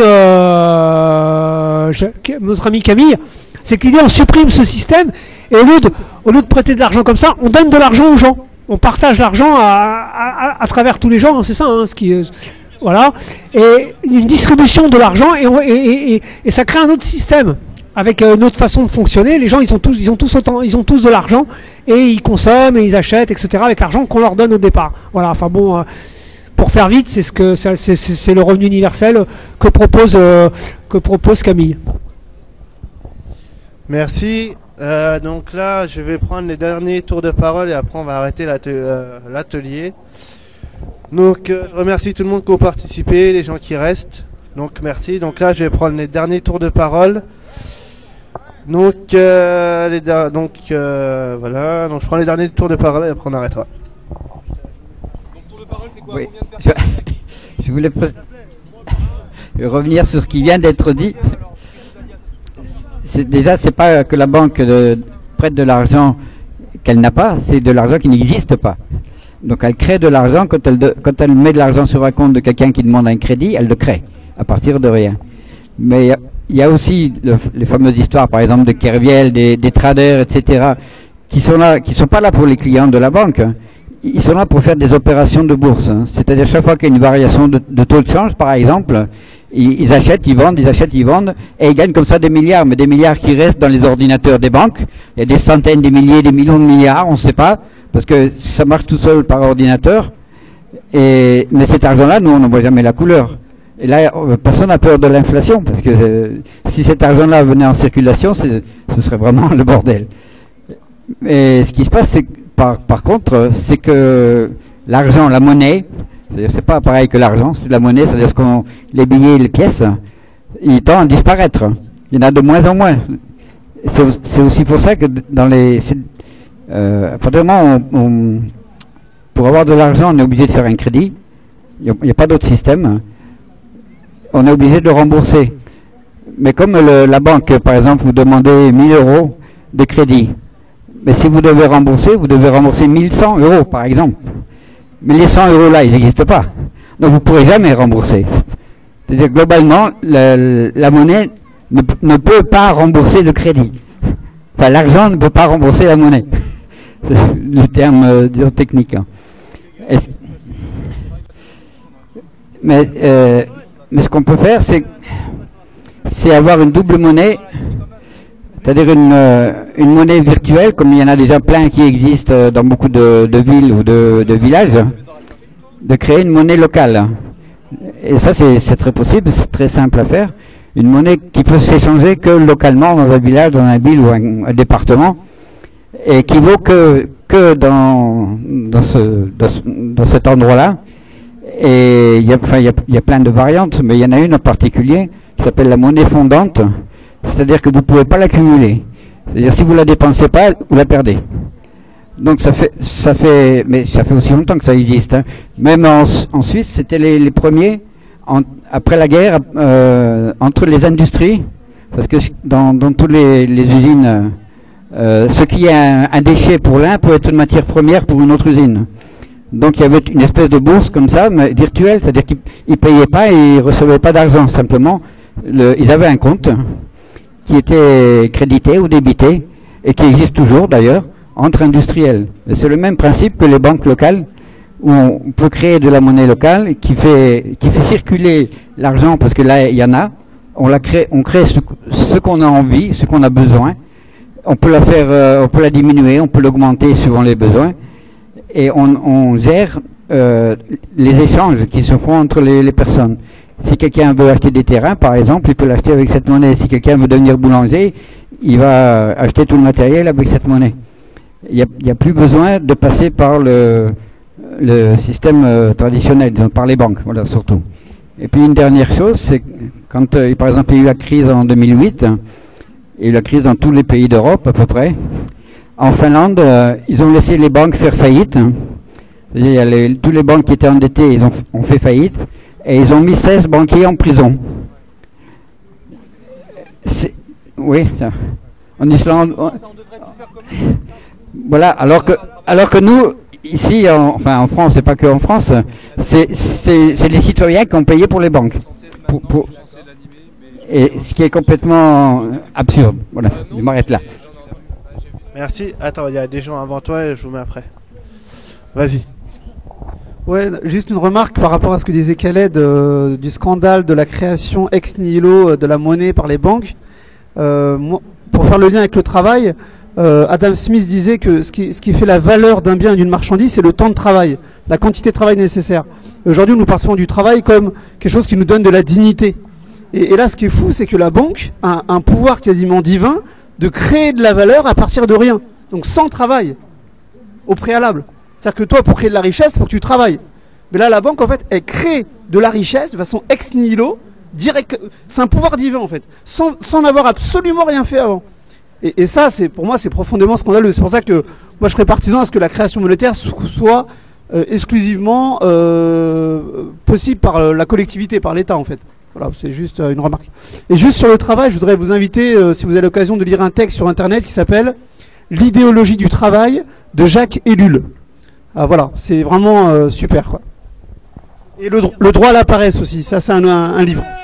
euh, notre ami Camille. C'est que l'idée, on supprime ce système et au lieu de, au lieu de prêter de l'argent comme ça, on donne de l'argent aux gens. On partage l'argent à, à, à travers tous les gens, hein, c'est ça, hein, ce qui est, voilà, et une distribution de l'argent et, on, et, et, et, et ça crée un autre système avec une autre façon de fonctionner. Les gens, ils ont tous, ils ont tous autant, ils ont tous de l'argent et ils consomment et ils achètent, et cetera avec l'argent qu'on leur donne au départ. Voilà, enfin bon, euh, pour faire vite, c'est ce que, c'est, c'est, c'est le revenu universel que propose, euh, que propose Camille. Merci. Euh, donc là, je vais prendre les derniers tours de parole et après on va arrêter euh, l'atelier. Donc euh, je remercie tout le monde qui a participé, les gens qui restent. Donc merci. Donc là, je vais prendre les derniers tours de parole. Donc, euh, les donc euh, voilà. Donc je prends les derniers tours de parole et après on arrêtera. Donc tour de parole, c'est quoi? Oui. Je, je voulais revenir sur ce qui vient d'être dit. C'est, déjà, c'est pas que la banque de, prête de l'argent qu'elle n'a pas, c'est de l'argent qui n'existe pas. Donc elle crée de l'argent, quand elle, de, quand elle met de l'argent sur un compte de quelqu'un qui demande un crédit, elle le crée, à partir de rien. Mais il y, y a aussi le, les fameuses histoires, par exemple, de Kerviel, des, des traders, et cetera, qui sont là, qui sont pas là pour les clients de la banque, hein. Ils sont là pour faire des opérations de bourse. Hein. C'est-à-dire chaque fois qu'il y a une variation de, de taux de change, par exemple, ils achètent, ils vendent, ils achètent, ils vendent, et ils gagnent comme ça des milliards, mais des milliards qui restent dans les ordinateurs des banques. Il y a des centaines, des milliers, des millions de milliards, on ne sait pas, parce que ça marche tout seul par ordinateur. Et, mais cet argent-là, nous, on n'en voit jamais la couleur. Et là, personne n'a peur de l'inflation, parce que euh, si cet argent-là venait en circulation, ce serait vraiment le bordel. Et ce qui se passe, c'est par, par contre, c'est que l'argent, la monnaie, c'est pas pareil que l'argent, c'est de la monnaie, c'est-à-dire ce qu'on, les billets et les pièces, il tend à disparaître. Il y en a de moins en moins. C'est, c'est aussi pour ça que dans les... Euh, vraiment, on, on, pour avoir de l'argent, on est obligé de faire un crédit. Il n'y a, a pas d'autre système. On est obligé de le rembourser. Mais comme le, la banque, par exemple, vous demandez mille euros de crédit, mais si vous devez rembourser, vous devez rembourser mille cent euros, par exemple. Mais les cent euros là, ils n'existent pas. Donc vous ne pourrez jamais rembourser. C'est-à-dire globalement, la, la monnaie ne, ne peut pas rembourser le crédit. Enfin, l'argent ne peut pas rembourser la monnaie. C'est le terme euh, disons, technique. Hein. Est-ce... Mais, euh, mais ce qu'on peut faire, c'est, c'est avoir une double monnaie, c'est-à-dire une, euh, une monnaie virtuelle, comme il y en a déjà plein qui existent dans beaucoup de, de villes ou de, de villages, de créer une monnaie locale. Et ça, c'est, c'est très possible, c'est très simple à faire. Une monnaie qui peut s'échanger que localement dans un village, dans un ville ou un, un département, et qui vaut que, que dans, dans, ce, dans, ce, dans cet endroit-là. Et il y a, enfin, il y a, il y a plein de variantes, mais il y en a une en particulier qui s'appelle la monnaie fondante. C'est-à-dire que vous ne pouvez pas l'accumuler. C'est-à-dire si vous ne la dépensez pas, vous la perdez. Donc ça fait, ça fait, mais ça fait aussi longtemps que ça existe. Hein. Même en, en Suisse, c'était les, les premiers en, après la guerre euh, entre les industries, parce que dans, dans toutes les, les usines, euh, ce qui est un, un déchet pour l'un peut être une matière première pour une autre usine. Donc il y avait une espèce de bourse comme ça, mais virtuelle, c'est-à-dire qu'ils ne payaient pas et ils ne recevaient pas d'argent. Simplement, le, ils avaient un compte qui était crédité ou débité, et qui existe toujours d'ailleurs, entre industriels. Et c'est le même principe que les banques locales, où on peut créer de la monnaie locale qui fait, qui fait circuler l'argent, parce que là il y en a, on, la crée, on crée ce, ce qu'on a envie, ce qu'on a besoin, on peut la faire, euh, on peut la diminuer, on peut l'augmenter suivant les besoins, et on, on gère euh, les échanges qui se font entre les, les personnes. Si quelqu'un veut acheter des terrains, par exemple, il peut l'acheter avec cette monnaie. Si quelqu'un veut devenir boulanger, il va acheter tout le matériel avec cette monnaie. Il n'y a, il y a plus besoin de passer par le, le système euh, traditionnel, donc par les banques, voilà, surtout. Et puis une dernière chose, c'est quand, euh, par exemple, il y a eu la crise en deux mille huit, hein, il y a eu la crise dans tous les pays d'Europe à peu près. En Finlande, euh, ils ont laissé les banques faire faillite. Hein. Il y a les, tous les banques qui étaient endettés, ils ont, ont fait faillite. Et ils ont mis seize banquiers en prison. C'est, oui, ça. En Islande. On, voilà, alors que, alors que nous, ici, en, enfin en France, c'est pas que en France, c'est, c'est, c'est les citoyens qui ont payé pour les banques. Pour, pour, et ce qui est complètement absurde. Voilà, je m'arrête là. Merci. Attends, il y a des gens avant toi et je vous mets après. Vas-y. Ouais, juste une remarque par rapport à ce que disait Khaled euh, du scandale de la création ex nihilo euh, de la monnaie par les banques. Euh, moi, pour faire le lien avec le travail, euh, Adam Smith disait que ce qui, ce qui fait la valeur d'un bien et d'une marchandise, c'est le temps de travail, la quantité de travail nécessaire. Aujourd'hui, nous percevons du travail comme quelque chose qui nous donne de la dignité. Et, et là, ce qui est fou, c'est que la banque a un pouvoir quasiment divin de créer de la valeur à partir de rien. Donc sans travail, au préalable. C'est-à-dire que toi, pour créer de la richesse, il faut que tu travailles. Mais là, la banque, en fait, elle crée de la richesse de façon ex nihilo, direct. C'est un pouvoir divin, en fait, sans, sans n'avoir absolument rien fait avant. Et, et ça, c'est, pour moi, c'est profondément scandaleux. C'est pour ça que moi, je serais partisan à ce que la création monétaire soit euh, exclusivement euh, possible par euh, la collectivité, par l'État, en fait. Voilà, c'est juste euh, une remarque. Et juste sur le travail, je voudrais vous inviter, euh, si vous avez l'occasion, de lire un texte sur Internet qui s'appelle « L'idéologie du travail » de Jacques Ellul. Ah, voilà, c'est vraiment euh, super, quoi. Et le, dro- le droit à la paresse aussi, ça c'est un, un, un livre.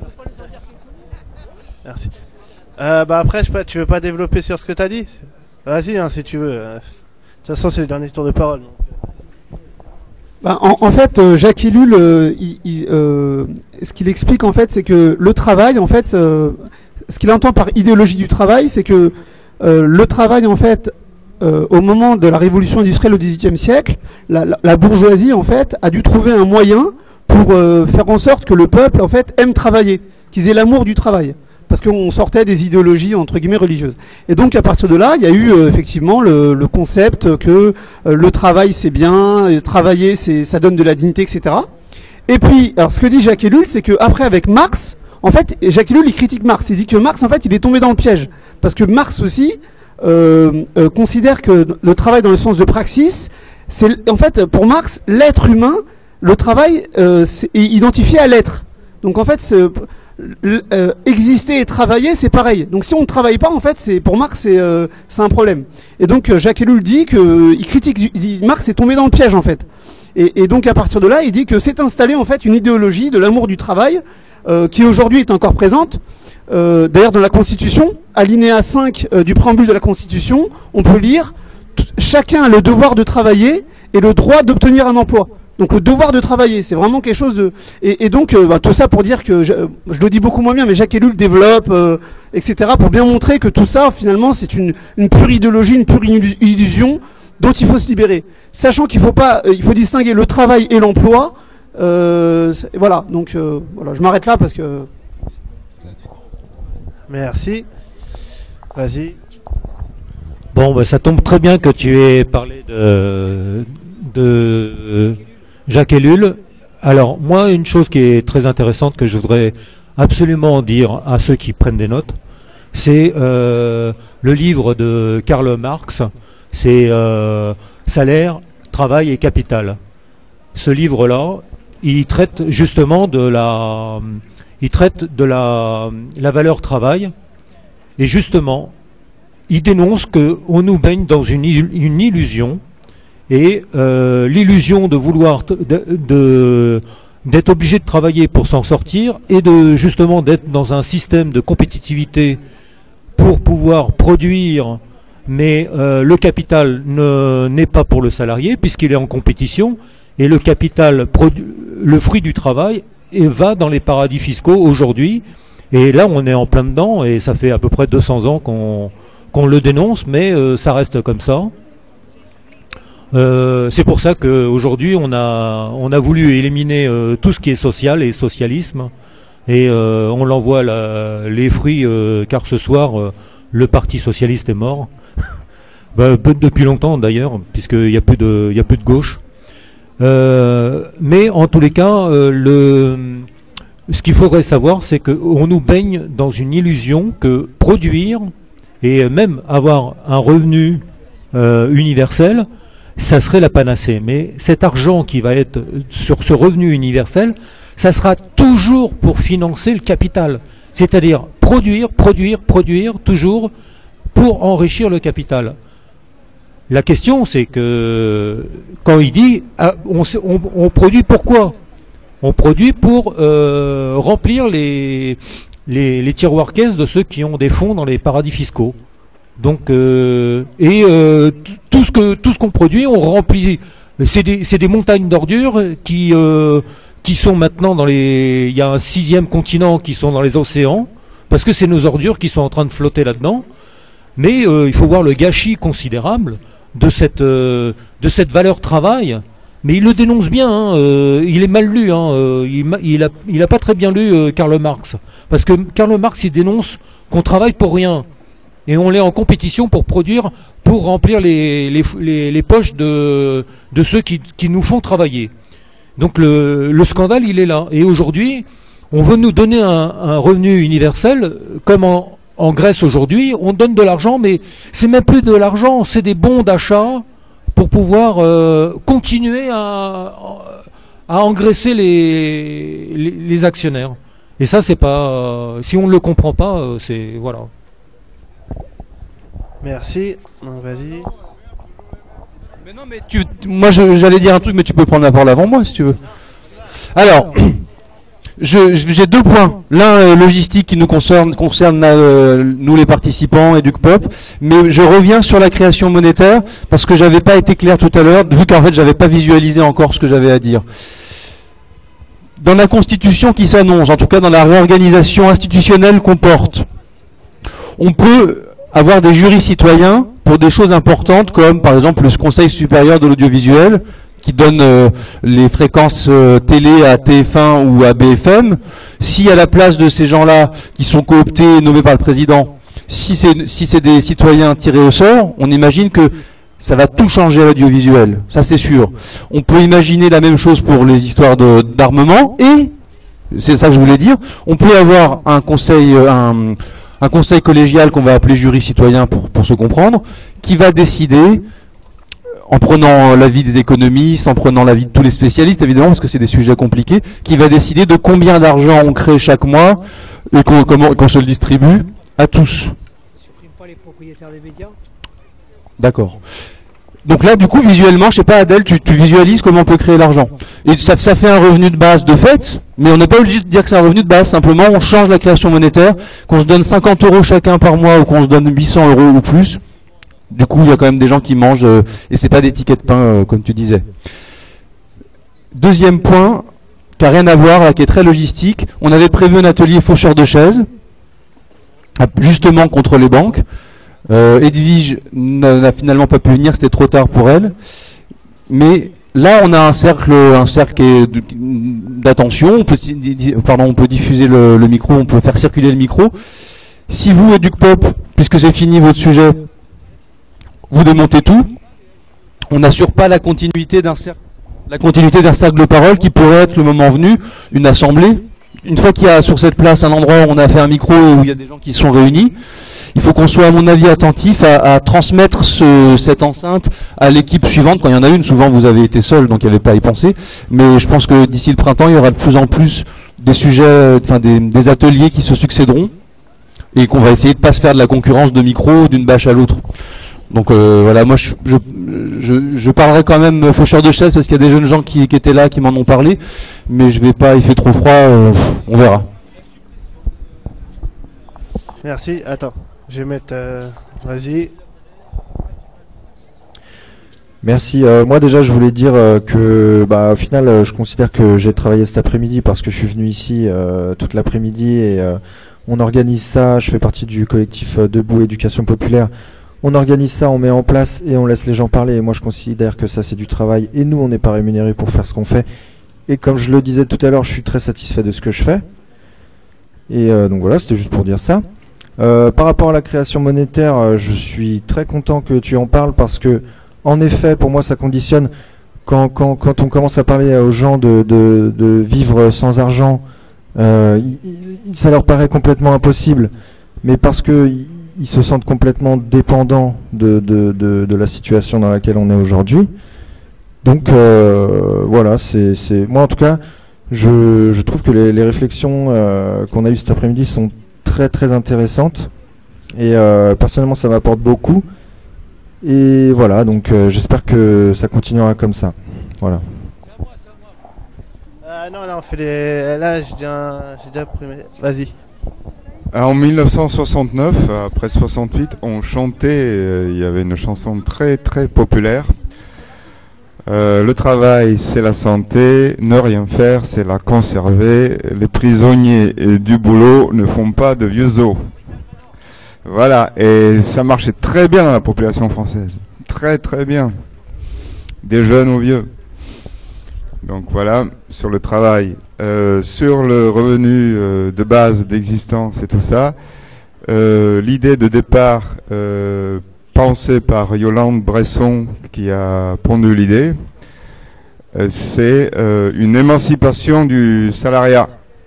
Merci. Euh, bah après, je sais pas, tu veux pas développer sur ce que tu as dit? Vas-y, hein, si tu veux. De toute façon, c'est le dernier tour de parole. Donc. Bah, en, en fait, euh, Jacques Ellul, euh, il, il, euh, ce qu'il explique en fait, c'est que le travail, en fait, euh, ce qu'il entend par idéologie du travail, c'est que euh, le travail, en fait, euh, au moment de la révolution industrielle au dix-huitième siècle, la, la, la bourgeoisie, en fait, a dû trouver un moyen pour euh, faire en sorte que le peuple, en fait, aime travailler, qu'ils aient l'amour du travail. Parce qu'on sortait des idéologies entre guillemets religieuses. Et donc à partir de là, il y a eu euh, effectivement le, le concept que euh, le travail c'est bien, et travailler c'est ça donne de la dignité, et cetera. Et puis, alors ce que dit Jacques Ellul, c'est que après avec Marx, en fait, Jacques Ellul il critique Marx. Il dit que Marx en fait il est tombé dans le piège parce que Marx aussi euh, euh, considère que le travail dans le sens de praxis, c'est en fait pour Marx l'être humain, le travail euh, c'est identifié à l'être. Donc en fait c'est Euh, exister et travailler, c'est pareil. Donc si on ne travaille pas, en fait, c'est pour Marx, c'est euh, c'est un problème. Et donc euh, Jacques Ellul dit que euh, il critique, il dit Marx est tombé dans le piège en fait. Et, et donc à partir de là, il dit que s'est installé en fait une idéologie de l'amour du travail euh, qui aujourd'hui est encore présente. Euh, D'ailleurs, dans la Constitution, alinéa cinq euh, du préambule de la Constitution, on peut lire chacun a le devoir de travailler et le droit d'obtenir un emploi. Donc le devoir de travailler, c'est vraiment quelque chose de... Et, et donc, euh, bah, tout ça pour dire que, je, je le dis beaucoup moins bien, mais Jacques Ellul développe, euh, et cetera, pour bien montrer que tout ça, finalement, c'est une, une pure idéologie, une pure illusion dont il faut se libérer. Sachant qu'il faut pas, euh, il faut distinguer le travail et l'emploi. Euh, voilà, donc euh, voilà, je m'arrête là parce que... Merci. Vas-y. Bon, bah, ça tombe très bien que tu aies parlé de... de Jacques Ellul. Alors moi, une chose qui est très intéressante que je voudrais absolument dire à ceux qui prennent des notes, c'est euh, le livre de Karl Marx C'est euh, salaire, travail et capital. Ce livre-là, il traite justement de la, il traite de la, la valeur travail, et justement, il dénonce qu'on nous baigne dans une, une illusion, et euh, l'illusion de vouloir de, de d'être obligé de travailler pour s'en sortir, et de justement d'être dans un système de compétitivité pour pouvoir produire, mais euh, le capital ne, n'est pas pour le salarié puisqu'il est en compétition, et le capital, le fruit du travail, et va dans les paradis fiscaux aujourd'hui, et là on est en plein dedans, et ça fait à peu près deux cents ans qu'on qu'on le dénonce, mais euh, ça reste comme ça. Euh, c'est pour ça qu'aujourd'hui on a, on a voulu éliminer euh, tout ce qui est social et socialisme, et euh, on l'envoie la, les fruits, euh, car ce soir euh, le Parti Socialiste est mort. Bah, depuis longtemps d'ailleurs, puisqu'il n'y a plus de, il y a plus de gauche. Euh, mais en tous les cas, euh, le, ce qu'il faudrait savoir, c'est qu'on nous baigne dans une illusion que produire et même avoir un revenu euh, universel, ça serait la panacée. Mais cet argent qui va être sur ce revenu universel, ça sera toujours pour financer le capital. C'est-à-dire produire, produire, produire, toujours pour enrichir le capital. La question, c'est que quand il dit ah, on, on, on produit pourquoi? On produit pour euh, remplir les, les, les tiroirs caisses de ceux qui ont des fonds dans les paradis fiscaux. Donc euh, et euh, tout ce que tout ce qu'on produit, on remplit. C'est des, c'est des montagnes d'ordures qui euh, qui sont maintenant dans les. Il y a un sixième continent qui sont dans les océans parce que c'est nos ordures qui sont en train de flotter là-dedans. Mais euh, il faut voir le gâchis considérable de cette euh, de cette valeur travail. Mais il le dénonce bien. Hein, euh, il est mal lu. Hein, euh, il, il a il a pas très bien lu euh, Karl Marx, parce que Karl Marx il dénonce qu'on travaille pour rien. Et on est en compétition pour produire, pour remplir les, les, les, les poches de, de ceux qui, qui nous font travailler. Donc le, le scandale, il est là. Et aujourd'hui, on veut nous donner un, un revenu universel, comme en, en Grèce aujourd'hui, on donne de l'argent, mais c'est même plus de l'argent, c'est des bons d'achat pour pouvoir euh, continuer à, à engraisser les, les, les actionnaires. Et ça, c'est pas... Si on ne le comprend pas, c'est... Voilà. Merci. Donc, vas-y. Mais non, mais tu, moi je, j'allais dire un truc, mais tu peux prendre la parole avant moi si tu veux. Alors, je, j'ai deux points. L'un euh, logistique qui nous concerne, concerne euh, nous les participants et EducPop, mais je reviens sur la création monétaire parce que j'avais pas été clair tout à l'heure, vu qu'en fait j'avais pas visualisé encore ce que j'avais à dire. Dans la constitution qui s'annonce, en tout cas dans la réorganisation institutionnelle qu'on porte, on peut avoir des jurys citoyens pour des choses importantes comme par exemple le Conseil supérieur de l'audiovisuel qui donne euh, les fréquences euh, télé à T F un ou à B F M. Si à la place de ces gens-là qui sont cooptés et nommés par le président, si c'est si c'est des citoyens tirés au sort, on imagine que ça va tout changer à l'audiovisuel, ça c'est sûr. On peut imaginer la même chose pour les histoires de, d'armement, et c'est ça que je voulais dire, on peut avoir un conseil un un conseil collégial qu'on va appeler jury citoyen pour, pour se comprendre, qui va décider, en prenant l'avis des économistes, en prenant l'avis de tous les spécialistes, évidemment, parce que c'est des sujets compliqués, qui va décider de combien d'argent on crée chaque mois, et qu'on, comment, qu'on se le distribue à tous. Ça supprime pas les propriétaires des médias ? D'accord. Donc là, du coup, visuellement, je sais pas, Adèle, tu, tu visualises comment on peut créer l'argent. Et ça, ça fait un revenu de base de fait, mais on n'est pas obligé de dire que c'est un revenu de base. Simplement, on change la création monétaire, qu'on se donne cinquante euros chacun par mois ou qu'on se donne huit cents euros ou plus. Du coup, il y a quand même des gens qui mangent, euh, et c'est pas des tickets de pain, euh, comme tu disais. Deuxième point, qui n'a rien à voir, là, qui est très logistique. On avait prévu un atelier faucheur de chaises, justement contre les banques. Euh, Edwige n'a finalement pas pu venir, c'était trop tard pour elle. Mais là, on a un cercle, un cercle d'attention. On peut, pardon, on peut diffuser le, le micro, on peut faire circuler le micro. Si vous, EducPop, puisque c'est fini votre sujet, vous démontez tout, on n'assure pas la continuité d'un cercle, la continuité d'un cercle de parole qui pourrait être, le moment venu, une assemblée. Une fois qu'il y a sur cette place un endroit où on a fait un micro et où il y a des gens qui sont réunis, il faut qu'on soit, à mon avis, attentif à, à transmettre ce, cette enceinte à l'équipe suivante. Quand il y en a une, souvent vous avez été seul, donc il n'y avait pas à y penser. Mais je pense que d'ici le printemps, il y aura de plus en plus des sujets, enfin des, des ateliers qui se succéderont, et qu'on va essayer de pas se faire de la concurrence de micro d'une bâche à l'autre. Donc euh, voilà, moi je, je, je, je parlerai quand même faucheur de chaise parce qu'il y a des jeunes gens qui, qui étaient là, qui m'en ont parlé, mais je vais pas, il fait trop froid, euh, on verra. Merci, attends, je vais mettre, euh, vas-y. Merci. Euh, moi déjà, je voulais dire euh, que, bah, au final, euh, je considère que j'ai travaillé cet après-midi parce que je suis venu ici euh, toute l'après-midi et euh, on organise ça. Je fais partie du collectif euh, Debout Éducation Populaire. On organise ça, on met en place et on laisse les gens parler. Et moi, je considère que ça, c'est du travail. Et nous, on n'est pas rémunérés pour faire ce qu'on fait. Et comme je le disais tout à l'heure, je suis très satisfait de ce que je fais. Et euh, donc voilà, c'était juste pour dire ça. Euh, par rapport à la création monétaire, euh, je suis très content que tu en parles parce que, en effet, pour moi, ça conditionne. Quand, quand, quand on commence à parler aux gens de, de, de vivre sans argent, euh, il, ça leur paraît complètement impossible. Mais parce que ils se sentent complètement dépendants de, de, de, de la situation dans laquelle on est aujourd'hui. Donc euh, voilà, c'est, c'est moi en tout cas, je, je trouve que les, les réflexions euh, qu'on a eues cet après-midi sont très très intéressantes et euh, personnellement ça m'apporte beaucoup. Et voilà, donc euh, j'espère que ça continuera comme ça. Voilà. Euh, non, là on fait les, là j'ai déjà, j'ai déjà pris. Vas-y. En mille neuf cent soixante-neuf, après soixante-huit, on chantait, euh, il y avait une chanson très très populaire. Euh, le travail, c'est la santé, ne rien faire, c'est la conserver. Les prisonniers et du boulot ne font pas de vieux os. Voilà, et ça marchait très bien dans la population française. Très très bien. Des jeunes aux vieux. Donc voilà, sur le travail. Euh, sur le revenu euh, de base d'existence et tout ça, euh, l'idée de départ euh, pensée par Yolande Bresson, qui a pondu l'idée, euh, c'est euh, une émancipation du salariat.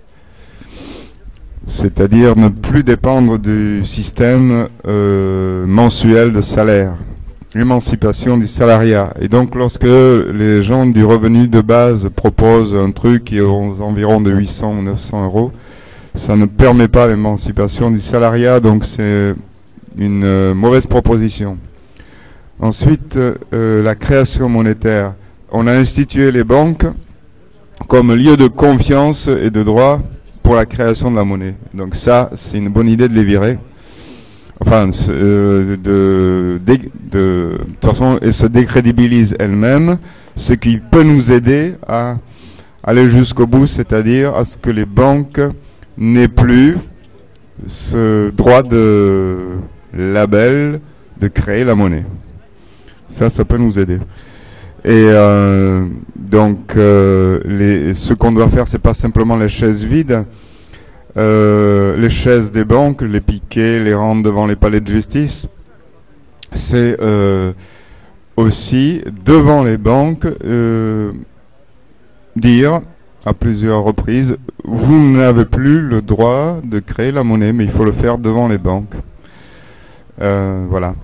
C'est-à-dire ne plus dépendre du système euh, mensuel de salaire. L'émancipation du salariat. Et donc lorsque les gens du revenu de base proposent un truc qui est aux environs de huit cents ou neuf cents euros, ça ne permet pas l'émancipation du salariat, donc c'est une euh, mauvaise proposition. Ensuite, euh, la création monétaire. On a institué les banques comme lieu de confiance et de droit pour la création de la monnaie. Donc ça, c'est une bonne idée de les virer. Enfin, euh, de, de, de, de toute façon, elle se décrédibilise elle-même, ce qui peut nous aider à aller jusqu'au bout, c'est-à-dire à ce que les banques n'aient plus ce droit de label de créer la monnaie. Ça, ça peut nous aider. Et euh, donc, euh, les, ce qu'on doit faire, c'est pas simplement les chaises vides. Euh, les chaises des banques, les piquer, les rendre devant les palais de justice, c'est euh, aussi devant les banques euh, dire à plusieurs reprises, vous n'avez plus le droit de créer la monnaie, mais il faut le faire devant les banques. Euh, voilà.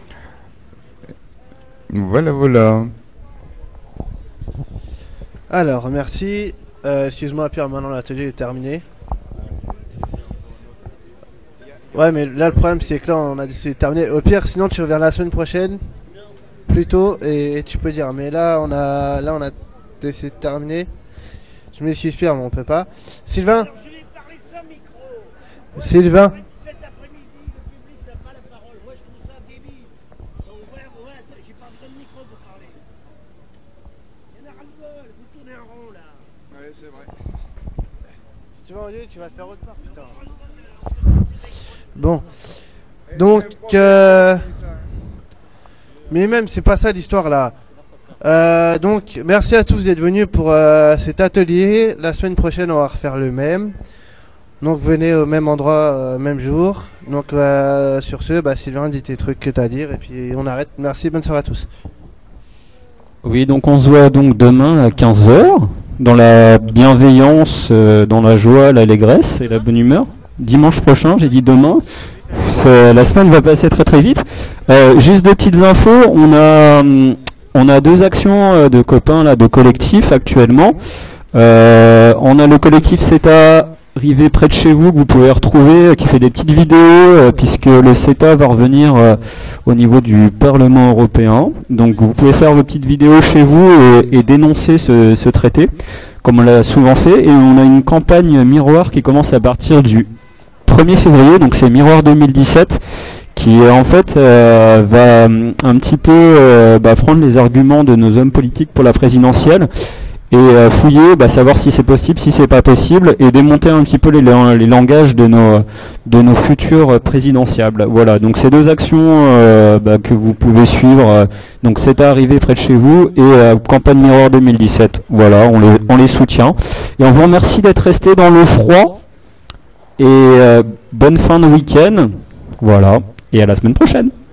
Voilà, voilà. Alors, merci. Euh, excuse-moi Pierre, maintenant l'atelier est terminé. Ouais, mais là le problème c'est que là on a décidé de terminer. Au pire, sinon tu reviens la semaine prochaine, plus tôt, et, et tu peux dire. Mais là on a, là on a décidé de terminer. Je m'excuse Pierre, mais on peut pas. Sylvain. Sylvain. Si tu vas en lieu, tu vas le faire autre part, putain. Bon, donc, euh, mais même c'est pas ça l'histoire là. Euh, donc, merci à tous d'être venus pour euh, cet atelier. La semaine prochaine, on va refaire le même. Donc, venez au même endroit, euh, même jour. Donc, euh, sur ce, bah, Sylvain, dis tes trucs que t'as à dire et puis on arrête. Merci, bonne soirée à tous. Oui, donc on se voit donc demain à quinze heures dans la bienveillance, euh, dans la joie, l'allégresse et la bonne humeur. Dimanche prochain, j'ai dit demain, C'est- La semaine va passer très très vite. Euh, juste deux petites infos. On a, hum, on a deux actions euh, de copains là, de collectifs actuellement. Euh, on a le collectif CETA arrivé près de chez vous que vous pouvez retrouver, euh, qui fait des petites vidéos euh, puisque le CETA va revenir euh, au niveau du Parlement européen. Donc vous pouvez faire vos petites vidéos chez vous et, et dénoncer ce, ce traité, comme on l'a souvent fait. Et on a une campagne miroir qui commence à partir du premier février, donc c'est Miroir deux mille dix-sept, qui en fait euh, va hum, un petit peu euh, bah, prendre les arguments de nos hommes politiques pour la présidentielle et euh, fouiller, bah, savoir si c'est possible, si c'est pas possible, et démonter un petit peu les, les langages de nos de nos futurs présidentiables. Voilà, donc ces deux actions euh, bah, que vous pouvez suivre. Euh, donc c'est arrivé près de chez vous et euh, campagne Miroir deux mille dix-sept. Voilà, on les on les soutient et on vous remercie d'être resté dans le froid. Et euh, bonne fin de week-end. Voilà, et à la semaine prochaine.